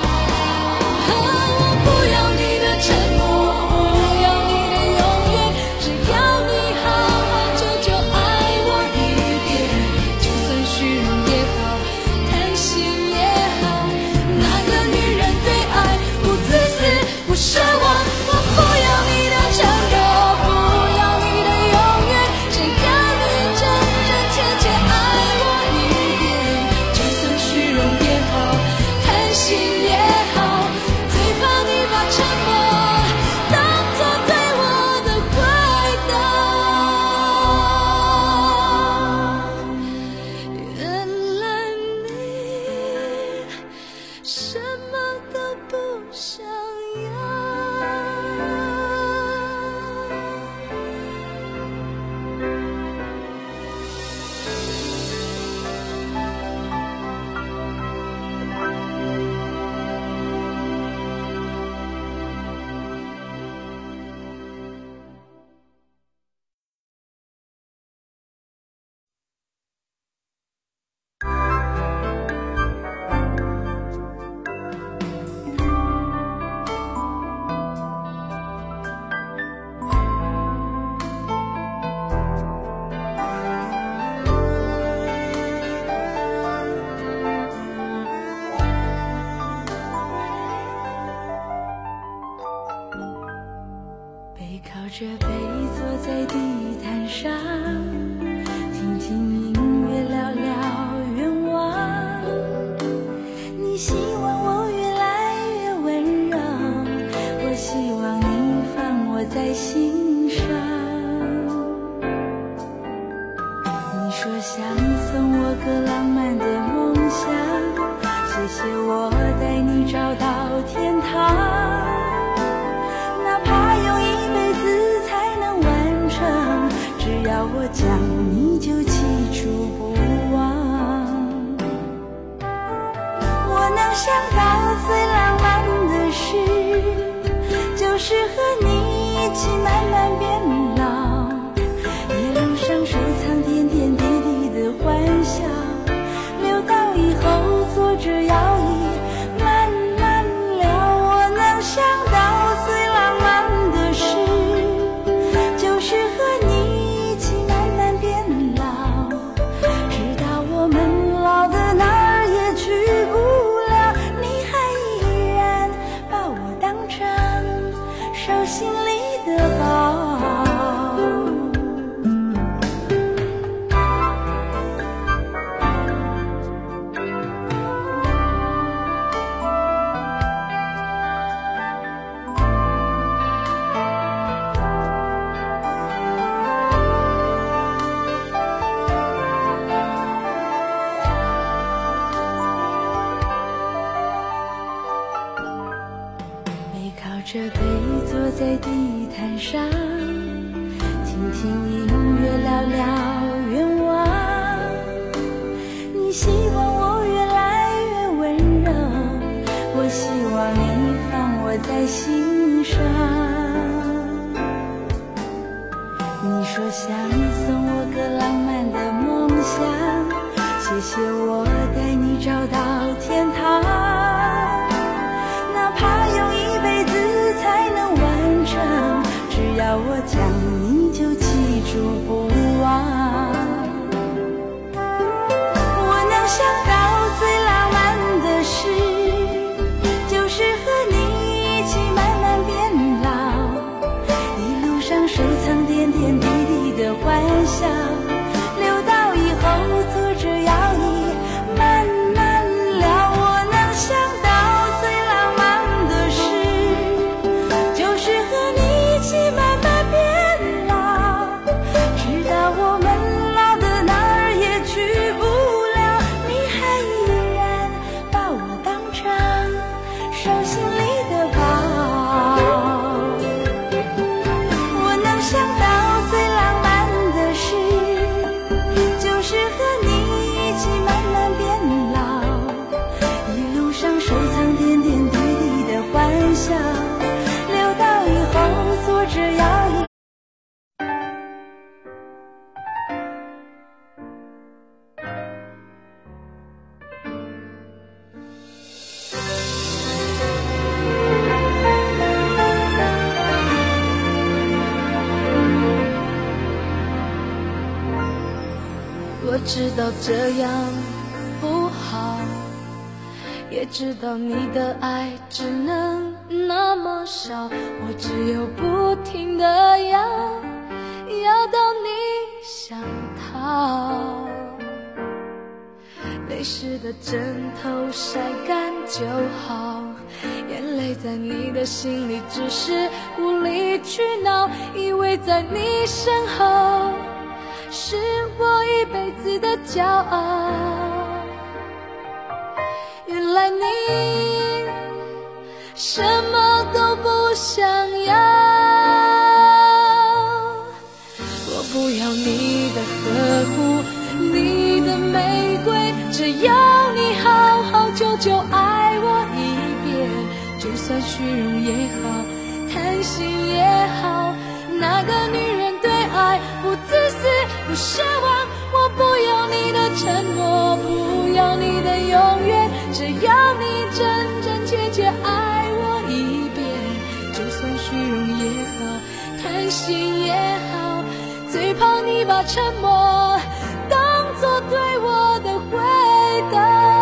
我不要你的承诺，不要你的永远，只要你好好久久爱我一遍，就算虚荣也好，贪心也好，那个女人对爱不自私不奢望，我不要你的承诺，不要你的永远，只要你真真切切爱我一遍，就算虚荣也好，贪心也好，最怕你把沉默当作对我的回答。原来你什么都不想要。背靠着背坐在地毯上，听听音乐聊聊愿望。你希望我越来越温柔，我希望你放我在心上。你说想送我个浪漫的梦想，谢谢我带你找到天堂。哪怕用一辈子才能完成，只要我讲你就记住不忘。我能想到最浪漫的事，就是和你一起慢慢变老，一路上收藏点点滴滴的欢笑，留到以后坐着摇椅慢慢聊。我能想到最浪漫的事，就是和你一起慢慢变想，谢谢我带你找到天堂，哪怕用一辈子才能完成，只要我讲你就记住不忘。我能想到最浪漫的事，就是和你一起慢慢变老，一路上收藏点点滴滴的欢笑，留到以后坐着摇椅慢慢聊。我能想到最浪漫的事，就是和你一起慢慢变老，直到我们老的哪儿也去不了，你还依然把我当成手心里的宝。我能想到最浪漫的事，就是和你一起慢慢变老，一路上收藏点点滴滴的欢笑，留到以后坐着摇椅。我知道这样不好，也知道你的爱只能那么少，我只有不停地要到你想逃。泪湿的枕头晒干就好，眼泪在你的心里只是无理取闹，以为在你身后是我一辈子的骄傲，原来你什么都不想要。我不要你的呵护，你的玫瑰，只要你好好久久爱我一遍，就算虚荣也好，贪心也好，那个女人对爱不自私不奢望。我不要你的承诺，不要你的永远，只要你真真切切爱我一遍，就算虚荣也好，贪心也好，最怕你把沉默当作对我的回答。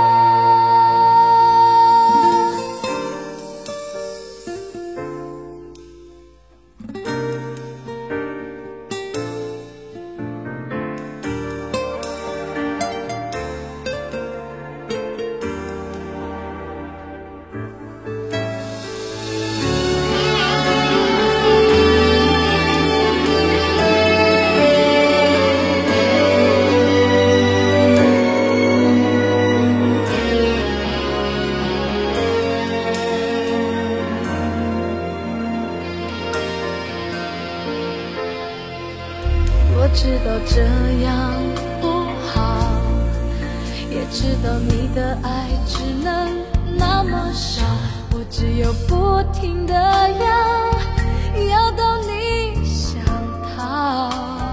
我知道这样不好，也知道你的爱只能那么少，我只有不停地要到你想逃。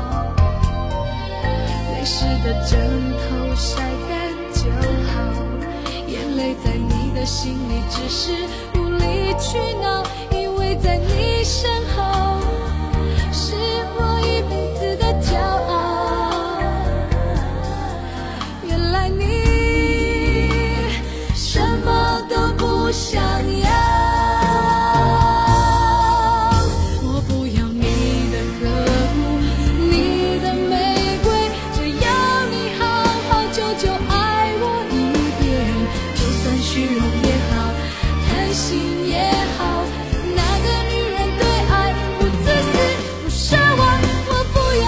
泪湿的枕头晒干就好，眼泪在你的心里只是无理取闹，因为在你身后是我一辈子的骄傲，原来你什么都不想要。我不要你的呵护，你的玫瑰，只要你好好久久爱我一遍，就算虚荣也好，贪心也好，那个女人对爱不自私不奢望。我不要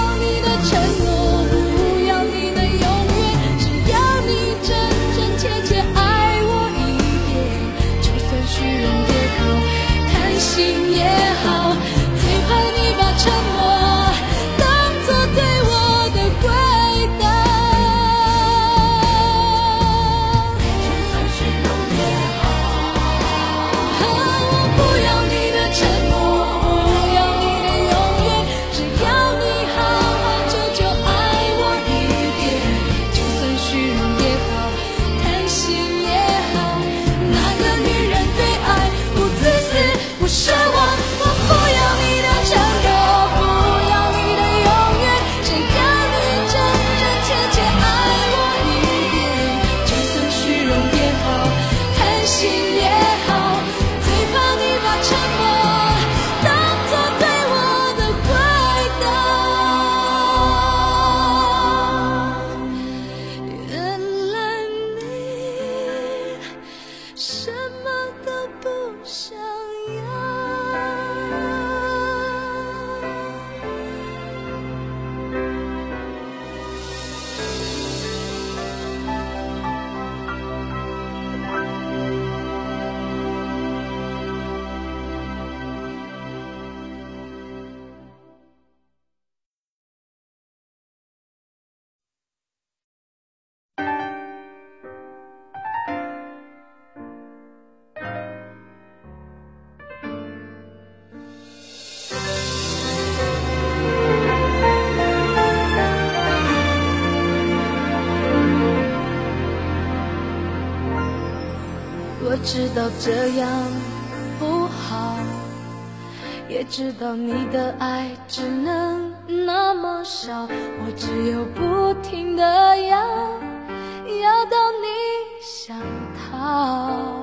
知道这样不好，也知道你的爱只能那么少，我只有不停地要到你想逃。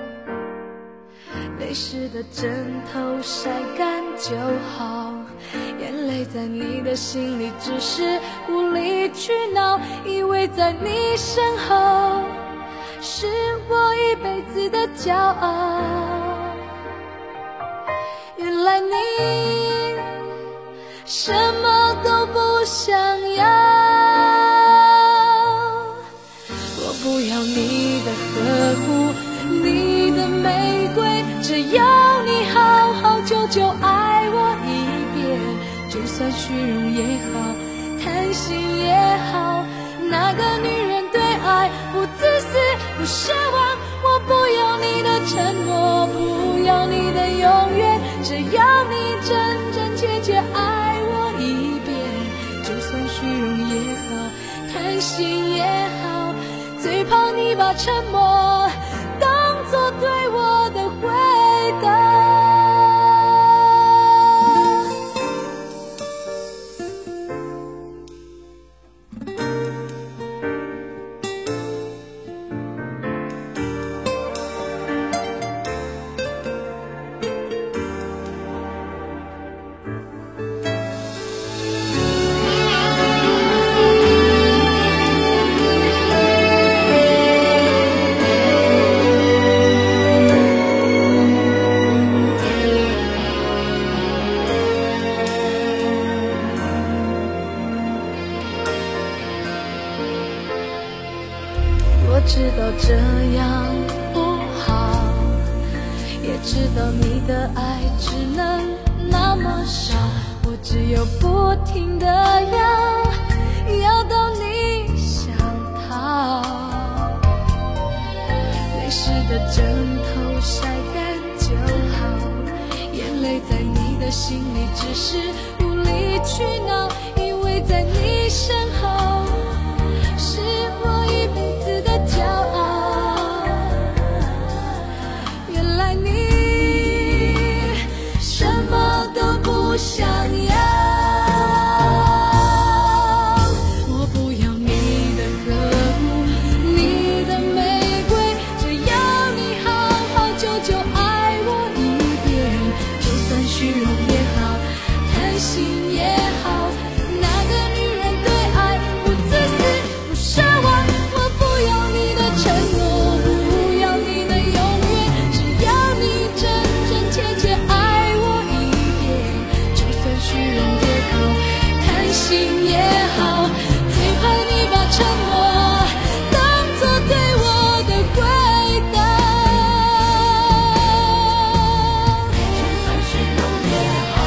泪湿的枕头晒干就好，眼泪在你的心里只是无理取闹，以为在你身后是我一辈子的骄傲。原来你什么都不想要，我不要你的呵护，你的玫瑰，只要你好好久久爱我一遍，就算虚荣也好，贪心也好，那个女人对爱不自私不奢望，我不要你的承诺，不要你的永远，只要你真真切切爱我一遍，就算虚荣也好，贪心也好，最怕你把沉默当作对我的回答。我知道这样不好，也知道你的爱只能那么少，我只有不停地要到你想逃。泪湿的枕头晒干就好，眼泪在你的心里只是无理取闹，以为在你身后是我一辈子的骄傲。原来你什么都不想要，我不要你的呵护，你的玫瑰，只要你好好久久爱我一遍，就算虚荣也好，贪心也好，那个女人对爱不自私不奢望，我不要你的承诺，不要你的永远，只要你真真切切爱我一遍，就算虚荣也好，贪心也好，最怕你把沉默当作对我的回答。就算虚荣也好，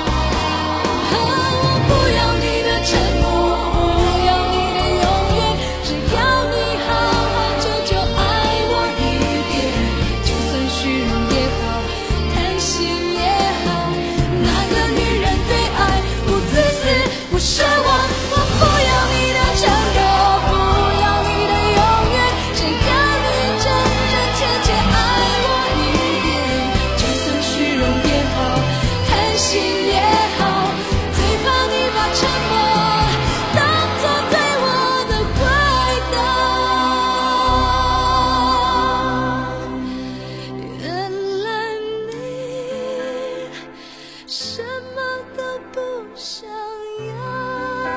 我不要你的承诺，不要你的永远，只要你好好久久爱我一遍，就算虚荣也好，贪心也好，那个女人对爱不自私不奢望，我不要你的承诺，不要你的永远，只要你真真切切爱我一遍，就算虚荣也好，贪心也好，最怕你把沉默当作对我的回答。原来你什么都不想要。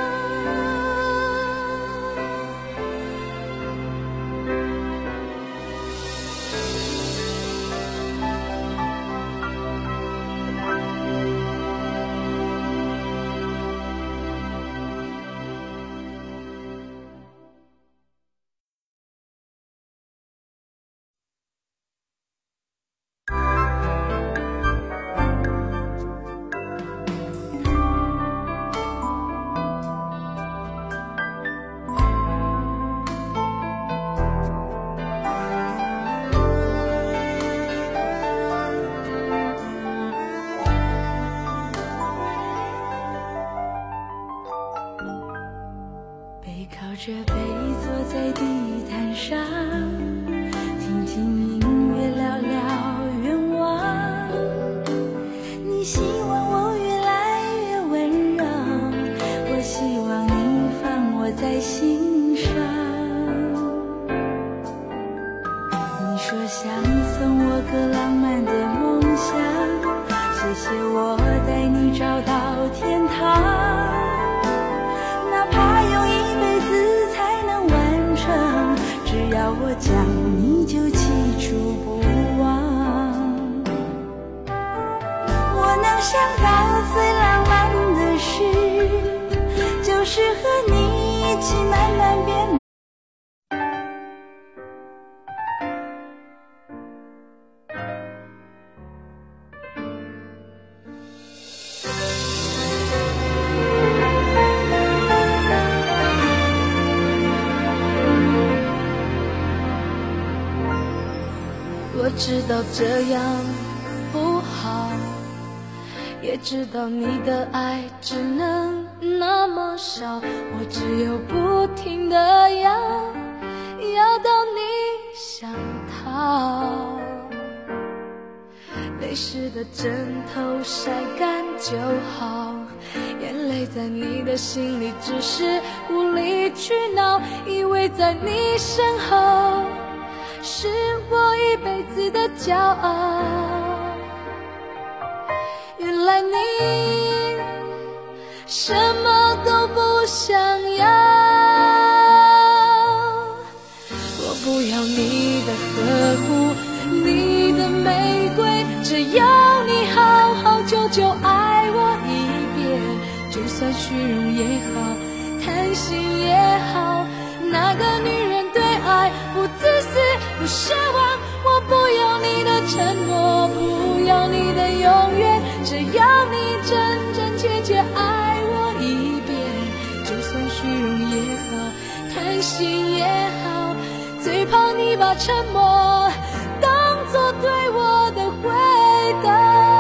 背靠着背坐在地毯上，听听音乐在心上。你说想送我个浪漫的梦想，谢谢我带你找到天堂，哪怕用一辈子才能完成，只要我讲你就记住不忘。我能想到最浪漫的事，就是和你一起慢慢变。我知道这样不好，也知道你的爱只能那么少，我只有不停地要到你想逃。泪湿的枕头晒干就好，眼泪在你的心里只是无理取闹，以为在你身后是我一辈子的骄傲，原来你什么都不想要。我不要你的呵护，你的玫瑰，只要你好好久久爱我一遍，就算虚荣也好，贪心也好，那个女人对爱不自私不奢望。我不要你的承诺，不要你的永远，只要你真真切切爱我一遍，就算虚荣也好，贪心也好，最怕你把沉默当作对我的回答。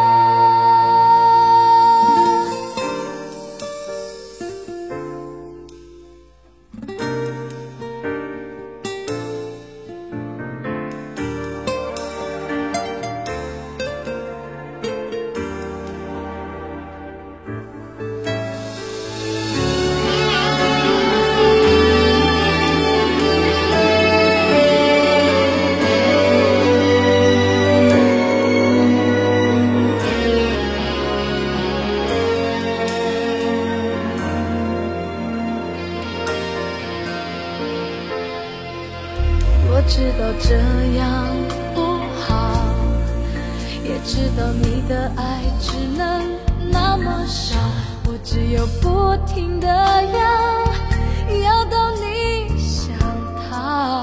我知道这样不好，也知道你的爱只能那么少，我只有不停地要到你想逃。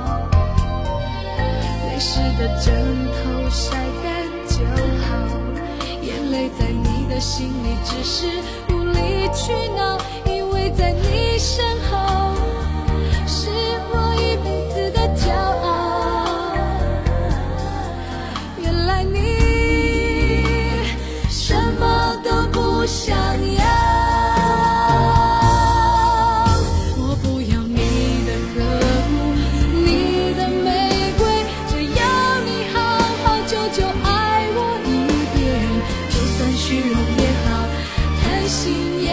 泪湿的枕头晒干就好，眼泪在你的心里只是无理取闹，以为在你身后是我一辈子的骄傲，原来你什么都不想要。我不要你的呵护，你的玫瑰，只要你好好久久爱我一遍，就算虚荣也好，贪心也